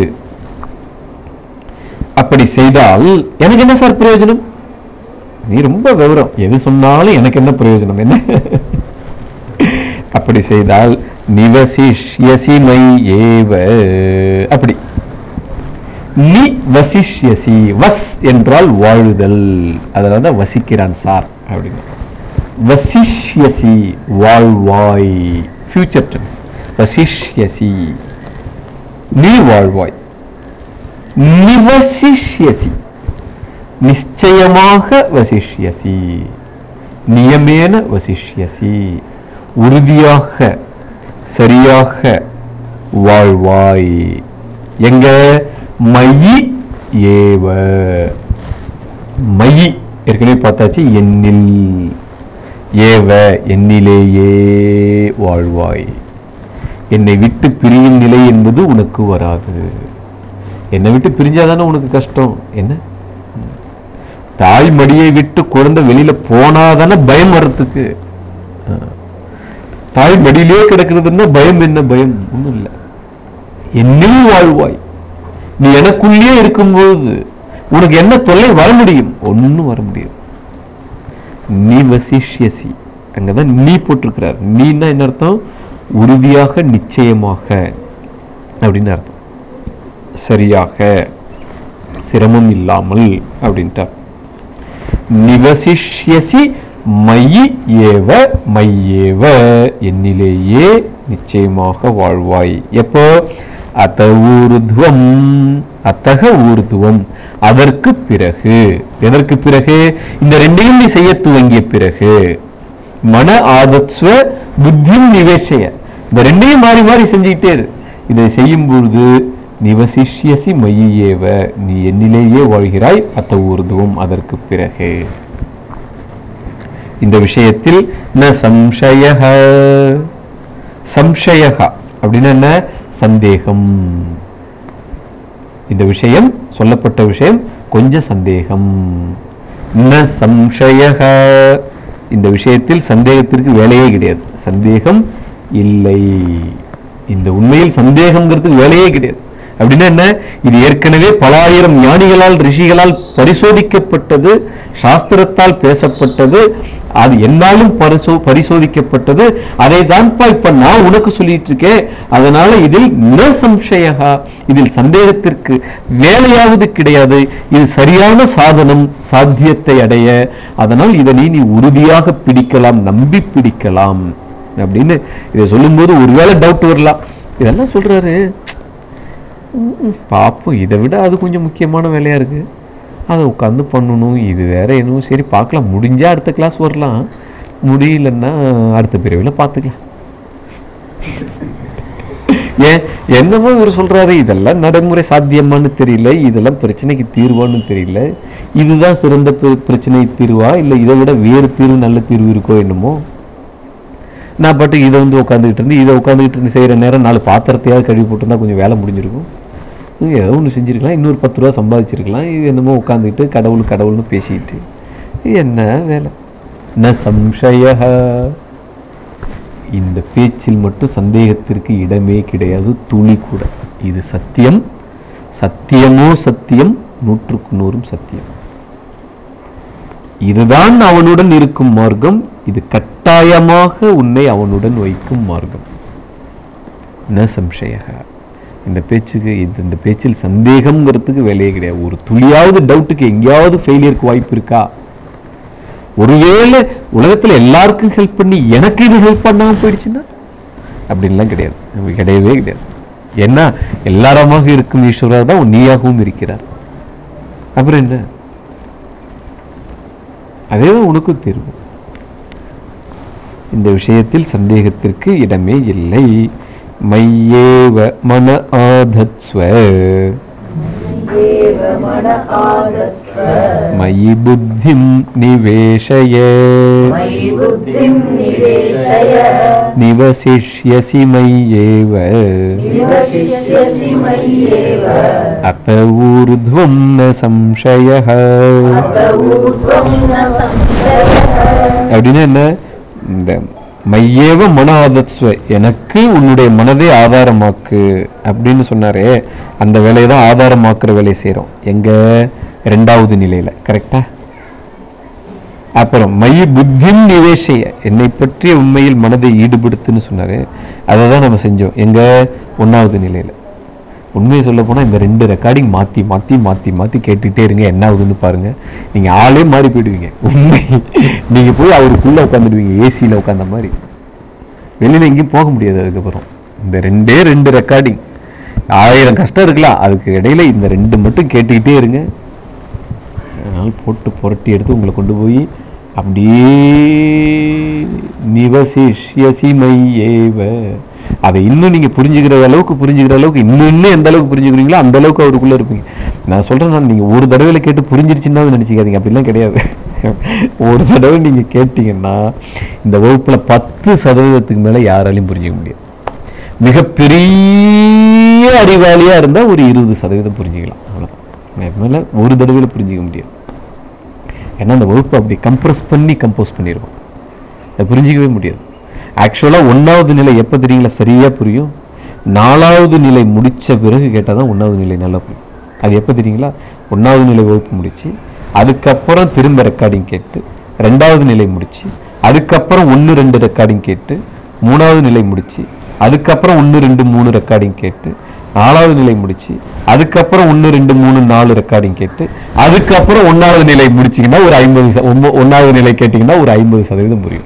அப்படி செய்தால் எனக்கு என்ன சார் பிரயோஜனம்? நீ ரொம்ப விவரம், எது சொன்னாலும் எனக்கு என்ன பிரயோஜனம் என்ன? அப்படி செய்தால் நிவசிஷ்யசி மை ஏவ, அப்படி நீ வசிஷ்யசி, வஸ் என்றால் வாழுதல், அதனால வசிக்கிறான் சார் அப்படின்னு. வசிஷ்யசி வாழ்வாய், ஃபியூச்சர் டென்ஸ். வசிஷ்யசி நீ வாழ்வாய். நிவசிஷ்யசி நிச்சயமாக வசிஷ்யசி, நியமேன வசிஷ்யசி உறுதியாக சரியாக வாழ்வாய். எங்க? மயி ஏவ, மயி ஏற்கனவே பார்த்தாச்சு, என்னில், ஏவ என்னிலேயே வாழ்வாய். என்னை விட்டு பிரியும் நிலை என்பது உனக்கு வராது. என்னை விட்டு பிரிஞ்சாதானே உனக்கு கஷ்டம். என்ன? தாய் மடியை விட்டு குழந்தை வெளியில போனாதானே பயம் வர்றதுக்கு. தாய் மடியிலே கிடக்கிறதுன்னா பயம் என்ன? பயம் ஒண்ணும் இல்லை. என்னையும் வாழ்வாய். நீ எனக்குள்ளே இருக்கும்போது உனக்கு என்ன தொல்லை வர முடியும்? ஒன்னும் வர முடியாது. நீ வசிஷ்யசி, அங்கதான் நீ போட்டிருக்கிறார். நீன்னா என்ன அர்த்தம்? உறுதியாக, நிச்சயமாக அப்படின்னு அர்த்தம். சரியாக, சிரமம் இல்லாமல் அப்படின்ட்டு. நிவசிஷ்யசி மயி ஏவ, மையேவ என்னிலேயே நிச்சயமாக வாழ்வாய். எப்போ? அத ஊர்துவம், அத்தக ஊர்துவம் அதற்கு பிறகு. எதற்கு பிறகு? இந்த ரெண்டையும் நீ செய்ய துவங்கிய பிறகு. மன ஆதத்ஸ்வ புத்தியும் நிவேஷய, இந்த ரெண்டையும் மாறி மாறி செஞ்சுக்கிட்டே இரு. இதை செய்யும் பொழுது நிவசிஷ்யசி மயியேவ நீ என்னிலேயே வாழ்கிறாய். அத்த ஊர்துவம் அதற்கு பிறகு. இந்த விஷயத்தில் ந சம்சயஹ, சம்சயஹ அப்படின்னா என்ன? சந்தேகம். இந்த விஷயம், சொல்லப்பட்ட விஷயம் கொஞ்சம் சந்தேகம். ந சம்சயஹ, இந்த விஷயத்தில் சந்தேகத்திற்கு வேலையே கிடையாது. சந்தேகம் இல்லை. இந்த உண்மையில் சந்தேகம்ங்கிறதுக்கு வேலையே கிடையாது. அப்படின்னா என்ன? இது ஏற்கனவே பல ஆயிரம் ஞானிகளால் ரிஷிகளால் பரிசோதிக்கப்பட்டது, சாஸ்திரத்தால் பேசப்பட்டது, அது என்னாலும் பரிசோ பரிசோதிக்கப்பட்டது. அதை தான்ப்பா இப்ப நான் உனக்கு சொல்லிட்டு இருக்கேன். அதனால இதில் ந சம்சயஹா, இதில் சந்தேகத்திற்கு வேலையாவது கிடையாது. இது சரியான சாதனம், சாத்தியத்தை அடைய. அதனால் இதனை நீ உறுதியாக பிடிக்கலாம், நம்பி பிடிக்கலாம் அப்படின்னு இதை சொல்லும்போது ஒருவேளை டவுட் வரலாம். இதெல்லாம் சொல்றாரு, பாப்போம், இதை விட அது கொஞ்சம் முக்கியமான வேலையா இருக்கு, அதை உட்காந்து பண்ணணும், இது வேற என்னவோ, சரி பார்க்கலாம், முடிஞ்சா அடுத்த கிளாஸ் வரலாம், முடியலன்னா அடுத்த பிரிவில் பார்த்துக்கலாம். ஏன் என்னமோ இவர் சொல்றாரு, இதெல்லாம் நடைமுறை சாத்தியமானு தெரியல, இதெல்லாம் பிரச்சனைக்கு தீர்வான்னு தெரியல, இதுதான் சிறந்த பிரச்சனை தீர்வா இல்லை இதை விட வேறு தீர்வு நல்ல தீர்வு இருக்கோ என்னமோ. நான் பாட்டு இதை வந்து உட்காந்துக்கிட்டு இருந்து இதை உட்காந்துக்கிட்டு இருந்து செய்கிற நேரம் நாலு பாத்திரத்தையாவது கழுவி போட்டிருந்தா கொஞ்சம் வேலை முடிஞ்சிருக்கும். ஏதோ ஒன்று செஞ்சுருக்கலாம், இன்னொரு பத்து ரூபா சம்பாதிச்சிருக்கலாம். இது என்னமோ உட்காந்துக்கிட்டு கடவுள் கடவுள்னு பேசிக்கிட்டு என்ன வேலை. ந சம்சய, இந்த பேச்சில் மட்டும் சந்தேகத்திற்கு இடமே கிடையாது, துளி கூட. இது சத்தியம், சத்தியமோ சத்தியம், நூற்றுக்கு நூறும் சத்தியம். இதுதான் அவனுடன் இருக்கும் மார்க்கம், இது கட்டாயமாக உன்னை அவனுடன் வைக்கும் மார்க்கம். ந சம்சய, இந்த பேச்சுக்கு இது இந்த பேச்சில் சந்தேகம்ங்கிறதுக்கு வேலையே கிடையாது. ஒரு துளியாவது டவுட்டுக்கு எங்கேயாவது ஃபெயிலியருக்கு வாய்ப்பு இருக்கா? ஒருவேளை உலகத்துல எல்லாருக்கும் ஹெல்ப் பண்ணி எனக்கு இது ஹெல்ப் பண்ணாம போயிடுச்சுன்னா அப்படின்லாம் கிடையாது, கிடையவே கிடையாது. ஏன்னா எல்லாரமாக இருக்கும் ஈஸ்வரர் தான் நீயாகவும் இருக்கிறார். அப்புறம் என்ன, அதேதான் உனக்கும் தீர்வு. இந்த விஷயத்தில் சந்தேகத்திற்கு இடமே இல்லை. மையேவ மன ஆதத்ஸ்வ மயி புத்திம் நிவேஷய நிவசிஷ்யசி மய்யேவ அத ஊர்த்வம் ந சம்சயः. அப்படின்னா என்ன, இந்த மையேவ மன ஆதத்ஸ்வ, எனக்கு உன்னுடைய மனதை ஆதாரமாக்கு அப்படின்னு சொன்னாரே, அந்த வேலையை தான் ஆதாரமாக்குற வேலையை செய்கிறோம். எங்க ரெண்டாவது நிலையில, கரெக்டா? அப்புறம் மைய புத்தியும் நிவேஷைய, என்னை பற்றிய உண்மையில் மனதை ஈடுபடுத்துன்னு சொன்னாரு, அதை தான் நம்ம செஞ்சோம். எங்க ஒன்றாவது நிலையில. உண்மையை சொல்ல போனால் இந்த ரெண்டு ரெக்கார்டிங் மாற்றி மாற்றி மாற்றி மாற்றி கேட்டுக்கிட்டே இருங்க, என்ன ஆகுதுன்னு பாருங்கள். நீங்கள் ஆளே மாறி போயிடுவீங்க. உண்மை, நீங்கள் போய் அவருக்குள்ளே உட்காந்துடுவீங்க, ஏசியில் உட்காந்த மாதிரி. வெளியில் எங்கேயும் போக முடியாது. அதுக்கப்புறம் இந்த ரெண்டே ரெண்டு ரெக்கார்டிங், ஆயிரம் கஷ்டம் இருக்கலாம், அதுக்கு இடையில இந்த ரெண்டு மட்டும் கேட்டுக்கிட்டே இருங்க. அதனால் போட்டு புரட்டி எடுத்து உங்களை கொண்டு போய் அப்படியே நிவசிஷ்யசி மையேவ, அதை இன்னும் நீங்கள் புரிஞ்சுக்கிற அளவுக்கு புரிஞ்சுக்கிற அளவுக்கு இன்னும் இன்னும் எந்த அளவுக்கு புரிஞ்சுக்கிறீங்களோ அந்த அளவுக்கு அவருக்குள்ளே இருப்பீங்க. நான் சொல்கிறேன், நான் நீங்கள் ஒரு தடவையில் கேட்டு புரிஞ்சிருச்சுன்னா நினச்சிக்காதீங்க, அப்படிலாம் கிடையாது. ஒரு தடவை நீங்கள் கேட்டிங்கன்னா இந்த வகுப்பில் பத்து சதவீதத்துக்கு மேலே யாராலையும் புரிஞ்சிக்க முடியாது. மிகப்பெரிய அறிவாளியாக இருந்தால் ஒரு இருபது சதவீதம் புரிஞ்சுக்கலாம், அவ்வளோதான். அது மேலே ஒரு தடவையில் புரிஞ்சிக்க முடியாது. ஏன்னா அந்த வகுப்பு அப்படி கம்ப்ரெஸ் பண்ணி கம்போஸ் பண்ணிடுவோம், அதை புரிஞ்சிக்கவே முடியாது. ஆக்சுவலாக ஒன்றாவது நிலை எப்போ தெரியுங்களா சரியாக புரியும்? நாலாவது நிலை முடித்த பிறகு கேட்டால் தான் ஒன்றாவது நிலை நல்லா புரியும். அது எப்போ தெரியுங்களா? ஒன்றாவது நிலை வகுப்பு முடித்து அதுக்கப்புறம் திரும்ப ரெக்கார்டிங் கேட்டு, ரெண்டாவது நிலை முடித்து அதுக்கப்புறம் ஒன்று ரெண்டு ரெக்கார்டிங் கேட்டு, மூணாவது நிலை முடித்து அதுக்கப்புறம் ஒன்று ரெண்டு மூணு ரெக்கார்டிங் கேட்டு, நாலாவது நிலை முடிச்சு அதுக்கப்புறம் ஒன்று ரெண்டு மூணு நாலு ரெக்கார்டிங் கேட்டு, அதுக்கப்புறம் ஒன்றாவது நிலை முடிச்சிங்கன்னா ஒரு ஐம்பது ஒன்பது ஒன்றாவது நிலை கேட்டிங்கன்னா ஒரு ஐம்பது சதவீதம் புரியும்.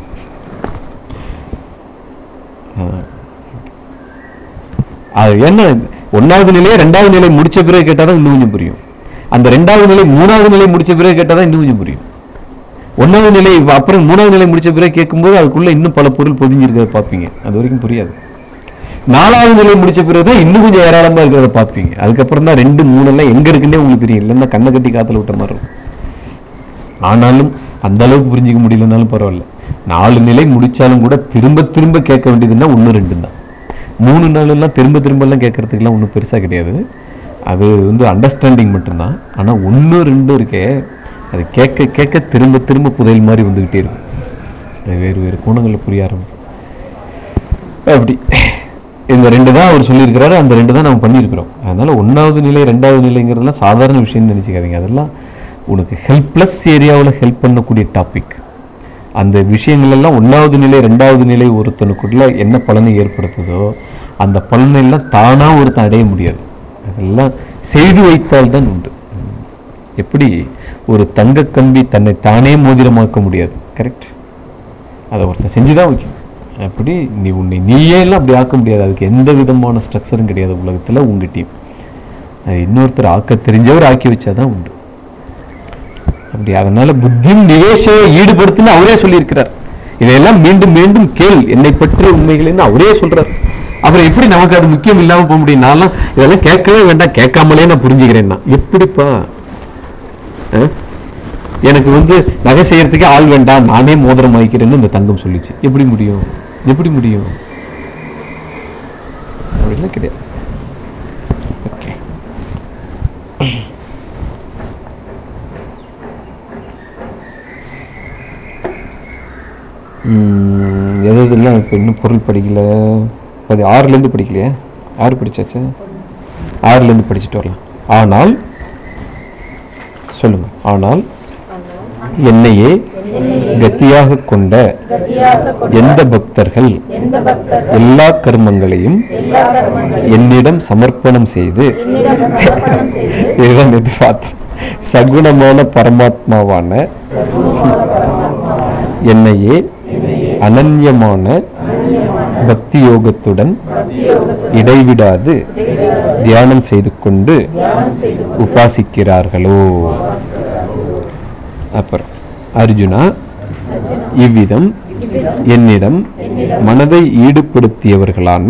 அது என்ன, ஒன்றாவது நிலையை ரெண்டாவது நிலை முடிச்ச பிறகு கேட்டால் தான் இன்னும் கொஞ்சம் புரியும். அந்த ரெண்டாவது நிலை மூணாவது நிலை முடிச்ச பிறகு கேட்டால் தான் இன்னும் கொஞ்சம் புரியும். ஒன்றாவது நிலை அப்புறம் மூணாவது நிலை முடிச்ச பிறகு கேட்கும்போது அதுக்குள்ள இன்னும் பல பொருள் பொதிஞ்சிருக்கிறத பார்ப்பீங்க, அது வரைக்கும் புரியாது. நாலாவது நிலை முடிச்ச பிறகு தான் இன்னும் கொஞ்சம் ஏராளமாக இருக்கிறத பார்ப்பீங்க. அதுக்கப்புறம் தான் ரெண்டு மூணெல்லாம் எங்கே இருக்குன்னே உங்களுக்கு தெரியும், இல்லைன்னா கண்ணை கட்டி காற்றுல விட்ட மாதிரி இருக்கும். ஆனாலும் அந்த அளவுக்கு புரிஞ்சிக்க முடியலனாலும் பரவாயில்ல. நாலு நிலை முடித்தாலும் கூட திரும்ப திரும்ப கேட்க வேண்டியதுன்னா ஒன்று ரெண்டு தான். மூணு நாளெல்லாம் திரும்ப திரும்பலாம் கேட்கறதுக்கெல்லாம் ஒன்றும் பெருசாக கிடையாது, அது வந்து அண்டர்ஸ்டாண்டிங் மட்டும்தான். ஆனால் ஒன்று ரெண்டு இருக்கே, அது கேட்க கேட்க திரும்ப திரும்ப புதையல் மாதிரி வந்துக்கிட்டே இருக்கும். அது வேறு வேறு கோணங்களில் புரிய ஆரம்பிக்கும். அப்படி இந்த ரெண்டு தான் அவர் சொல்லியிருக்கிறாரு, அந்த ரெண்டு தான் நம்ம பண்ணியிருக்கிறோம். அதனால் ஒன்றாவது நிலை ரெண்டாவது நிலைங்கிறதுலாம் சாதாரண விஷயம்னு நினச்சிக்காதீங்க. அதெல்லாம் உனக்கு ஹெல்ப்லெஸ் ஏரியாவில் ஹெல்ப் பண்ணக்கூடிய டாபிக். அந்த விஷயங்களெல்லாம் ஒன்றாவது நிலை ரெண்டாவது நிலை ஒருத்தனுக்குள்ள என்ன பலனை ஏற்படுத்துதோ அந்த பலனெல்லாம் தானாக ஒருத்தன் அடைய முடியாது, அதெல்லாம் செய்து வைத்தால் தான் உண்டு. எப்படி ஒரு தங்க கம்பி தன்னை தானே மோதிரமாக்க முடியாது, கரெக்ட்? அதை ஒருத்தன் செஞ்சு தான் வைக்கும். அப்படி நீ உன்னை நீயே எல்லாம் அப்படி ஆக்க முடியாது, அதுக்கு எந்த விதமான ஸ்ட்ரக்சரும் கிடையாது உலகத்தில். உங்ககிட்டையும் அது இன்னொருத்தர் ஆக்க தெரிஞ்சவர் ஆக்கி வச்சாதான் உண்டு. அப்படி அதனால புத்தியும் நிவேஷையை ஈடுபடுத்துன்னு அவரே சொல்லியிருக்கிறார். இதையெல்லாம் மீண்டும் மீண்டும் கேள், என்னை பற்றிய உண்மைகள்னு அவரே சொல்றார். அப்புறம் எப்படி நமக்கு அது முக்கியம் இல்லாம போக முடியும்? நான்லாம் இதெல்லாம் கேட்கவே வேண்டாம், கேட்காமலே நான் புரிஞ்சுக்கிறேன்னா எப்படிப்பா? எனக்கு வந்து நகை செய்யறதுக்கே ஆள் வேண்டாம், நானே மோதிரம் வாங்கிக்கிறேன்னு இந்த தங்கம் சொல்லிச்சு. எப்படி முடியும்? எப்படி முடியும்? அப்படிலாம் கிடையாது. ஓகே, எதெல்லாம் இப்போ இன்னும் பொருள் படிக்கல. அது ஆறுலேருந்து படிக்கலையா? ஆறு படிச்சாச்சா? ஆறுலேருந்து படிச்சுட்டு வரலாம். ஆனால் சொல்லுங்க, ஆனால் என்னையே கத்தியாக கொண்ட எந்த பக்தர்கள் எல்லா கர்மங்களையும் என்னிடம் சமர்ப்பணம் செய்து இதுதான் எதிர்பார்த்தோம். சகுணமான பரமாத்மாவான என்னையே அனன்யமான பக்தி யோகத்துடன் இடைவிடாது தியானம் செய்து கொண்டு உபாசிக்கிறார்களோ. அப்புறம் அர்ஜுனா, இவ்விதம் என்னிடம் மனதை ஈடுபடுத்தியவர்களான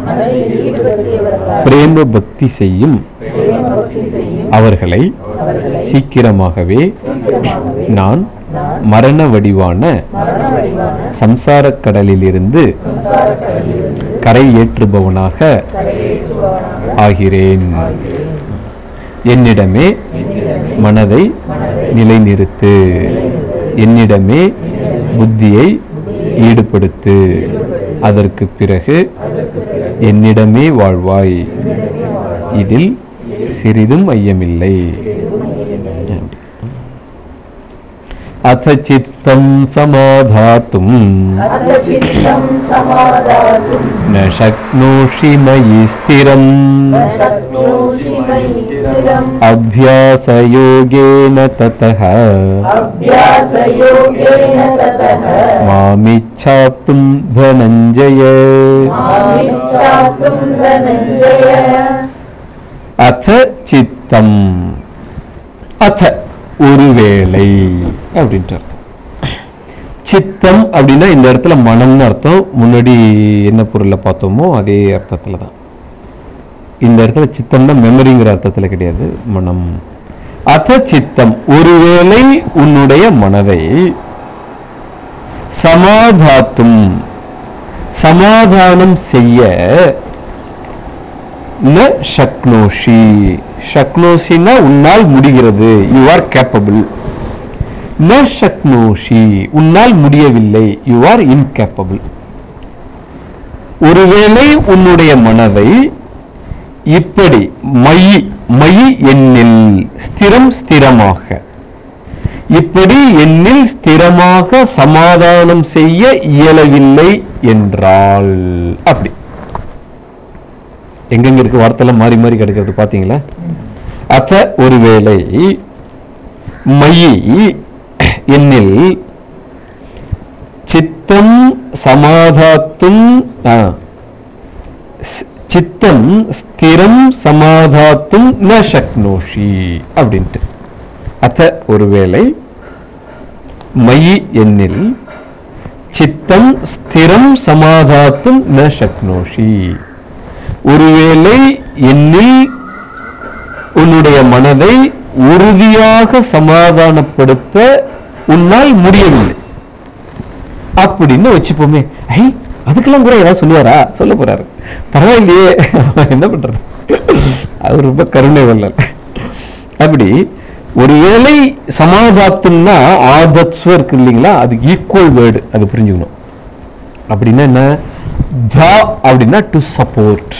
பிரேம பக்தி செய்யும் அவர்களை சீக்கிரமாகவே நான் மரண வடிவான சம்சார கடலிலிருந்து கரை ஏற்றுபவனாக ஆகிறேன். என்னிடமே மனதை நிலைநிறுத்து, என்னிடமே புத்தியை ஈடுபடுத்து, அதற்கு பிறகு என்னிடமே வாழ்வாய், இதில் சிறிதும் ஐயமில்லை. அத சித்தம் சமாதாத்தும் ந சக்னோஷி மயி ஸ்திரம் அப்யாசயோகேன ததஹ மாமிச்சாப்தும் தனஞ்சய. அத சித்தம், அத ஒருவேளை அப்படின்ட்டு அர்த்தம். சித்தம் அப்படின்னா இந்த இடத்துல மனம்னு அர்த்தம். முன்னாடி என்ன பொருளை பார்த்தோமோ அதே அர்த்தத்துல தான். இந்த இடத்துல சித்தம்னா மெமரிங்கிற அர்த்தத்துல கிடையாது, மனம். அத சித்தம், ஒருவேளை உன்னுடைய மனதை சமாதாத்தும் சமாதானம் செய்ய ந சக்னோஷி, சக்னோஷினா உன்னால் முடிகிறது, யூ ஆர் கேப்பபிள். ந சக்னோஷி, உன்னால் முடியவில்லை, யூ ஆர் இன்கேப்பபிள். ஒருவேளை உன்னுடைய மனதை இப்படி மயி மயி எண்ணில் ஸ்திரம் ஸ்திரமாக இப்படி எண்ணில் ஸ்திரமாக சமாதானம் செய்ய இயலவில்லை என்றால், அப்படி எங்கெங்க இருக்கு வார்த்தைலாம் மாறி மாறி கிடைக்கிறது பாத்தீங்களா? அத ஒருவேளை மயி என்னில் சித்தம் சமாதாத்தும் சித்தம் ஸ்திரம் சமாதாத்தும் ந சக்னோஷி அப்படின்ட்டு. அத ஒருவேளை மயி என்னில் சித்தம் ஸ்திரம் சமாதாத்தும் ந சக்னோஷி, ஒருவேளை என்னில் உன்னுடைய மனதை உறுதியாக சமாதானப்படுத்த உன்னால் முடியவில்லை அப்படின்னு வச்சுப்போமே. ஐ அதுக்கெல்லாம் கூட ஏதாவது சொல்லுவாரா? சொல்ல போறாரு, பரவாயில்லையே, என்ன பண்றது, அவர் ரொம்ப கருணை வல்லல். அப்படி ஒருவேளை சமாதாத்துன்னா ஆதத்ஸ்வ இருக்கு இல்லைங்களா, அதுக்கு ஈக்குவல் வேர்டு, அது புரிஞ்சுக்கணும். அப்படின்னா என்ன? தா அப்படின்னா டு சப்போர்ட்,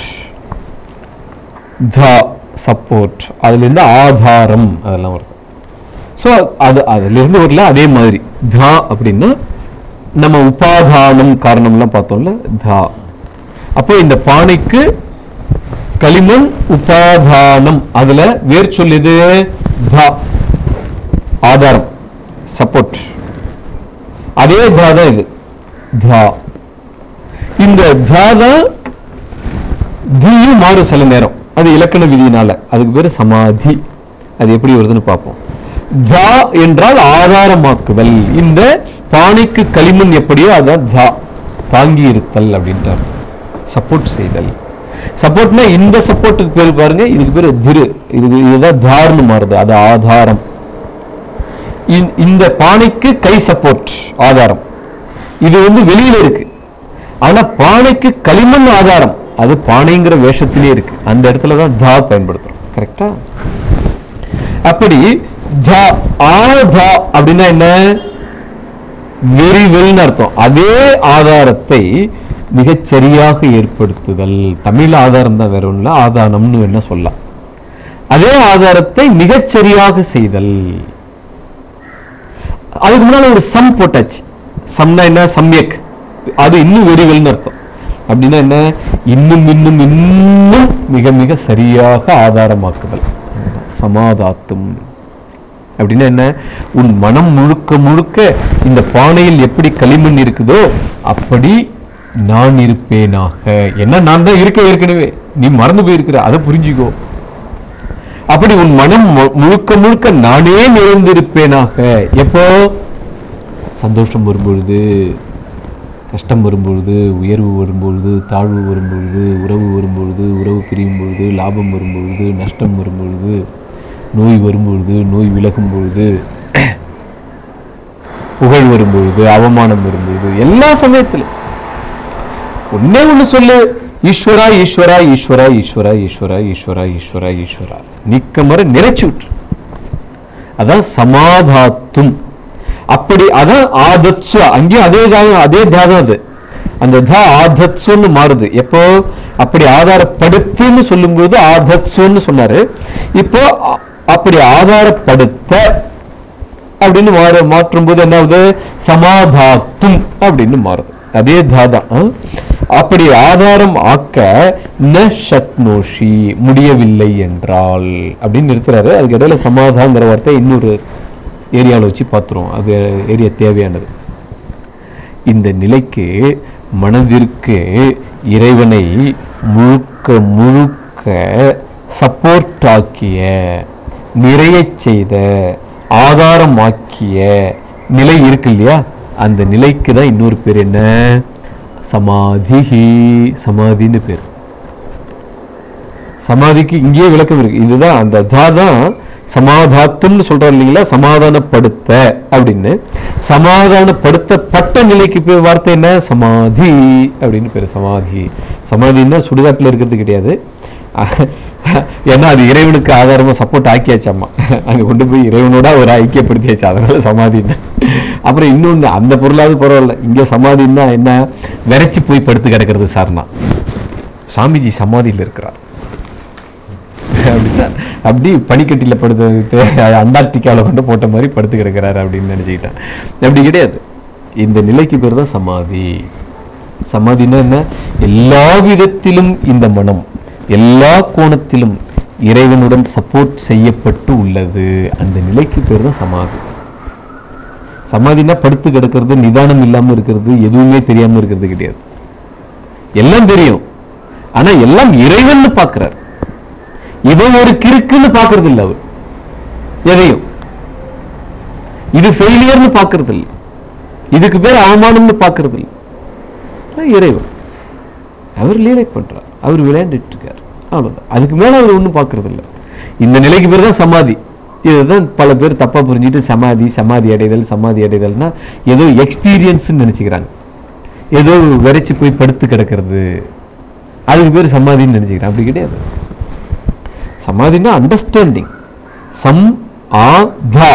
தா சப்போர்ட், அதுல இருந்து ஆதாரம் அதெல்லாம் வருது. ஸோ அது அதுல இருந்து வரல. அதே மாதிரி தா அப்படின்னா நம்ம உபாதானம் காரணம்லாம் பார்த்தோம்ல, தா. அப்போ இந்த பானைக்கு களிமண் உபாதானம், அதுல வேர் சொல்லுது தா, ஆதாரம், சப்போர்ட். அதே தா தான் இது, தா. இந்த தா தான் தீயும் மாறும் சில நேரம், அது இலக்கண விதியினால. அதுக்கு பேரு சமாதி. அது எப்படி வருதுன்னு பார்ப்போம். தா என்றால் ஆதாரமாக்குதல். இந்த பானைக்கு களிமண் எப்படியோ அதான் தா, தாங்கி இருத்தல் அப்படின்றார். சப்போர்ட் செய்தல். சப்போர்ட்னா இந்த சப்போர்ட்டுக்கு பேர் பாருங்க, இதுக்கு பேர் திரு, இது இதுதான் தார்னு மாறுது, அது ஆதாரம். இந்த பானைக்கு கை சப்போர்ட் ஆதாரம், இது வந்து வெளியில இருக்கு. ஆனா பானைக்கு களிமண் ஆதாரம், அது பானைங்கிற வேஷத்திலே இருக்கு. அந்த இடத்துல தான் தா பயன்படுத்துறோம். கரெக்டா? அப்படி தா ஆதா அப்படின்னா என்ன? வெரி வெல்னு அர்த்தம். அதே ஆதாரத்தை மிகச்சரியாக ஏற்படுத்துதல். தமிழ் ஆதாரம் தான், வேற ஒண்ணு இல்லை, ஆதானம்னு என்ன சொல்லலாம். அதே ஆதாரத்தை மிகச்சரியாக செய்தல். அதுக்கு முன்னால ஒரு சம் போட்டாச்சு. சம்னா என்ன? சம்யக், அது இன்னும் வெரி வெல்னு அர்த்தம். அப்படின்னா என்ன? இன்னும் இன்னும் இன்னும் மிக மிக சரியாக ஆதாரமாக்குதல். சமாதாத்தும் அப்படின்னா என்ன? உன் மனம் முழுக்க முழுக்க இந்த பானையில் எப்படி களிமண் இருக்குதோ அப்படி நான் இருப்பேனாக. என்ன, நான் தான் இருக்க, ஏற்கனவே நீ மறந்து போயிருக்கிற, அதை புரிஞ்சுக்கோ. அப்படி உன் மனம் முழுக்க முழுக்க நானே நிறைந்திருப்பேனாக. எப்போ? சந்தோஷம் வரும்பொழுது, கஷ்டம் வரும்பொழுது, உயர்வு வரும்பொழுது, தாழ்வு வரும்பொழுது, உறவு வரும்பொழுது, உறவு பிரியும் பொழுது, லாபம் வரும்பொழுது, நஷ்டம் வரும்பொழுது, நோய் வரும்பொழுது, நோய் விலகும் பொழுது, புகழ் வரும்பொழுது, அவமானம் வரும்பொழுது, எல்லா சமயத்திலும் ஒன்னே ஒண்ணு சொல்லு, ஈஸ்வரா ஈஸ்வரா ஈஸ்வரா ஈஸ்வரா ஈஸ்வரா ஈஸ்வரா ஈஸ்வரா ஈஸ்வரா. நிக்கமர நிறைச்சு விட்டு, அதான் சமாதாத்தும். அப்படி அதான் ஆதத்சு, அங்கேயும் அதே தாதம், அதே தாதம். அது அந்த தா ஆதத்சுன்னு மாறுது. எப்போ? அப்படி ஆதாரப்படுத்துன்னு சொல்லும்போது ஆதத்சுன்னு சொன்னாரு. இப்போ அப்படி ஆதாரப்படுத்த அப்படின்னு மாறு மாற்றும் போது என்ன ஆகுது? சமாதாத்தும் அப்படின்னு மாறுது. அதே தாதா. அப்படி ஆதாரம் ஆக்க ந சக்னோஷி, முடியவில்லை என்றால் அப்படின்னு நிறுத்துறாரு. அதுக்கு இடையில சமாதாங்கிற வார்த்தை இன்னொரு ஏரியாவில் வச்சு பார்த்துருவோம். அது ஏரியா தேவையானது. இந்த நிலைக்கு மனதிற்கு இறைவனை முழுக்க முழுக்க சப்போர்ட் ஆக்கிய, நிறைய செய்த, ஆதாரமாக்கிய நிலை இருக்கு இல்லையா? அந்த நிலைக்கு தான் இன்னொரு பேர் என்ன? சமாதி. சமாதின்னு பேர். சமாதிக்கு இங்கேயே விளக்கம் இருக்கு. இதுதான் அந்த தான் சமாதாத்துன்னு சொல்றாரு இல்லைங்களா? சமாதானப்படுத்த அப்படின்னு. சமாதானப்படுத்தப்பட்ட நிலைக்கு பேர் வார்த்தை என்ன? சமாதி அப்படின்னு பேரு. சமாதி. சமாதின்னா சுடுகாட்டில் இருக்கிறது கிடையாது. ஏன்னா அது இறைவனுக்கு ஆதாரமா சப்போர்ட் ஆக்கியாச்சாம்மா, அங்க கொண்டு போய் இறைவனோட ஒரு ஐக்கியப்படுத்தியாச்சு, அதனால சமாதின்னு. அப்புறம் இன்னொன்று, அந்த பொருளாவது பரவாயில்ல, இங்கே சமாதின்னா என்ன? விரைச்சி போய் படுத்து கிடக்கிறது சார்னா. சாமிஜி சமாதியில் இருக்கிறார் அப்படின்னா, அப்படி பனிக்கட்டியில் படுத்து அண்டார்டிகாவில் கொண்டு போட்ட மாதிரி படுத்து கிடக்கிறாரு அப்படின்னு நினச்சிக்கிட்டேன். அப்படி கிடையாது. இந்த நிலைக்கு பேர் தான் சமாதி. சமாதினா என்ன? எல்லா விதத்திலும் இந்த மனம் எல்லா கோணத்திலும் இறைவனுடன் சப்போர்ட் செய்யப்பட்டு உள்ளது. அந்த நிலைக்கு பேர் தான் சமாதி. சமாதினா படுத்து கிடக்கிறது, நிதானம் இல்லாம இருக்கிறது, எதுவுமே தெரியாம இருக்கிறது கிடையாது. எல்லாம் தெரியும், ஆனா எல்லாம் இறைவன் பார்க்கிறார். இவன் ஒரு கிறுக்குன்னு பார்க்கறது இல்லை. அவர் எதையும் இது ஃபெயிலியர்னு பார்க்கறது இல்லை, இதுக்கு பேர் அவமானம்னு பார்க்கறது இல்லை. இறைவன் அவர் லீலை பண்றார், அவர் விளையாண்டுட்டு இருக்கார், அவ்வளவுதான். அதுக்கு மேல அவர் ஒன்றும் பார்க்கறது இல்லை. இந்த நிலைக்கு பேர் தான் சமாதி. இதுதான் பல பேர் தப்பா புரிஞ்சுட்டு சமாதி சமாதி அடைதல் சமாதி அடைதல்னா ஏதோ எக்ஸ்பீரியன்ஸ் நினைச்சுக்கிறாங்க. ஏதோ விரைச்சு போய் படுத்து கிடக்கிறது, அதுக்கு பேர் சமாதின்னு நினைச்சுக்கிறாங்க. அப்படி கிடையாது. சமாதினா அண்டர்ஸ்டாண்டிங். சம் ஆ தா,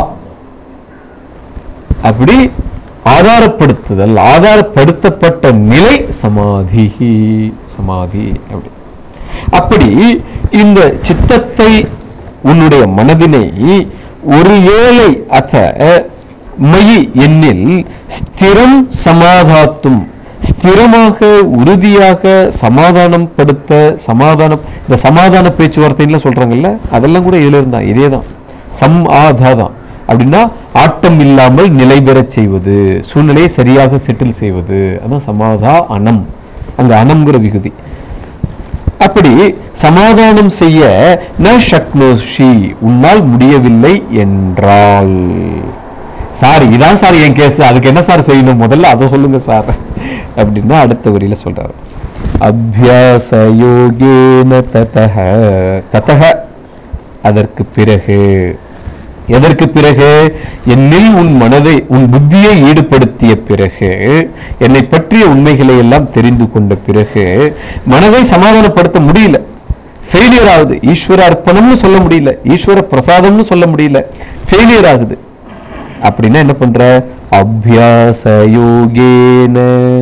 அப்படி ஆதாரப்படுத்துதல், ஆதாரப்படுத்தப்பட்ட நிலை சமாதி. சமாதி அப்படி அப்படி இந்த சித்தத்தை, உன்னுடைய மனதினை ஒரு ஏழை அத்த மயி எண்ணில் ஸ்திரம் சமாதாத்தும், ஸ்திரமாக உறுதியாக சமாதானம் படுத்த, சமாதானம், இந்த சமாதான பேச்சுவார்த்தைன்னு சொல்றாங்கல்ல, அதெல்லாம் கூட இதுல இருந்தா இதே தான். சம் ஆதா தான். அப்படின்னா ஆட்டம் இல்லாமல் நிலை பெறச் செய்வது, சூழ்நிலையை சரியாக செட்டில் செய்வது, அதான் சமாதா அனம். அங்க அனம்ங்கிற விகுதி. அப்படி சமாதானம் செய்ய ந சக்னோஷி, உன்னால் முடியவில்லை என்றால். சார் இதான் சார் என் கேஸ், அதுக்கு என்ன சார் செய்யணும், முதல்ல அதை சொல்லுங்க சார் அப்படின்னா அடுத்த வரியில சொல்றாரு. அபியாச யோகேன ததஹ ததஹ அதற்கு பிறகு, எதற்கு பிறகு? என்னில் உன் மனதை உன் புத்தியை ஈடுபடுத்திய பிறகு, என்னை பற்றிய உண்மைகளை எல்லாம் தெரிந்து கொண்ட பிறகு, மனதை சமாதானப்படுத்த முடியல, ஃபெயிலியர் ஆகுது. ஈஸ்வர அர்ப்பணம்னு சொல்ல முடியல, ஈஸ்வர பிரசாதம்னு சொல்ல முடியல, ஃபெயிலியர் ஆகுது. அப்படின்னா என்ன பண்ற? அபியாச யோகேன,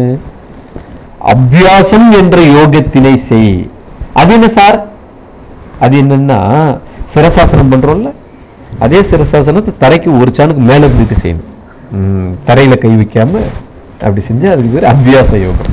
அபியாசம் என்ற யோகத்தினை செய். அது என்ன சார்? அது என்னன்னா சிரசாசனம் பண்றோம்ல, அதே சிரசாசனத்தை தரைக்கு ஒரு சாணுக்கு மேல இருந்துட்டு செய்யணும். உம் தரையில கை வைக்காம அப்படி செஞ்சா அதுக்கு பேர் அபியாச யோகம்.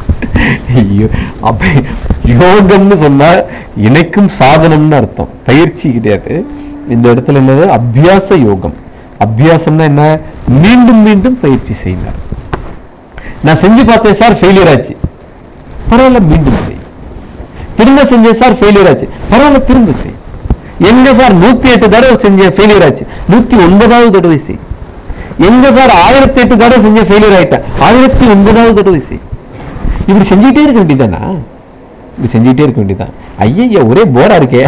அப்ப யோகம்னு சொன்னா இணைக்கும் சாதனம்னு அர்த்தம், பயிற்சி கிடையாது. இந்த இடத்துல என்னது? அபியாச யோகம். அபியாசம்னா என்ன? மீண்டும் மீண்டும் பயிற்சி செய்யணும். நான் செஞ்சு பார்த்தேன் சார், ஃபெயிலியர் ஆச்சு, பரவாயில்ல மீண்டும் செய். திரும்ப செஞ்சேன் சார், ஃபெயிலியர் ஆச்சு, பரவாயில்ல திரும்ப செய். எங்க சார் நூத்தி எட்டு தடவை செஞ்ச ஃபெயிலியர் ஆச்சு, நூத்தி ஒன்பதாவது தடவை செய். எங்க சார் ஆயிரத்தி எட்டு தடவை செஞ்ச ஃபெயிலியர் ஆயிட்டேன், ஆயிரத்தி ஒன்பதாவது தடவை செய். இப்படி செஞ்சுட்டே இருக்க வேண்டியதானா? இப்படி செஞ்சுட்டே இருக்க வேண்டியதான். ஐயா ஒரே போரா இருக்கே.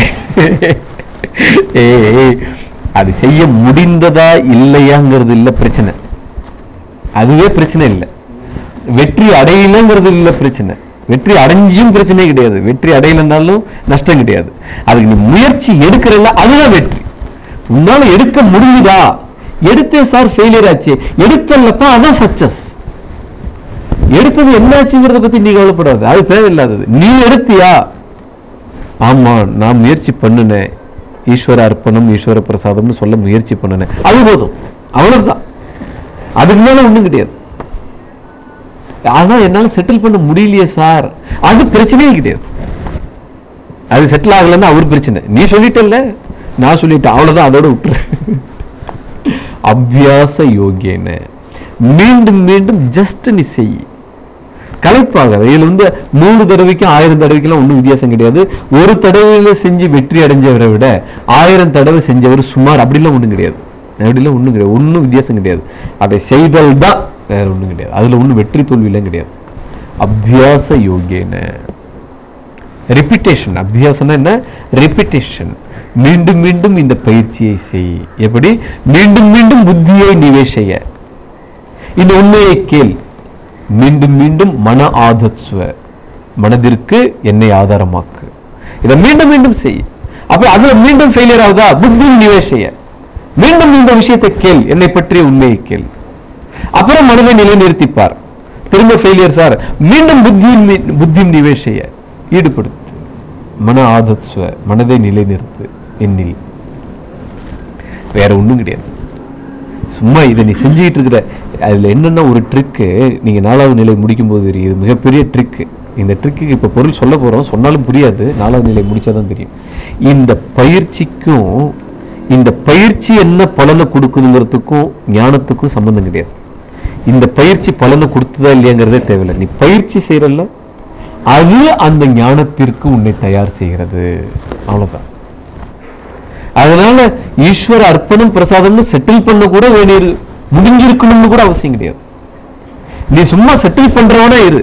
ஏ அது செய்ய முடிந்ததா இல்லையாங்கிறது இல்ல பிரச்சனை, அதுவே பிரச்சனை இல்லை. வெற்றி அடையலங்கிறது இல்ல பிரச்சனை, வெற்றி அடைஞ்சும் பிரச்சனை கிடையாது, வெற்றி அடையலன்னாலும் நஷ்டம் கிடையாது. அதுக்கு நீ முயற்சி எடுக்கிறல்ல, அதுதான் வெற்றி. உன்னால எடுக்க முடியுதா? எடுத்தேன் சார் ஃபெயிலியர் ஆச்சு, எடுத்தல்லப்பா அதான் சக்சஸ். எடுத்தது என்னாச்சுங்கிறத பத்தி நீ கவலைப்படாது, அது தேவையில்லாதது. நீ எடுத்தியா? ஆமா நான் முயற்சி பண்ணுனேன், ஈஸ்வர அர்ப்பணம் ஈஸ்வர பிரசாதம்னு சொல்ல முயற்சி பண்ணுனேன், அது போதும், அவ்வளவுதான். அதுக்கு மேல ஒண்ணும் கிடையாது. ஆனா என்னால செட்டில் பண்ண முடியலையே சார், அது பிரச்சனையே கிடையாது. அது செட்டில் ஆகலன்னா அவர் பிரச்சனை, நீ சொல்லிட்டல்ல, நான் சொல்லிட்டேன், அவ்வளவுதான், அதோட விட்டுரு. அபியாச யோகேன, மீண்டும் மீண்டும் ஜஸ்ட் நீ செய், கலைப்பாக. இதுல வந்து மூணு தடவைக்கும் ஆயிரம் தடவைக்கெல்லாம் ஒன்றும் வித்தியாசம் கிடையாது. ஒரு தடவையில செஞ்சு வெற்றி அடைஞ்சவரை விட ஆயிரம் தடவை செஞ்சவர் சுமார், அப்படிலாம் ஒன்றும் கிடையாது, அப்படிலாம் ஒன்றும் கிடையாது, ஒன்றும் வித்தியாசம் கிடையாது. அதை செய்தல் தான், வேற ஒன்றும் கிடையாது. அதுல ஒன்றும் வெற்றி தோல்வியெல்லாம் கிடையாது. அபியாச யோகேன, ரிப்பிட்டேஷன். அபியாசம்னா என்ன? ரிப்பிட்டேஷன். மீண்டும் மீண்டும் இந்த பயிற்சியை செய். எப்படி? மீண்டும் மீண்டும் புத்தியை நிவேஷய, இந்த உண்மையை கேள். மீண்டும் மீண்டும் மன ஆதத்ஸ்வ, மனதிற்கு என்னை ஆதாரமாக்கு. இதை மீண்டும் மீண்டும் செய். அப்ப அதுல மீண்டும் ஃபெயிலியர் ஆகுதா? புத்தி நிவேஷய, மீண்டும் இந்த விஷயத்தை கேள், என்னை பற்றிய உண்மையை கேள். அப்புறம் மனதை நிலைநிறுத்திப்பார். திரும்ப ஃபெயிலியர் சார், மீண்டும் புத்தியின் புத்தி நிவேஷய, ஈடுபடுத்து. மன ஆதத்ஸ்வ, மனதை நிலைநிறுத்து என்னில். வேற ஒண்ணும் கிடையாது. சும்மா இதை நீ செஞ்சுக்கிட்டு இருக்கிற, அதுல என்னன்னா ஒரு ட்ரிக்கு, நீங்க நாலாவது நிலை முடிக்கும் போது தெரியுது, மிகப்பெரிய ட்ரிக்கு. இந்த ட்ரிக்கு இப்ப பொருள் சொல்ல போறோம், சொன்னாலும் புரியாது, நாலாவது நிலை முடிச்சாதான் தெரியும். இந்த பயிற்சிக்கும் இந்த பயிற்சி என்ன பலனை கொடுக்குதுங்கிறதுக்கும் ஞானத்துக்கும் சம்பந்தம் கிடையாது. இந்த பயிற்சி பலனை கொடுத்ததா இல்லையாங்கிறதே தேவையில்லை. நீ பயிற்சி செய்யறல்ல, அது அந்த ஞானத்திற்கு உன்னை தயார் செய்கிறது, அவ்வளவுதான். அதனால ஈஸ்வர அர்ப்பணம் பிரசாதம்னு செட்டில் பண்ண கூட வேண்டிய முடிஞ்சிருக்கணும்னு கூட அவசியம் கிடையாது. நீ சும்மா செட்டில் பண்றவனா இரு,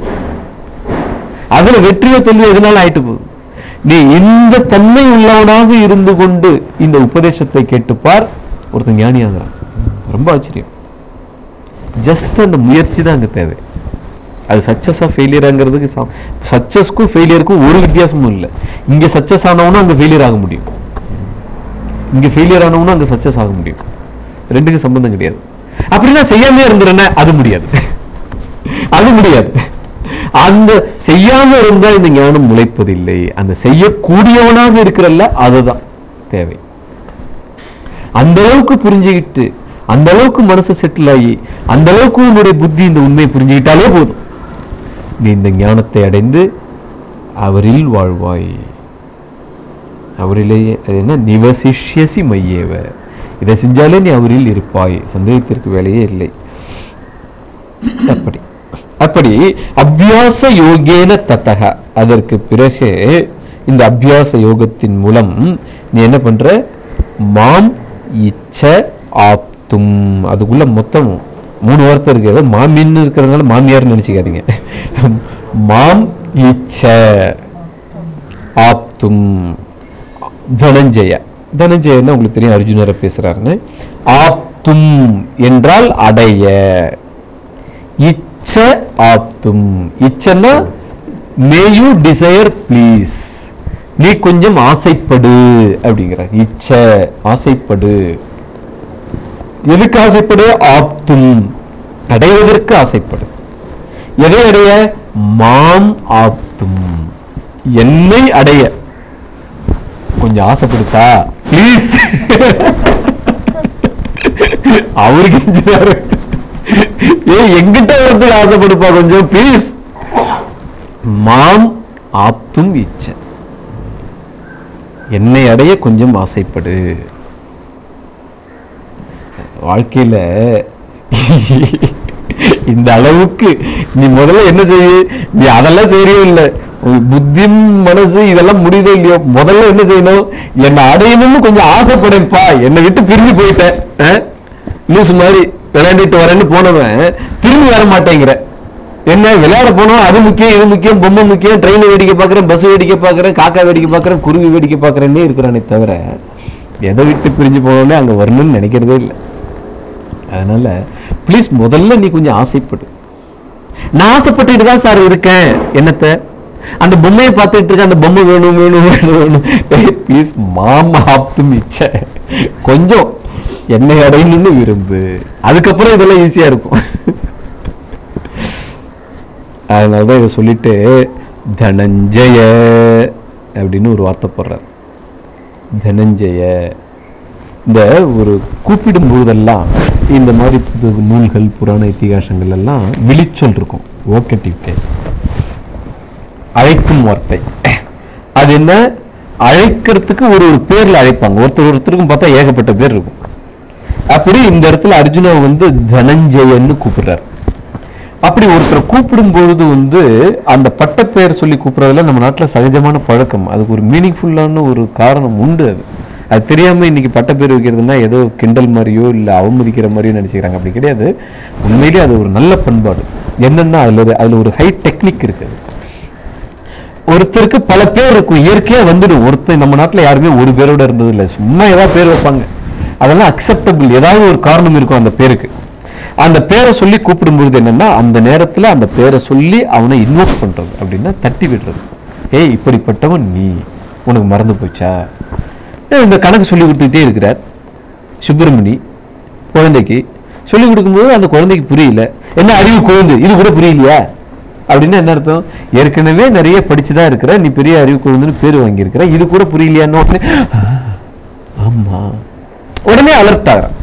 அதுல வெற்றியோ தோல்வியோ எதனால ஆயிட்டு போகுது. நீ இந்த தன்மை உள்ளவனாக இருந்து கொண்டு இந்த உபதேசத்தை கேட்டுப்பார், ஒருத்தன் ஞானி ஆகிறான். ரொம்ப ஆச்சரியம். ஜஸ்ட் அந்த முயற்சி தான் அங்க தேவை. அது சக்சஸா ஃபெயிலியராங்கிறதுக்கு, சக்சஸ்க்கும் ஃபெயிலியருக்கும் ஒரு வித்தியாசமும் இல்லை. இங்க சக்சஸ் ஆனவனும் அங்க ஃபெயிலியர் ஆக முடியும், இங்க ஃபெயிலியர் ஆனவனும் அங்க சக்சஸ் ஆக முடியும். ரெண்டுக்கும் சம்பந்தம் கிடையாது. அப்படின்னா செய்யாம இருந்துறேன்னா அது முடியாது, அது முடியாது. அந்த செய்யாம இருந்தா இந்த ஞானம் முளைப்பதில்லை. அந்த செய்யக்கூடியவனாக இருக்கிறல்ல, அதுதான் தேவை. அந்த அளவுக்கு புரிஞ்சுக்கிட்டு, அந்த அளவுக்கு மனசு செட்டில் ஆகி, அந்த அளவுக்கு உன்னுடைய புத்தி இந்த உண்மையை புரிஞ்சுக்கிட்டாலே போதும், நீ இந்த ஞானத்தை அடைந்து அவரில் வாழ்வாய். அவரிலேயே என்ன? நிவசிஷ்யசி மையேவ, இதை செஞ்சாலே நீ அவரில் இருப்பாய், சந்தேகத்திற்கு வேலையே இல்லை. அப்படி அப்படி அபியாச யோகேன தத்தக, அதற்கு பிறகு இந்த அபியாச யோகத்தின் மூலம் நீ என்ன பண்ற? மாம் இச்ச ஆப்தும். அதுக்குள்ள மொத்தம் மூணு வார்த்தை இருக்கு. மாமின்னு இருக்கிறதுனால மாமியார் நினைச்சுக்காதீங்க. மாம் இச்ச ஆப்தும் தனஞ்சய. தனஞ்சயன்னு உங்களுக்கு தெரியும் அர்ஜுனரை பேசுறாருன்னு. ஆப்தும் என்றால் அடைய. இச்ச ஆப்தும். இச்சன்னா மே யூ டிசையர் ப்ளீஸ், நீ கொஞ்சம் ஆசைப்படு அப்படிங்கிற. இச்ச ஆசைப்படு. எதுக்கு ஆசைப்படு? ஆப்தும் அடைவதற்கு ஆசைப்படு. எதை அடைய? மாம் ஆப்தும், என்னை அடைய கொஞ்சம் ஆசைப்படுத்தா ப்ளீஸ். அவருக்கு ஏ எங்கிட்ட வந்து ஆசைப்படுப்பா கொஞ்சம் ப்ளீஸ். மாம் ஆப்தும் இச்ச, என்னை அடைய கொஞ்சம் ஆசைப்படு. வாழ்க்கையில இந்த அளவுக்கு நீ முதல்ல என்ன செய்ய, நீ அதெல்லாம் செய்யவே இல்லை, புத்தி மனசு இதெல்லாம் முடியுதோ இல்லையோ, முதல்ல என்ன செய்யணும், என்னை அடையணும்னு கொஞ்சம் ஆசைப்படப்பா. என்னை விட்டு பிரிஞ்சு போயிட்டேன், லூசு மாதிரி விளையாண்டுட்டு வரேன்னு போனவன் திரும்பி வர மாட்டேங்கிற. என்ன விளையாட போனோம், அது முக்கியம் இது முக்கியம், பொம்மை முக்கியம், ட்ரெயின் வேடிக்கை பார்க்குறேன், பஸ் வேடிக்கை பார்க்குறேன், காக்கா வேடிக்கை பார்க்குறேன், குருவி வேடிக்கை பார்க்குறேன்னே இருக்கிறானே தவிர எதை விட்டு பிரிஞ்சு போனோடனே அங்கே வரணும்னு நினைக்கிறதே இல்லை. அதனால ப்ளீஸ் முதல்ல நீ கொஞ்சம் ஆசைப்படு. நான் ஆசைப்பட்டுட்டு தான் சார் இருக்கேன். என்னத்தை? அந்த பொம்மையை பார்த்துட்டு இருக்க, அந்த பொம்மை வேணும் வேணும் வேணும் வேணும். ப்ளீஸ் மாமா ஆப்தும் இச்ச, கொஞ்சம் என்னை அடையணும்னு விரும்பு. அதுக்கப்புறம் இதெல்லாம் ஈஸியா இருக்கும். அதனாலதான் இதை சொல்லிட்டு தனஞ்சய அப்படின்னு ஒரு வார்த்தை போடுறார். தனஞ்சய. இந்த ஒரு கூப்பிடும் போதெல்லாம் இந்த மாதிரி புது நூல்கள் புராண இத்திகாசங்கள் எல்லாம் விழிச்சொல் இருக்கும். வோக்கேட்டிவ் கேஸ், அழைக்கும் வார்த்தை. அது என்ன? அழைக்கிறதுக்கு ஒரு ஒரு பேர்ல அழைப்பாங்க. ஒருத்தர் ஒருத்தருக்கும் பார்த்தா ஏகப்பட்ட பேர் இருக்கும். அப்படி இந்த இடத்துல அர்ஜுனா வந்து தனஞ்சயன்னு கூப்பிடுறாரு. அப்படி ஒருத்தரை கூப்பிடும் பொழுது வந்து அந்த பட்ட பெயர் சொல்லி கூப்பிடுறதுல நம்ம நாட்டில் சகஜமான பழக்கம். அதுக்கு ஒரு மீனிங்ஃபுல்லான ஒரு காரணம் உண்டு. அது அது தெரியாம இன்னைக்கு பட்ட பேர் வைக்கிறதுனா ஏதோ கிண்டல் மாதிரியோ இல்லை அவமதிக்கிற மாதிரியோ நினைச்சுக்கிறாங்க. அப்படி கிடையாது. உண்மையிலேயே அது ஒரு நல்ல பண்பாடு. என்னன்னா அதுல அதுல ஒரு ஹை டெக்னிக் இருக்குது. ஒருத்தருக்கு பல பேர் இருக்கும், இயற்கையா வந்துடும். ஒருத்தர் நம்ம நாட்டில் யாருமே ஒரு பேரோட இருந்தது இல்லை, சும்மா ஏதாவது பேர் வைப்பாங்க. அதெல்லாம் அக்செப்டபிள். ஏதாவது ஒரு காரணம் இருக்கும் அந்த பேருக்கு. அந்த பேரை சொல்லி கூப்பிடும்பொழுது என்னன்னா அந்த நேரத்துல அந்த பேரை சொல்லி அவனை இன்வோக் பண்றது, அப்படின்னா தட்டி விடுறது. ஏய் இப்படிப்பட்டவன் நீ, உனக்கு மறந்து போச்சா? இந்த கணக்கு சொல்லி கொடுத்துக்கிட்டே இருக்கிறார் சுப்பிரமணி குழந்தைக்கு. சொல்லி கொடுக்கும்போது அந்த குழந்தைக்கு புரியல. என்ன அறிவு குழந்தை, இது கூட புரியலையா அப்படின்னு என்ன அர்த்தம்? ஏற்கனவே நிறைய படிச்சுதான் இருக்கிற, நீ பெரிய அறிவு குழந்தைன்னு பேர் வாங்கியிருக்கிற, இது கூட புரியலையான்னு உடனே ஆமா உடனே அலர்ட் ஆகிறான்.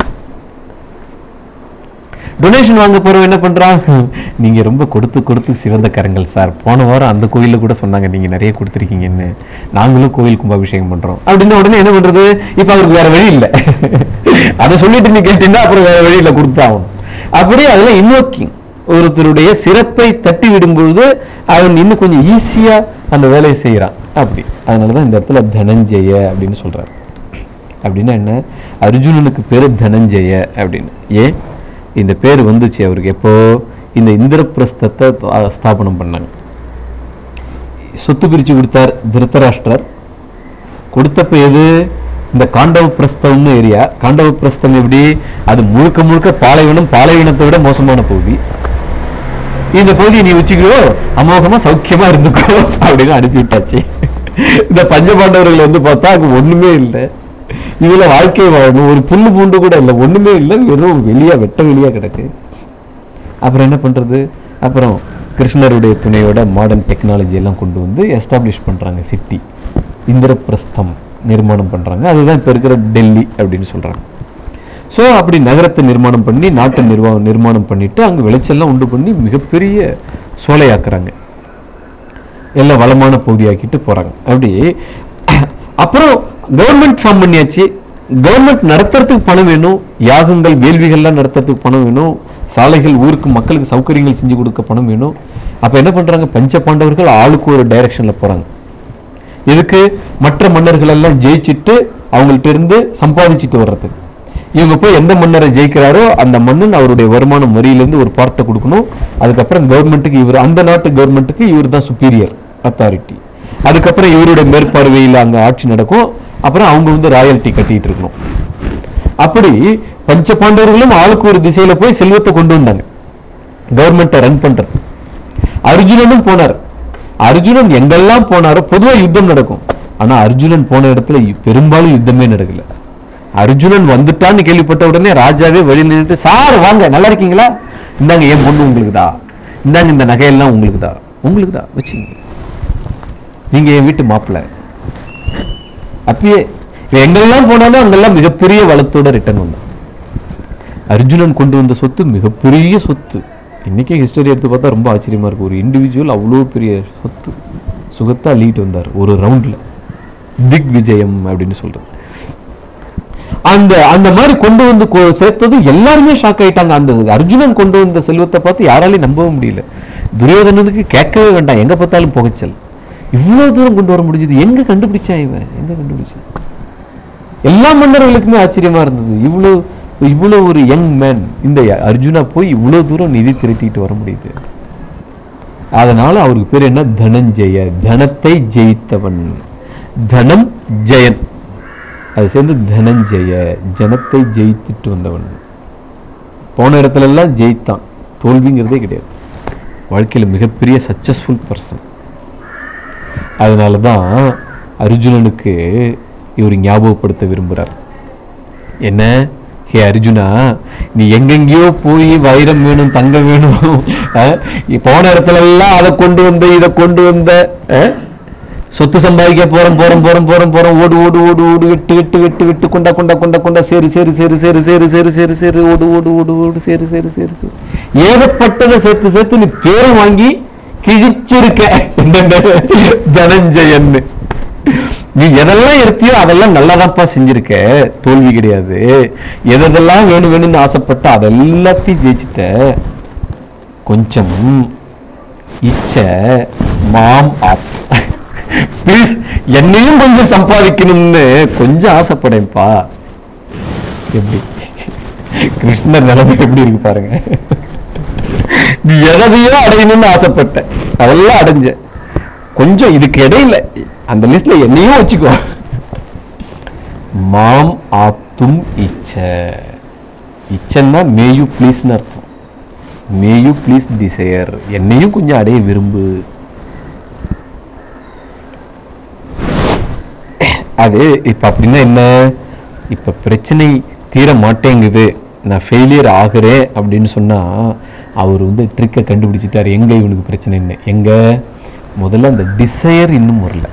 டொனேஷன் வாங்க போறவன் என்ன பண்றான்? நீங்க ரொம்ப கொடுத்து கொடுத்து சிவந்த கரங்கள் சார், போன வாரம் அந்த கோயில கூட சொன்னாங்க நீங்க நிறைய கொடுத்துருக்கீங்கன்னு, நாங்களும் கோயில் கும்பாபிஷேகம் பண்றோம் அப்படின்னு. உடனே என்ன பண்றது? இப்ப அவருக்கு வேற வழி இல்லை. அதை சொல்லிட்டு நீ கேட்டீங்கன்னா அப்புறம் வேற வழியில கொடுத்தாகும். அப்படி அதெல்லாம் இன்வோக்கிங். ஒருத்தருடைய சிறப்பை தட்டி விடும் பொழுது அவன் இன்னும் கொஞ்சம் ஈஸியா அந்த வேலையை செய்யறான். அப்படி அதனாலதான் இந்த இடத்துல தனஞ்சய அப்படின்னு சொல்றாரு. அப்படின்னா என்ன? அர்ஜுனனுக்கு பேரு தனஞ்சய அப்படின்னு. ஏன் இந்த பேர் வந்துச்சு அவருக்கு? எப்போ இந்த இந்திரபிரஸ்தத்தை ஸ்தாபனம் பண்ணாங்க. சொத்து பிரிச்சு கொடுத்தார் திருத்தராஷ்டிரர். கொடுத்தப்ப எது? இந்த காண்டவ பிரஸ்தம்னு ஏரியா. காண்டவ பிரஸ்தம் எப்படி? அது முழுக்க முழுக்க பாலைவனம், பாலைவனத்தை விட மோசமான பகுதி. இந்த பகுதியை நீ வச்சுக்கோ, அமோகமா சௌக்கியமா இருந்துக்கோ அப்படின்னு அனுப்பிவிட்டாச்சு. இந்த பஞ்சபாண்டவர்கள் வந்து பார்த்தா அங்க ஒண்ணுமே இல்லை. இதுல வாழ்க்கை வாழணும், ஒரு புல்லு பூண்டு கூட இல்லை, ஒண்ணுமே இல்லை, வெறும் வெளியா வெட்ட வெளியா கிடக்கு. அப்புறம் என்ன பண்றது? அப்புறம் கிருஷ்ணருடைய துணையோட மாடர்ன் டெக்னாலஜி எல்லாம் கொண்டு வந்து எஸ்டாப்ளிஷ் பண்றாங்க சிட்டி. இந்திரபிரஸ்தம் நிர்மாணம் பண்றாங்க. அதுதான் இப்ப இருக்கிற டெல்லி அப்படின்னு சொல்றாங்க. ஸோ அப்படி நகரத்தை நிர்மாணம் பண்ணி நாட்டை நிர்வா நிர்மாணம் பண்ணிட்டு அங்கே விளைச்சல்லாம் உண்டு பண்ணி மிகப்பெரிய சோலையாக்குறாங்க. எல்லாம் வளமான பகுதியாக்கிட்டு போறாங்க. அப்படி அப்புறம் கவர்மெண்ட் ஃபார்ம் பண்ணியாச்சு. கவர்மெண்ட் நடத்துறதுக்கு பணம் வேணும், யாகங்கள் வேள்விகள்லாம் நடத்துறதுக்கு பணம் வேணும், சாலைகள் ஊருக்கு மக்களுக்கு சௌகரியங்கள் செஞ்சு கொடுக்க பணம் வேணும். அப்ப என்ன பண்றாங்க? பஞ்ச பாண்டவர்கள் ஆளுக்கு ஒரு டைரக்ஷன்ல போறாங்க. இதுக்கு மற்ற மன்னர்கள் எல்லாம் ஜெயிச்சுட்டு அவங்கள்ட்ட இருந்து சம்பாதிச்சுட்டு வர்றதுக்கு. இவங்க போய் எந்த மன்னரை ஜெயிக்கிறாரோ அந்த மன்னன் அவருடைய வருமானம் வரியிலிருந்து ஒரு பார்ட்டை கொடுக்கணும். அதுக்கப்புறம் கவர்மெண்ட்டுக்கு இவர், அந்த நாட்டு கவர்மெண்ட்டுக்கு இவர் தான் சுப்பீரியர் அத்தாரிட்டி. அதுக்கப்புறம் இவருடைய மேற்பார்வையில் அங்க ஆட்சி நடக்கும். அப்புறம் அவங்க வந்து ராயல்ட்டி கட்டிட்டு இருக்கணும். அப்படி பஞ்ச பாண்டவர்களும் ஆளுக்கு ஒரு திசையில போய் செல்வத்தை கொண்டு வந்தாங்க கவர்மெண்ட்டை ரன் பண்றது. அர்ஜுனனும் போனார். அர்ஜுனன் எங்கெல்லாம் போனாரோ பொதுவா யுத்தம் நடக்கும். ஆனா அர்ஜுனன் போன இடத்துல பெரும்பாலும் யுத்தமே நடக்கல. அர்ஜுனன் வந்துட்டான்னு கேள்விப்பட்ட உடனே ராஜாவே வெளியில நின்றுட்டு, சார் வாங்க, நல்லா இருக்கீங்களா, இந்தாங்க என் பொண்ணு உங்களுக்குதா, இந்தாங்க இந்த நகையெல்லாம் உங்களுக்குதா, உங்களுக்குதா வச்சுங்க, நீங்க என் வீட்டு மாப்பிள்ளை. அப்பயே எங்கெல்லாம் போனாலும் அங்கெல்லாம் மிகப்பெரிய வளத்தோட ரிட்டர்ன் வந்தான். அர்ஜுனன் கொண்டு வந்த சொத்து மிகப்பெரிய சொத்து. இன்னைக்கே ஹிஸ்டரி எடுத்து பார்த்தா ரொம்ப ஆச்சரியமா இருக்கு. ஒரு இண்டிவிஜுவல் அவ்வளோ பெரிய சொத்து சுகத்தை அள்ளிட்டு வந்தார் ஒரு ரவுண்ட்ல. திக் விஜயம் அப்படின்னு சொல்றது. அந்த அந்த மாதிரி கொண்டு வந்து சேர்த்தது எல்லாருமே ஷாக் ஆயிட்டாங்க. அந்த அர்ஜுனன் கொண்டு வந்த செல்வத்தை பார்த்து யாராலையும் நம்பவும் முடியல. துரியோதனனுக்கு கேட்கவே வேண்டாம், எங்க பார்த்தாலும் புகைச்சல். இவ்வளவு தூரம் கொண்டு வர முடிஞ்சது, எங்க கண்டுபிடிச்சா இவன், எங்க கண்டுபிடிச்சா? எல்லா மன்னர்களுக்குமே ஆச்சரியமா இருந்தது. இவ்வளவு இவ்வளவு ஒரு யங் மேன் இந்த அர்ஜுனா போய் இவ்வளவு தூரம் நிதி திரட்டிட்டு வர முடியுது. அதனால அவருக்கு பேர் என்ன? தனஞ்சய, தனத்தை ஜெயித்தவன். தனம் ஜெயன், அது சேர்ந்து தனஞ்சய, ஜனத்தை ஜெயித்துட்டு வந்தவன். போன இடத்துல எல்லாம் ஜெயித்தான், தோல்விங்கிறதே கிடையாது. வாழ்க்கையில மிகப்பெரிய சக்சஸ்ஃபுல் பர்சன். அதனாலதான் அர்ஜுனனுக்கு இவர் ஞாபகப்படுத்த விரும்புறார். என்ன, ஹே அர்ஜுனா, நீ எங்கெங்கயோ போய் வைரம் வேணும், தங்கம் வேணும், போன இடத்துல எல்லாம் அதை கொண்டு வந்த, இதை கொண்டு வந்த, சொத்து சம்பாதிக்க போறோம் போறோம் போறோம் போறோம் போறோம் ஓடு ஓடு ஓடு ஓடு வெட்டு வெட்டு வெட்டு வெட்டு கொண்டா கொண்டா கொண்டா கொண்டா சேரு சேரு சேரு சேரு சேரு சேரு சேரு சேரு ஓடு ஓடு ஓடு ஓடு சேரு சேரு சேரு சேரு ஏகப்பட்டதை சேர்த்து சேர்த்து நீ பேரும் வாங்கி கிழிச்சிருக்க தனஞ்சயன். நீ எதெல்லாம் எடுத்தியோ அதெல்லாம் நல்லாதான்ப்பா செஞ்சிருக்க, தோல்வி கிடையாது. எதெல்லாம் வேணும் வேணும்னு ஆசைப்பட்ட அதெல்லாத்தையும் ஜெயிச்சுட்ட. கொஞ்சம் இச்ச மாம் ஆப், ப்ளீஸ் என்னையும் கொஞ்சம் சம்பாதிக்கணும்னு கொஞ்சம் ஆசைப்படேன்ப்பா. எப்படி கிருஷ்ணர் நிலைமை எப்படி இருக்கு பாருங்க. நீ எதையோ அடையணும்னு ஆசைப்பட்ட, அதெல்லாம் அடைஞ்ச. கொஞ்சம் இதுக்கு இடையில அந்த லிஸ்ட்ல என்னையும் வச்சுக்கோ. மாம் ஆப்தும் இச்ச, இச்சன்னா மே யூ ப்ளீஸ்னு அர்த்தம். மே யூ ப்ளீஸ் டிசையர், என்னையும் கொஞ்சம் அடைய விரும்பு. அது இப்ப அப்படின்னா என்ன? இப்ப பிரச்சனை தீர மாட்டேங்குது, நான் ஃபெயிலியர் ஆகிறேன் அப்படின்னு சொன்னா அவர் வந்து ட்ரிக்கை கண்டுபிடிச்சிட்டாரு. எங்க இவனுக்கு பிரச்சனைன்னு? எங்க முதல்ல அந்த டிசையர் இன்னும் வரல,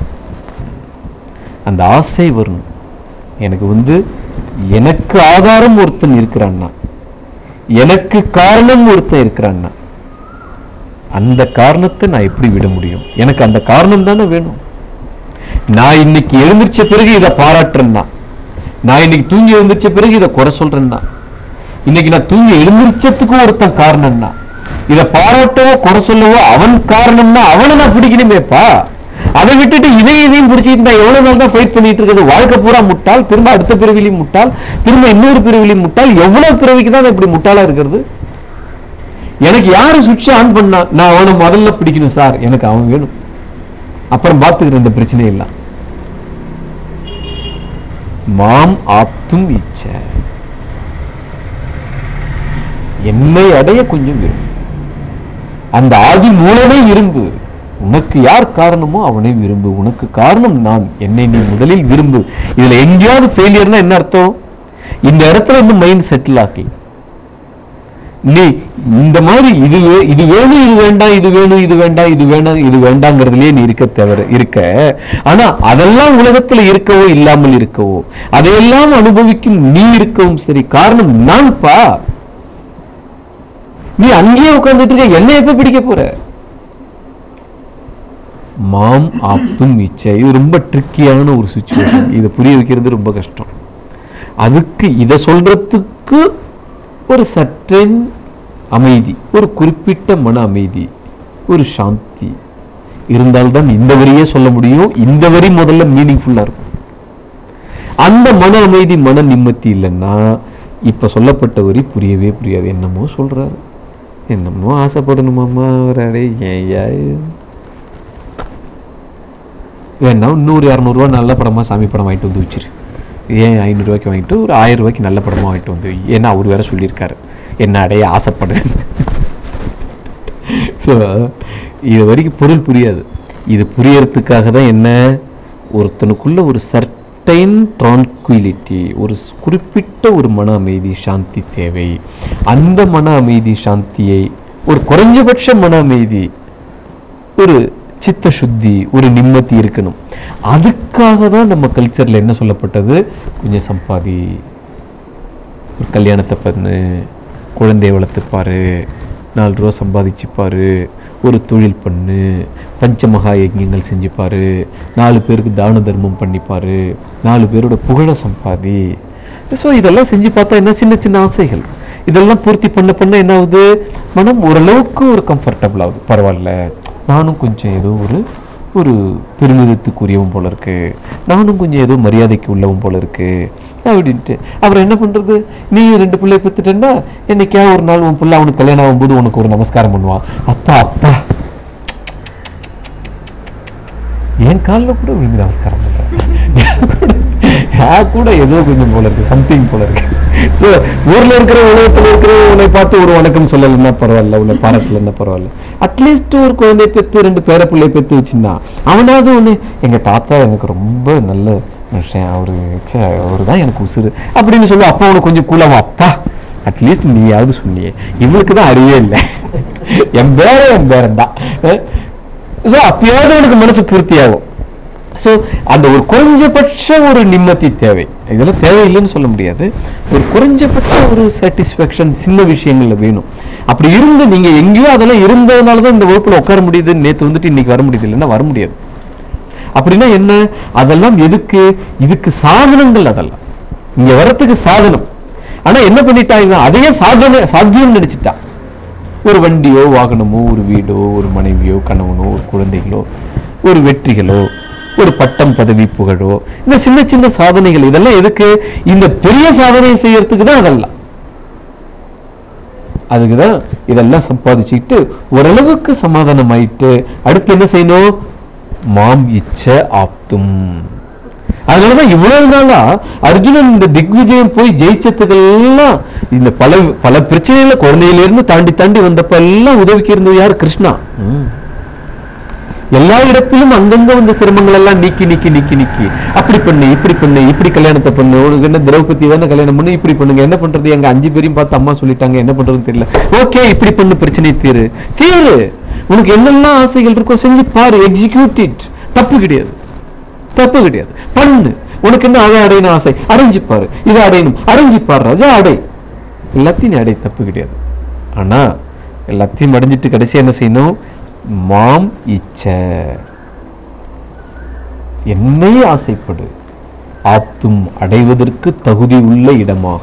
அந்த ஆசை வரணும். எனக்கு வந்து எனக்கு ஆதாரம் ஒருத்தன் இருக்கிறான்னா, எனக்கு காரணம் ஒருத்தன் இருக்கிறான்னா, அந்த காரணத்தை நான் எப்படி விட முடியும்? எனக்கு அந்த காரணம் தானே வேணும். நான் இன்னைக்கு எழுந்திருச்ச பிறகு இதை பாராட்டுறேன்னா, நான் இன்னைக்கு தூங்கி எழுந்திருச்ச பிறகு இதை குறை சொல்றேன்னா, இன்னைக்கு நான் தூங்கி எழுந்திருச்சதுக்கும் ஒருத்தன் காரணம்னா, இதை பாராட்டவோ குறை சொல்லவோ அவன் காரணம்னா அவனை நான் பிடிக்கணுமேப்பா. அதை விட்டுட்டு இதை இதையும் பிடிச்சிட்டு நான் எவ்வளவு நாள் தான் ஃபைட் பண்ணிட்டு இருக்கிறது? வாழ்க்கை பூரா முட்டாள், திரும்ப அடுத்த பிறவிலையும் முட்டாள், திரும்ப இன்னொரு பிறவிலையும் முட்டாள். எவ்வளவு பிறவிக்கு தான் இப்படி முட்டாளா இருக்கிறது? எனக்கு யாரு சுவிட்ச் ஆன் பண்ணா? நான் அவனை முதல்ல பிடிக்கணும் சார், எனக்கு அவன் வேணும், அப்புறம் பார்த்துக்கிற இந்த பிரச்சனை எல்லாம். மாம் ஆப்தும் இச்ச, என்னை அடைய கொஞ்சம் விரும்பு. அந்த ஆதி மூலமே விரும்பு. உனக்கு யார் காரணமோ அவனை விரும்பு. உனக்கு காரணம் நான், என்னை நீ முதலில் விரும்பு. இதுல எங்கேயாவது ஃபெயிலியர்னா என்ன அர்த்தம்? இந்த இடத்துல இன்னும் மைண்ட் செட்டில் ஆகி நீ இந்த மாதிரி இது இது வேணும் இது வேண்டாம் இது வேணும் இது வேண்டாம் இது வேண்டாம் இது வேண்டாங்கிறதுலயே நீ இருக்க தவிர இருக்க. ஆனா அதெல்லாம் உலகத்துல இருக்கவோ இல்லாமல் இருக்கவோ அதையெல்லாம் அனுபவிக்கும் நீ இருக்கவும் சரி, காரணம் நான்ப்பா. நீ அங்கேயே உட்கார்ந்துட்டு இருக்க, என்ன எப்ப பிடிக்க போற? மாம் ஆப்தும் இச்சை. இது ரொம்ப ட்ரிக்கியான ஒரு சிச்சுவேஷன். இதை புரிய வைக்கிறது ரொம்ப கஷ்டம். அதுக்கு இதை சொல்றதுக்கு ஒரு சற்றன் அமைதி, ஒரு குறிப்பிட்ட மன அமைதி, ஒரு சாந்தி இருந்தால்தான் இந்த வரியே சொல்ல முடியும். இந்த வரி முதல்ல மீனிங்ஃபுல்லா இருக்கும். அந்த மன அமைதி மன நிம்மதி இல்லைன்னா இப்ப சொல்லப்பட்ட வரி புரியவே புரியாது. என்னமோ சொல்றாரு, என்னமோ ஆசைப்படணுமாம்மா அவரே, ஏயா வேணா நூறு இரநூறுவா நல்ல படமா சாமி படம் வாங்கிட்டு வந்து வச்சிரு, ஏன் ஐநூறுரூவாய்க்கு வாங்கிட்டு ஒரு ஆயிரம் ரூபாய்க்கு நல்ல படமா வாங்கிட்டு வந்து, ஏன்னா அவர் வேற சொல்லியிருக்காரு என்ன அடைய ஆசைப்படுறேன். ஸோ இது வரைக்கும் பொருள் புரியாது. இது புரியறதுக்காக தான் என்ன, ஒருத்தனுக்குள்ள ஒரு சர்டைன் ட்ரான்குயிலிட்டி, ஒரு குறிப்பிட்ட ஒரு மன அமைதி சாந்தி தேவை. அந்த மன அமைதி சாந்தியை, ஒரு குறைஞ்சபட்ச மன அமைதி, ஒரு சித்த சுத்தி, ஒரு நிம்மதி இருக்கணும். அதுக்காக தான் நம்ம கல்ச்சர்ல என்ன சொல்லப்பட்டது, கொஞ்சம் சம்பாதி, ஒரு கல்யாணத்தை பண்ணு, குழந்தைய வளர்த்துப்பாரு, நாலு ரூபா சம்பாதிச்சுப்பாரு, ஒரு தொழில் பண்ணு, பஞ்சமகா யஜ்யங்கள் செஞ்சுப்பாரு, நாலு பேருக்கு தான தர்மம் பண்ணிப்பாரு, நாலு பேரோட புகழ சம்பாதி. ஸோ இதெல்லாம் செஞ்சு பார்த்தா என்ன, சின்ன சின்ன ஆசைகள் இதெல்லாம் பூர்த்தி பண்ண பண்ண என்ன ஆகுது, மனம் ஓரளவுக்கு ஒரு கம்ஃபர்டபுள் ஆகுது. பரவாயில்ல, நானும் கொஞ்சம் ஏதோ ஒரு ஒரு பெருமிதத்துக்குரியவும் போல இருக்கு, நானும் கொஞ்சம் ஏதோ மரியாதைக்கு உள்ளவும் போல இருக்கு அப்படின்ட்டு. அப்புறம் என்ன பண்றது, நீ ரெண்டு பிள்ளை பெற்றுட்டேன்னா என்னைக்கா ஒரு நாள் உன் பிள்ளை அவனுக்கு கல்யாணம் ஆகும்போது உனக்கு ஒரு நமஸ்காரம் பண்ணுவான், அப்பா அப்பா என் காலில் கூட விழுந்து நமஸ்காரம் பண்றேன், கூட ஏதோ கொஞ்சம் போல இருக்கு, சம்திங் போல இருக்கு. ஸோ ஊர்ல இருக்கிற உலகத்துல இருக்கிற உன்னை பார்த்து ஒரு வணக்கம் சொல்லலைன்னா பரவாயில்ல, உன்னை பாராட்டலன்னா பரவாயில்ல, அட்லீஸ்ட் ஒரு குழந்தை பெற்று ரெண்டு பேர பிள்ளை பெற்று வச்சுருந்தா அவனாவது ஒண்ணு, எங்க தாத்தா எனக்கு ரொம்ப நல்ல மனுஷன், அவரு அவரு தான் எனக்கு உசுறு அப்படின்னு சொல்லி அப்பா அவனுக்கு கொஞ்சம் கூலவா, அப்பா அட்லீஸ்ட் நீயாவது சொன்னியே, இவளுக்கு தான் அறிவே இல்லை, என் பேர என் பேரன் தான். ஸோ அப்பயாவது எனக்கு மனசு பூர்த்தி ஆகும். ஸோ அந்த ஒரு குறைஞ்சபட்ச ஒரு நிம்மதி தேவை, இதெல்லாம் தேவையில்லைன்னு சொல்ல முடியாது, ஒரு குறைஞ்சபட்ச ஒரு சாட்டிஸ்ஃபேக்ஷன் சின்ன விஷயங்கள்ல வேணும். அப்படி இருந்து நீங்க எங்கேயோ அதெல்லாம் இருந்ததுனால தான் இந்த வகுப்புல உட்கார முடியுது, நேற்று வந்துட்டு இன்னைக்கு வர முடியுது, இல்லைன்னா வர முடியாது. அப்படின்னா என்ன, அதெல்லாம் எதுக்கு, இதுக்கு சாதனங்கள், அதெல்லாம் இங்க வர்றதுக்கு சாதனம். ஆனா என்ன பண்ணிட்டாங்க, அதையே சாதன சாத்தியம் நினைச்சிட்டான். ஒரு வண்டியோ வாகனமோ, ஒரு வீடோ, ஒரு மனைவியோ, கணவனோ, ஒரு குழந்தைகளோ, ஒரு வெற்றிகளோ, ஒரு பட்டம் பதவி புகழோ, இந்த சின்ன சின்ன சாதனைகள், இதெல்லாம் எதுக்கு, இந்த பெரிய சாதனையை செய்யறதுக்கு தான். அதெல்லாம் அதுக்குதான் இதெல்லாம் சம்பாதிச்சுக்கிட்டு ஓரளவுக்கு சமாதானம் ஆயிட்டு அடுத்து என்ன செய்யணும், மாம் இச்ச ஆப்தும். அதனாலதான் இவ்வளவு நாளா அர்ஜுனன் இந்த திக்விஜயம் போய் ஜெயிச்சதுக்கெல்லாம் இந்த பல பல பிரச்சனைகளை குழந்தையில இருந்து தாண்டி தாண்டி வந்தப்ப எல்லாம் உதவிக்கு இருந்தது யார், கிருஷ்ணா. எல்லா இடத்திலும் அங்கங்க வந்த சிரமங்கள் எல்லாம் நீக்கி நீக்கி நீக்கி நீக்கி அப்படி பண்ணு, இப்படி பண்ணு, இப்படி கல்யாணத்தை பண்ணு, உனக்கு என்ன திரௌபதி தானே கல்யாணம் பண்ணு, இப்படி பண்ணுங்க, என்ன பண்றது, எங்க அஞ்சு பேரையும் பார்த்து அம்மா சொல்லிட்டாங்க, என்ன பண்றதுன்னு தெரியல, ஓகே இப்படி பண்ணு, பிரச்சனை தீரு தீரு, உனக்கு என்னெல்லாம் ஆசைகள் இருக்கோ செஞ்சு பாரு, எக்ஸிக்யூட் இட், தப்பு கிடையாது, தப்பு கிடையாது, பண்ணு. உனக்கு என்ன அதை அடையணும் ஆசை, அடைஞ்சு பாரு, இதை அடையணும், அடைஞ்சு பாரு ராஜா, அடை, எல்லாத்தையும் அடை, தப்பு கிடையாது. ஆனா எல்லாத்தையும் அடைஞ்சிட்டு கடைசி என்ன செய்யணும், மாம் இச்ச, என்னை ஆசைப்படு, ஆப்தும் அடைவதற்கு தகுதி உள்ள இடமாக.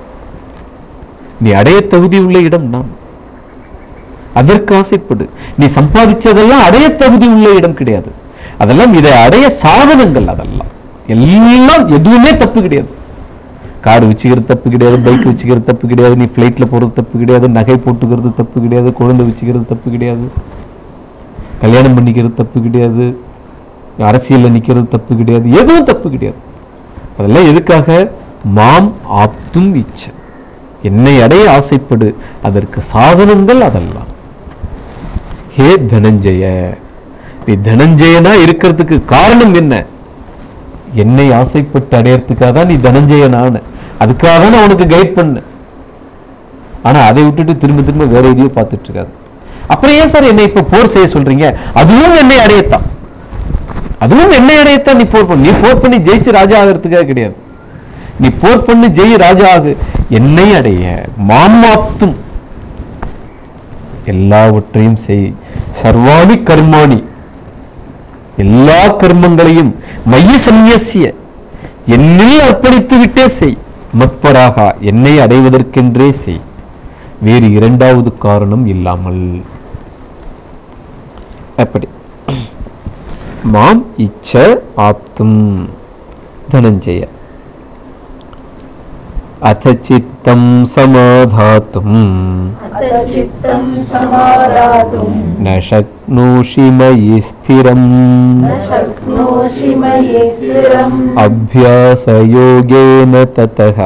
நீ அடைய தகுதி உள்ள இடம் நான், அதற்கு ஆசைப்படு. நீ சம்பாதிச்சதெல்லாம் அடைய தகுதி உள்ள இடம் கிடையாது, அதெல்லாம் இதை அடைய சாதனங்கள், அதெல்லாம் எல்லாம் எதுவுமே தப்பு கிடையாது. கார் வச்சுக்கிறது தப்பு கிடையாது, பைக் வச்சுக்கிறது தப்பு கிடையாது, நீ ஃப்ளைட்ல போறது தப்பு கிடையாது, நகை போட்டுக்கிறது தப்பு கிடையாது, குழந்தை வச்சுக்கிறது தப்பு கிடையாது, கல்யாணம் பண்ணிக்கிறது தப்பு கிடையாது, அரசியல்ல நிக்கிறது தப்பு கிடையாது, எதுவும் தப்பு கிடையாது. அதெல்லாம் எதுக்காக, மாம் ஆப்தும் இச்ச, என்னை அடைய ஆசைப்படு, அதற்கு சாதனங்கள் அதெல்லாம். ஹே தனஞ்சய, நீ தனஞ்சயனா இருக்கிறதுக்கு காரணம் என்ன, என்னை ஆசைப்பட்டு அடையறதுக்காக தான் நீ தனஞ்சயனான, அதுக்காக தான் உனக்கு கைட் பண்ண. ஆனா அதை விட்டுட்டு திரும்ப திரும்ப வேற எதையோ பார்த்துட்டு இருக்காது. அப்புறம் ஏன் சார் என்னை இப்ப போர் செய்ய சொல்றீங்க, அதுவும் என்னை அடையத்தான், அதுவும் என்னை அடையத்தான் நீ போர் பண்ணு. நீ போர் பண்ணி ஜெயிச்சு ராஜா ஆகிறதுக்காக கிடையாது, நீ போர் பண்ணி ஜெயி ராஜா ஆகு, என்னை அடைய. மாமாப்தும், எல்லாவற்றையும் செய், சர்வாணி கர்மாணி, எல்லா கர்மங்களையும் மைய சந்நியசிய, என்னை அர்ப்பணித்து விட்டே செய், மத்பராக, என்னை அடைவதற்கென்றே செய், வேறு இரண்டாவது காரணம் இல்லாமல். அப்படி மாம் இச்ச ஆப்தும் தனஞ்சய, अथ चित्तं समाधातुं अथ चित्तं समादातुं न शक्नोषि मयि स्थिरम् न शक्नोषि मयि स्थिरम् अभ्यासयोगेन ततः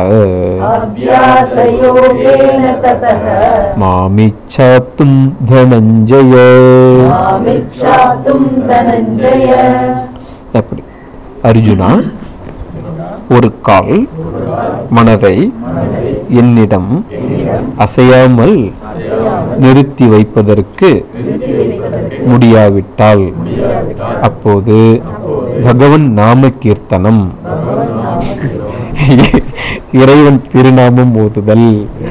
अभ्यासयोगेन ततः मामिच्छाप्तुं धनञ्जय. मामिच्छाप्तुं धनञ्जय. எப்படி அர்ஜுனா, ஒரு கால் மனதை என்னிடம் அசையாமல் நிறுத்தி வைப்பதற்கு முடியாவிட்டால் அப்போது பகவன் நாம கீர்த்தனம், இறைவன் திருநாமம் ஓதுதல்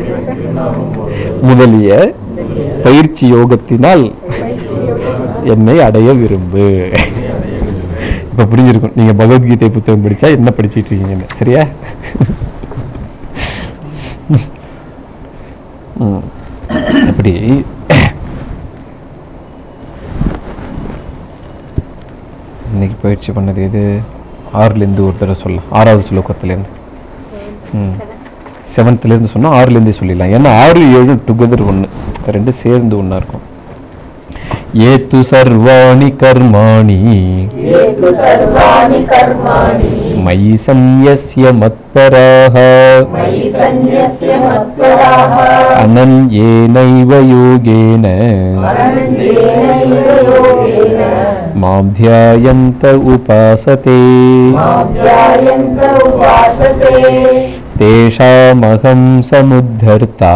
முதலிய பயிற்சி யோகத்தினால் என்னை அடைய விரும்பு. இப்போ புரிஞ்சிருக்கும் நீங்கள் பகவத்கீதை புத்தகம் படித்தா என்ன படிச்சுட்டு இருக்கீங்கன்னு. சரியா? அப்படி இன்னைக்கு பயிற்சி பண்ணது எது? ஆறுலேருந்து ஒரு தடவை சொல்லலாம். ஆறாவது ஸ்லோகத்துலேருந்து ம் செவன்த்துலேருந்து சொன்னால் ஆறுலேருந்தே சொல்லிடலாம். ஏன்னா ஆறு ஏழு டுகெதர் ஒன்று, ரெண்டு சேர்ந்து ஒன்றா இருக்கும். ஏத்து சர்வாணி கர்மாணி ஏது சர்வாணி கர்மாணி மயி சந்யஸ்ய மத்பராஹ மயி சந்யஸ்ய மத்பராஹ அனன்யேனைவ யோகேன அனன்யேனைவ யோகேன மாம் த்யாயந்த உபாசதே மாம் த்யாயந்த உபாசதே தேஷாமஹம் சமுத்தர்த்தா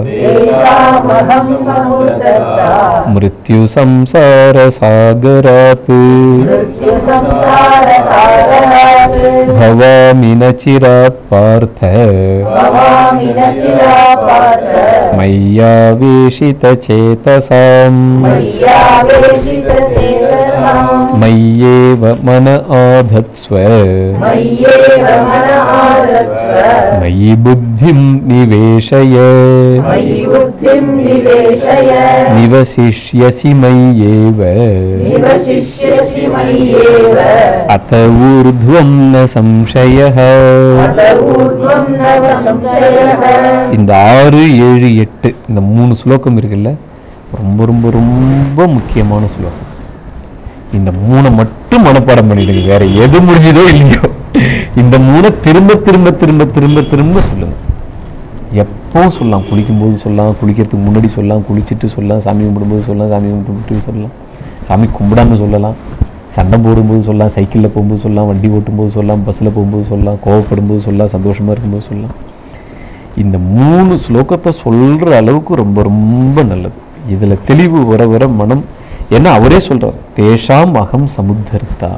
தேஷாமஹம் சமுத்தர்த்தா மிருத்யு சம்சார சாகராத் மிருத்யு சம்சார சாகராத் பவாமி ந சிராத் பார்த்த பவாமி ந சிராத் பார்த்த மய்யாவேஷித சேதசாம் மய்யாவேஷித சேதசாம் மய்யேவ மன ஆதத்ஸ்வ மய்யேவ மன ஆதத்ஸ்வ மயி புத்திம் நிவேஷய மயி புத்திம் நிவேஷய நிவசிஷ்யசி மய்யேவ நிவசிஷ்யசி மய்யேவ அத ஊர்த்வம் ந சம்சயः. அத ஊர்த்வம் ந சம்சயः. இந்த ஆறு ஏழு எட்டு இந்த மூணு ஸ்லோகம் இருக்குல்ல, ரொம்ப ரொம்ப ரொம்ப முக்கியமான ஸ்லோகம். இந்த மூணை மட்டும் மனப்பாடம் பண்ணிடுங்க, வேற எது முடிஞ்சதோ இல்லையோ இந்த மூணை திரும்ப திரும்ப திரும்ப திரும்ப திரும்ப சொல்லுங்க. எப்போ சொல்லலாம், குளிக்கும்போது சொல்லலாம், குளிக்கிறதுக்கு முன்னாடி சொல்லலாம், குளிச்சுட்டு சொல்லலாம், சாமி கும்பிடும்போது சொல்லலாம், சாமி கும்பிட்டு சொல்லலாம், சாமி கும்பிடாம சொல்லலாம், சண்டை போடும்போது சொல்லலாம், சைக்கிளில் போகும்போது சொல்லலாம், வண்டி ஓட்டும்போது சொல்லலாம், பஸ்ஸில் போகும்போது சொல்லலாம், கோவப்படும்போது சொல்லலாம், சந்தோஷமாக இருக்கும்போது சொல்லலாம். இந்த மூணு ஸ்லோகத்தை சொல்கிற அளவுக்கு ரொம்ப ரொம்ப நல்லது. இதில் தெளிவு வர வர மனம், ஏன்னா அவரே சொல்கிறார், தேஷாம் அகம் சமுத்தர்த்தா,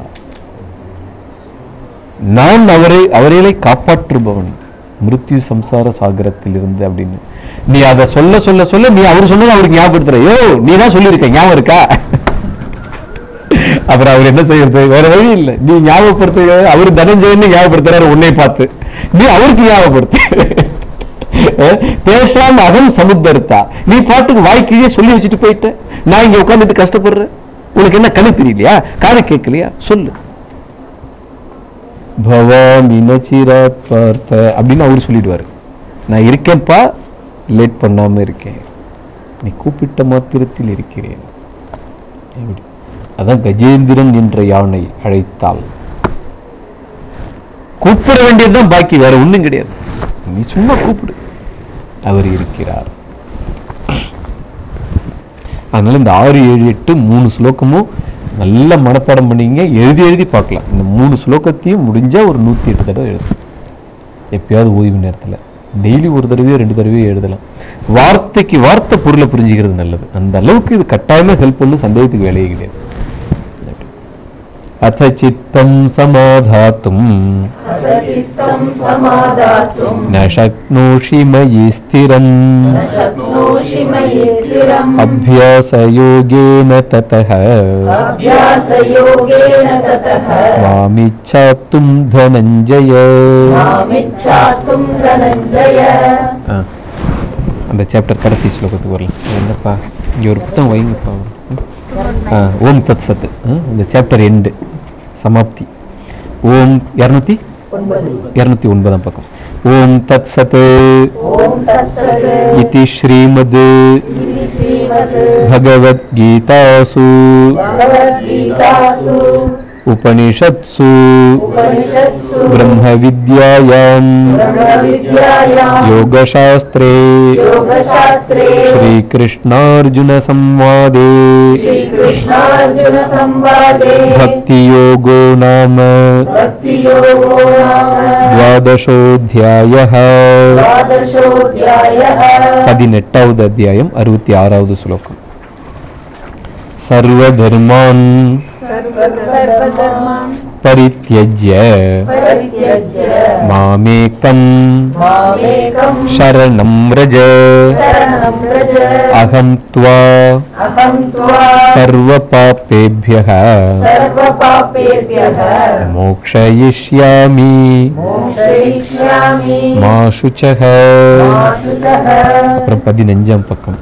நான் அவரை அவரைகளை காப்பாற்றுபவன் மிருத்யு சம்சார சாகரத்தில் இருந்து அப்படின்னு. நீ அதை சொல்ல சொல்ல சொல்ல நீ அவர் சொன்னதை அவருக்கு ஞாபகப்படுத்துற, யோ நீ தான் சொல்லியிருக்க ஞாபகம் இருக்கா? அப்புறம் அவர் என்ன செய்யறது, வேற வழி இல்லை. நீ ஞாபகப்படுத்த, அவர் தனஞ்சயன்னு ஞாபகப்படுத்துறாரு உன்னை பார்த்து, நீ அவருக்கு ஞாபகப்படுத்து. தேஷாம் அகம் சமுத்தர்த்தா, நீ பாட்டுக்கு வாய்க்கீழே சொல்லி வச்சுட்டு போயிட்ட, நான் இங்க உட்காந்துட்டு கஷ்டப்படுறேன், உனக்கு என்ன கண்ணு தெரியலையா, காது கேட்கலையா, சொல்லு. பவாமி ந சிராத் பார்த்த அப்படின்னு அவர் சொல்லிடுவாரு, நான் இருக்கேன்ப்பா, லேட் பண்ணாம இருக்கேன், நீ கூப்பிட்ட மாத்திரத்தில் இருக்கிறேன். அதான் கஜேந்திரன் என்ற யானை அழைத்தால் கூப்பிட வேண்டியதுதான் பாக்கி, வேற ஒண்ணும் கிடையாது. நீ சும்மா கூப்பிடு, அவர் இருக்கிறார். அதனால இந்த ஆறு ஏழு எட்டு மூணு ஸ்லோகமும் நல்ல மனப்பாடம் பண்ணிங்க, எழுதி எழுதி பார்க்கலாம். இந்த மூணு ஸ்லோகத்தையும் முடிஞ்சா ஒரு நூத்தி எட்டு தடவை எழுதலாம், எப்பயாவது ஓய்வு நேரத்தில். டெய்லி ஒரு தடவையோ ரெண்டு தடவையோ எழுதலாம். வார்த்தைக்கு வார்த்தை பொருளை புரிஞ்சுக்கிறது நல்லது. அந்த அளவுக்கு இது கட்டாயமா ஹெல்ப் பண்ணும், சந்தேகத்துக்கு வேலையே கிடையாது. அத சித்தம் சமாதாத்தும் அத சித்தம் சமாதாத்தும் ந சக்னோஷி மயி ஸ்திரம் ந சக்னோஷி மயி ஸ்திரம் அபியாசயோகேன ததஹ அபியாசயோகேன ததஹ மாமிச்சாத்தும் தனஞ்சய. மாமிச்சாத்தும் தனஞ்சய. அந்த சாப்டர் கடைசி ஸ்லோகத்துக்கு வரலாம். என்னப்பா இங்கே ஒரு புத்தகம் வைங்கப்பா. ஆ ஓம் தத் சத், இந்த சாப்டர் எண்டு சமாப்தி. ஓம் இரநூத்தி இரநூத்தி ஒன்பதாம் பக்கம். ஓம் தத் சத் ஓம் தத்சத் இதி ஸ்ரீமத் இதி ஸ்ரீமத் பகவத்கீதாசு பகவத்கீதாசு உபனிஷத்சு உபனிஷத்சு பிரம்ம வித்யாயாம் ब्रह्मविद्यायां योगशास्त्रे योगशास्त्रे श्रीकृष्णार्जुन संवादे श्रीकृष्णार्जुनसंवादे भक्तियोगो नाम भक्तियोगो नाम द्वादशोऽध्यायः द्वादशोऽध्यायः பதினெட்டாவது அத்தியாயம் அறுபத்தி ஆறாவது ஸ்லோகம். சர்வதர்மான் सर्वधर्मान् परित्यज्य परित्यज्य मामेकम् मामेकं शरणं व्रज शरणं व्रज अहं त्वा अहं त्वा सर्वपापेभ्यः सर्वपापेभ्यः मोक्षयिष्यामि मोक्षयिष्यामि मा शुचः. मा शुचः. அப்புறம் பதினஞ்சாம் பக்கம்.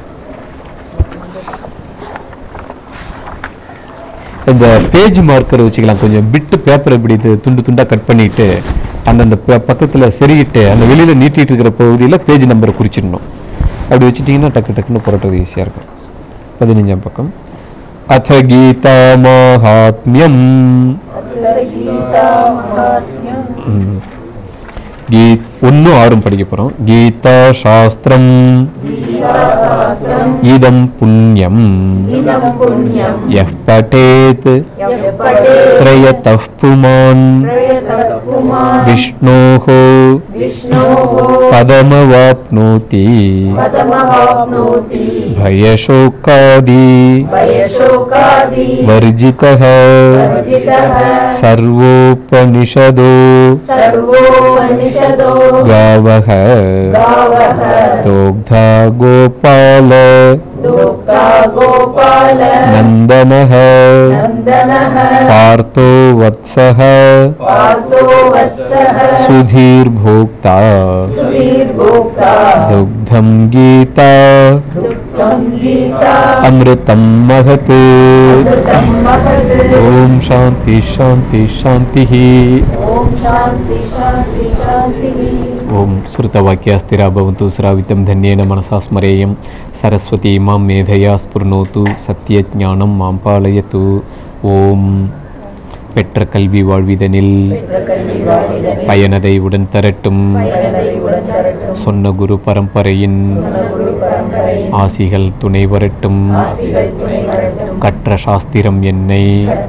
இந்த பேஜ் மார்க்கர் வச்சுக்கலாம். கொஞ்சம் பிட்டு பேப்பர் இப்படி இது துண்டு துண்டாக கட் பண்ணிட்டு அந்தந்த பக்கத்தில் செருகிட்டு அந்த வெளியில் நீட்டிகிட்டு இருக்கிற பகுதியில் பேஜ் நம்பரை குறிச்சிடணும். அப்படி வச்சுட்டிங்கன்னா டக்கு டக்குன்னு புரட்டுறது ஈஸியாக இருக்கும். பதினஞ்சாம் பக்கம். அத கீதா மகாத்மியம் கீதா மகாத்மியம் கீத் ஒன்று ஆறும் படிக்க போகிறோம். கீதா சாஸ்திரம் கீதா சாஸ்திரம் இதம் புண்ணியம் இதம் புண்ணியம் யஹ் படேத் யः படேத் பிரயதः புமான் பிரயதः புமான் விஷ்ணோः விஷ்ணோः பதமவாப்னோதி பதமவாப்னோதி பயசோகாதி பயசோகாதி வர்ஜிதः வர்ஜிதः சர்வோபனிஷதோ सर्वोपनिषदो गावः गावः दोग्धा गोपाल दुग्धा गोपाल नन्दनः नन्दनः पार्थो वत्सः पार्थो वत्सः सुधीर्भोक्ता सुधीर्भोक्ता दुग्धं गीता दुग्धं गीता अमृतं महत्. अमृतं महत्. ओम शांति शांति शांति. ओम शांति शांति शांतिः. ओम श्रुतवाक्या स्थिरा भवन्तु श्रावितं धन्येन मनसा स्मरेयं सरस्वती मां मेधया स्फुर्णोतु सत्यज्ञानं मां पालयतु. ओम பெற்ற கல்வி வாழ்விதனில் பயனதை உடன் தரட்டும். சொன்ன குரு பரம்பரையின் ஆசிகள் துணை வரட்டும். கற்ற சாஸ்திரம் என்னை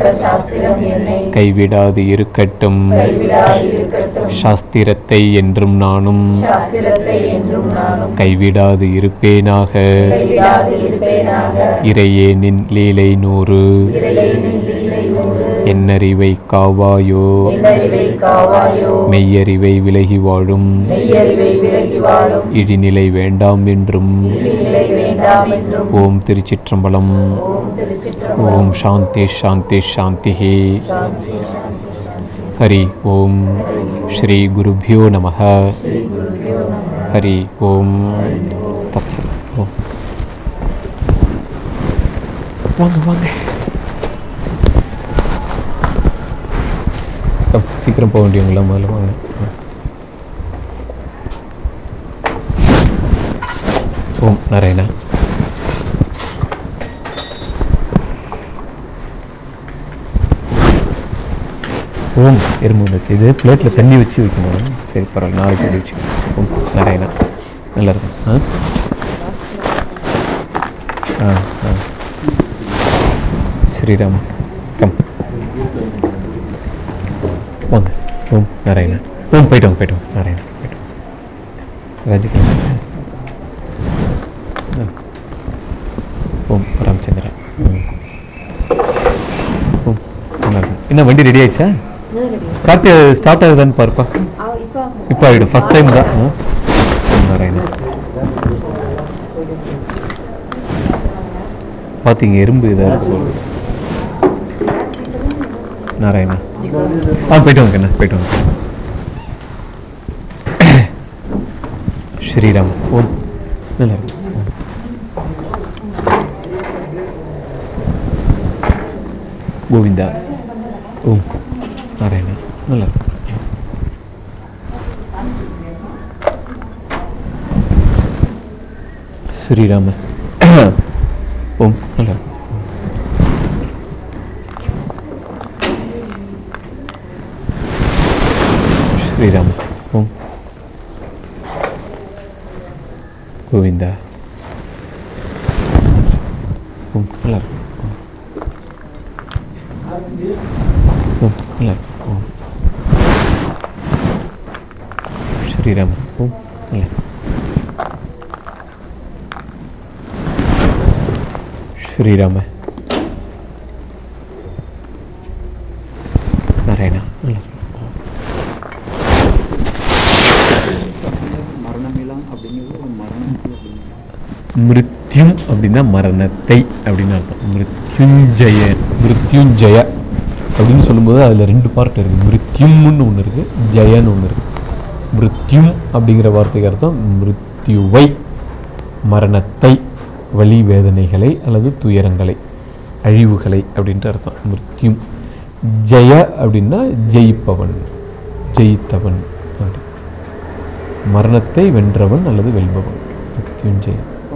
கைவிடாது இருக்கட்டும். சாஸ்திரத்தை என்றும் நானும் கைவிடாது இருப்பேனாக. இறையேனின் லீலை நூறு என்னறிவை காவாயோ மெய்யறிவை விலகி வாழும் இழிநிலை வேண்டாம் என்றும். ஓம் திருச்சிற்றம்பலம். ஓம் சாந்தி சாந்தி சாந்தி. ஹரி ஓம். ஸ்ரீ குருபியோ நமஹ. ஹரி ஓம். தத்சத். ஓம். வாங்க வாங்க சீக்கிரம் போக வேண்டியவங்களா முதல்ல வாங்க. ஓம் நாராயணா. ஓம் எறும்பு வச்சு இது பிளேட்டில் தண்ணி வச்சு வைக்கணும். சரி பரவாயில்ல, நாளைக்கு அப்படி வச்சுக்கணும். ஓம் நாராயணா. நல்லா இருக்கும். ஆ ஆ ஆ ஸ்ரீராம் கம் வாங்க. ஓம் நாராயணா. ஓம் போய்ட்டோம் போய்ட்டோம் நாராயணா போய்ட்டோம். ராஜகிரி. ஓம் ராமச்சந்திரா. ஓம் நல்லா இருக்கும். என்ன வண்டி ரெடி ஆயிடுச்சா? கார்த்தி ஸ்டார்ட் ஆகுதான்னு பாருப்பா. இப்போ ஆகிடும். ஃபஸ்ட் டைம் தான். ஓம் நாராயணா. பார்த்தீங்க எறும்பு இதாக இருக்கும். நாராயணா. ஆ போய்ட்டு வாங்க. என்ன போய்ட்டு வாங்க. ஸ்ரீராம். ஓம் நல்லா இருக்கும். கோவிந்தா. ஓம் நாராயணா. நல்லா இருக்கும். ஸ்ரீராம. ஓம் நல்லா ஸ்ரீராம. ஓம் கோவிந்தா. ஓம் நல்லா ஓம் நல்லா ஓம் ஸ்ரீராம. ஓம் நல்லா ஸ்ரீராம. நாராயணா. மிருத்யும் அப்படின்னா மரணத்தை அப்படின்னு அர்த்தம். மிருத்யுஞ்சய மிருத்யுஞ்சய அப்படின்னு சொல்லும்போது அதில் ரெண்டு பார்ட் இருக்குது. மிருத்யும்னு ஒன்று இருக்குது, ஜெயன்னு ஒன்று இருக்குது. மிருத்யும் அப்படிங்கிற வார்த்தைக்கு அர்த்தம் மிருத்யுவை, மரணத்தை, வலி வேதனைகளை அல்லது துயரங்களை, அழிவுகளை அப்படின்ற அர்த்தம் மிருத்யும். ஜெய அப்படின்னா ஜெயிப்பவன், ஜெயித்தவன், மரணத்தை வென்றவன் அல்லது வெல்பவன். மிருத்யுஞ்சய.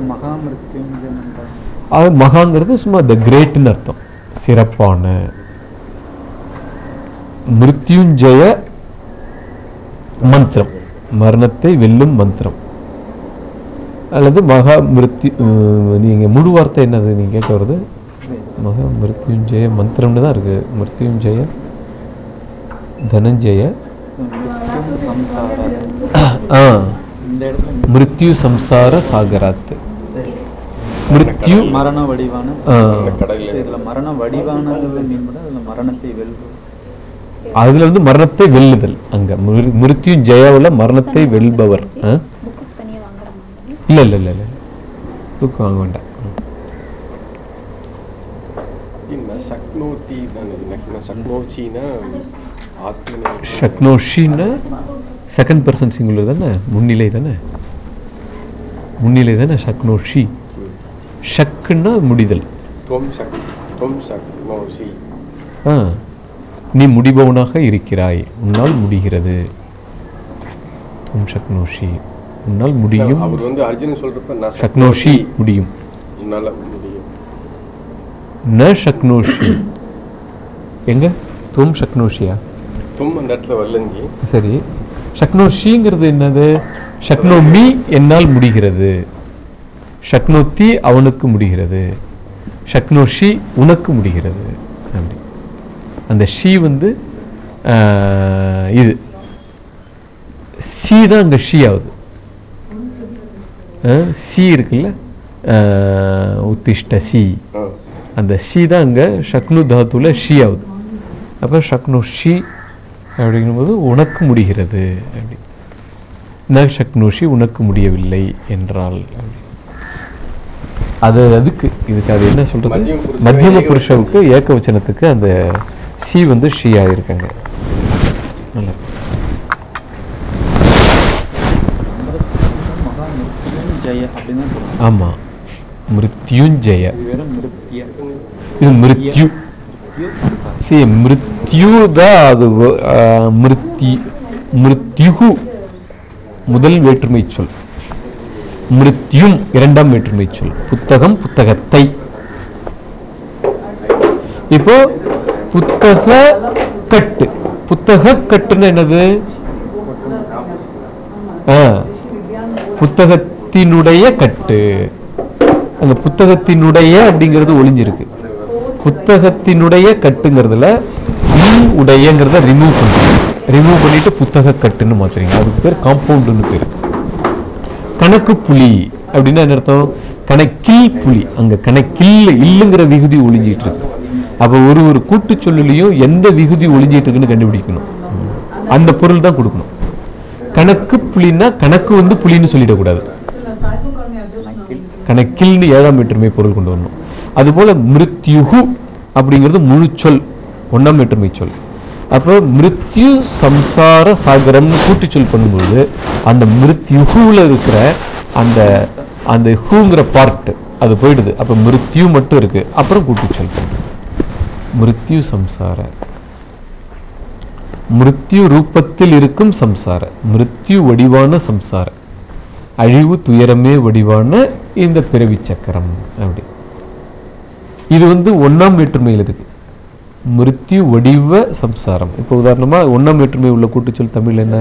அது மகாங்கிறது சும்மா த கிரேட்னு அர்த்தம், சிறப்பான. மிருத்யுஞ்சய மந்திரம், மரணத்தை வெல்லும் மந்திரம் அல்லது மகா மிருத்யு. நீங்கள் முழு வார்த்தை என்னது நீங்கள் கேட்க வருது? மகா மிருத்யுஞ்சய மந்திரம்னு தான் இருக்குது. மிருத்யுஞ்சய தனஞ்சய. ஆ மிருத்யு சம்சார சாகராத். மிருத்யு மரண வடிவான இதுல மரண வடிவானது மரணத்தை வெல்வது. அதுல வந்து மரணத்தை வெல்லுதல். அங்க மிருத்யு ஜெயாவில் மரணத்தை வெல்பவர். இல்ல இல்ல இல்ல இல்ல தூக்கம் வாங்க வேண்டாம். ஷக்னோஷின்னா செகண்ட் பர்சன் சிங்குலர் தானே, முன்னிலை தானே, முன்னிலை தானே ஷக்னோஷி. ஷக்குன்னா முடிதல். ஆ நீ முடிபவனாக இருக்கிறாய், உன்னால் முடிகிறது. தும் ஷக்னோஷி, உன்னால் முடியும். அவர் வந்து அர்ஜுனன் சொல்றப்ப ஷக்னோஷி முடியும். உன்னால முடியும். ந ஷக்னோஷி எங்க? தும் ஷக்னோஷியா? தும் அந்த இடத்துல வரலங்கி. சரி, ஷக்னோஷிங்கிறது என்னது? ஷக்னோமி என்னால் முடிகிறது, ஷக்னோத்தி அவனுக்கு முடிகிறது, ஷக்னோஷி உனக்கு முடிகிறது. அப்படி அந்த ஷி வந்து இது சி தான் அங்கே ஷி ஆகுது. சி இருக்குல்ல, உத்திஷ்ட சி, அந்த சி தான் அங்கே ஷக்னு தாத்துல ஷி ஆகுது. அப்போ ஷக்னோஷி அப்படிங்கும்போது உனக்கு முடிகிறது அப்படி. ந ஷக்னோஷி உனக்கு முடியவில்லை என்றால் அப்படி. அது அதுக்கு இதுக்கு அது என்ன சொல்றது? மத்தியம புருஷவுக்கு ஏக வச்சனத்துக்கு அந்த சி வந்து ஷி ஆயிருக்காங்க. நல்லா ஆமா, மிருத்யுஞ்சய. இது மிருத்யு. சி மிருத்யு தான் அது. மிருத்யு மிருத்யுகு முதல் வேற்றுமை சொல், மிருத்யும் இரண்டாம் வேற்றுமை சொல். புத்தகம் புத்தகத்தை. இப்போ புத்தக கட்டு, புத்தக கட்டுன்னு என்னது? புத்தகத்தினுடைய கட்டு. அந்த புத்தகத்தினுடைய அப்படிங்கிறது ஒளிஞ்சிருக்கு. புத்தகத்தினுடைய கட்டுங்கிறதுல உடையங்கிறத ரிமூவ் பண்ணுறீங்க. ரிமூவ் பண்ணிட்டு புத்தக கட்டுன்னு மாத்துறீங்க. அதுக்கு பேர் காம்பவுண்டுன்னு பேர். கணக்கு புலி அப்படின்னா என்ன அர்த்தம்? கணக்கில் புலி. அங்க கணக்கில் இல்லுங்கிற விகுதி ஒளிஞ்சிட்டு இருக்கு. அப்போ ஒரு ஒரு கூட்டு சொல்லுலையும் எந்த விகுதி ஒளிஞ்சிட்டு இருக்குன்னு கண்டுபிடிக்கணும். அந்த பொருள் தான் கொடுக்கணும். கணக்கு புலின்னா கணக்கு வந்து புலின்னு சொல்லிடக்கூடாது. கணக்கில்னு ஏழாம் வேற்றுமை பொருள் கொண்டு வரணும். அதுபோல மிருத்யுகு அப்படிங்கிறது முழு சொல், ஒன்னாம் வேற்றுமை சொல். அப்போ மிருத்யு சம்சார சாகரம்னு கூட்டு சொல் பண்ணும்போது அந்த மிருத்யுகுல இருக்கிற அந்த அந்த ஹூங்கிற பார்ட் அது போயிடுது. அப்போ மிருத்யு மட்டும் இருக்கு, அப்புறம் கூட்டு சொல். மிருத்யு சம்சார, மிருத்யு ரூபத்தில் இருக்கும் சம்சார, மிருத்யு வடிவான சம்சார. அழிவு துயரமே வடிவான இந்த பிறவி சக்கரம் அப்படி. இது வந்து ஒன்னாம் வேற்றுமையில் இருக்கு. மிருத்யு வடிவ சம்சாரம். இப்போ உதாரணமா ஒன்னாம் வேற்றுமை உள்ள கூட்டுச்சொல் தமிழ் என்ன?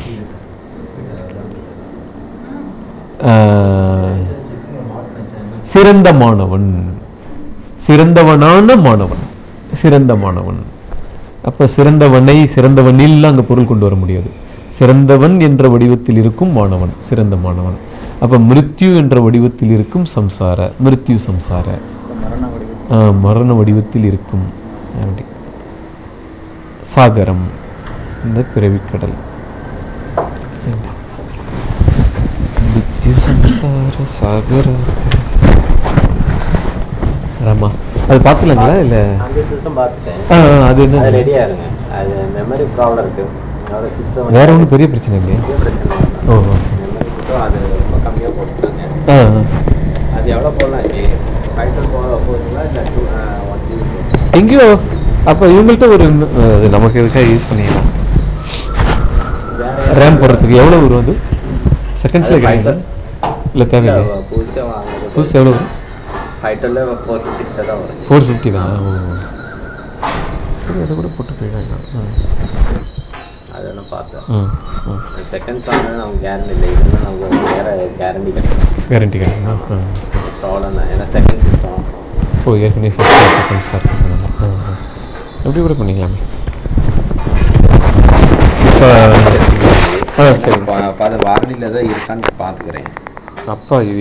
சிறந்த மாணவன், சிறந்தவனான மாணவன், சிறந்த மாணவன். அப்ப சிறந்தவனை சிறந்தவனில் அங்க பொருள் கொண்டு வர முடியாது. சிறந்தவன் என்ற வடிவத்தில் இருக்கும் மாணவன், சிறந்த மாணவன். அப்ப மிருத்யு என்ற வடிவத்தில் இருக்கும் சம்சார, மிருத்யு சம்சார, மரண வடிவத்தில் இருக்கும் அப்படி. சாகரம், இந்த பிறவிக்கடல். மிருத்யு சம்சார சாகர. ஆமா, அது பார்த்துலாங்களா இல்லை? அந்த சிஸ்டம் பார்த்துட்டேன். ஆ அது என்ன? அது ரெடியாக இருங்க. அது மெமரி ப்ராப்ளம் இருக்குது. அதோட சிஸ்டம் வேற ஒன்றும் பெரிய பிரச்சனை இல்லையா? பெரிய பிரச்சனை இல்லை. ஓ மெமரி மட்டும் அது ரொம்ப கம்மியாக போட்டுருக்காங்க. ஆ அது எவ்வளோ போடலாம்? ஃபைட்டர் போக போகுதுங்களா இல்லை டூ ஒன் ஜிபி போகும்? எங்கேயோ அப்போ இவங்கள்ட்ட ஒரு அது நமக்கு எதுக்காக யூஸ் பண்ணிக்கலாம். ரேம் போடுறதுக்கு எவ்வளோ வரும்? அது செகண்ட்ஸில் கிடைக்குது இல்லை தேவையில்லை? புதுசாக வாங்குறது புதுசு எவ்வளோ வரும்? ஃபைட்டரில் ஃபோர் ஃபிஃப்டி தான் வரும். ஃபோர் ஃபிஃப்டி தானா? ஓ சரி, அதை கூட போட்டு போயிடலாம். அதெல்லாம் பார்த்தேன். ம் ம் செகண்ட்ஸ் வாங்கினா நமக்கு கேரண்டி இல்லை. இதுன்னா நமக்கு வேறு கேரண்டி கிடைக்கும். கேரண்டி கிடைக்குமா? ஆ ப்ராப்ளம் தான். ஏன்னா செகண்ட் சிஸ்டம். ஓ ஏற்கனவே செகண்ட் செகண்ட்ஸாக இருக்குதுனால ஆ ஆ எப்படி கூட பண்ணிக்கலாமே. இப்போ ஆ சரி, அது வாரண்டியில் தான் இருக்கான்னு பார்த்துக்கிறேன். அப்பா இது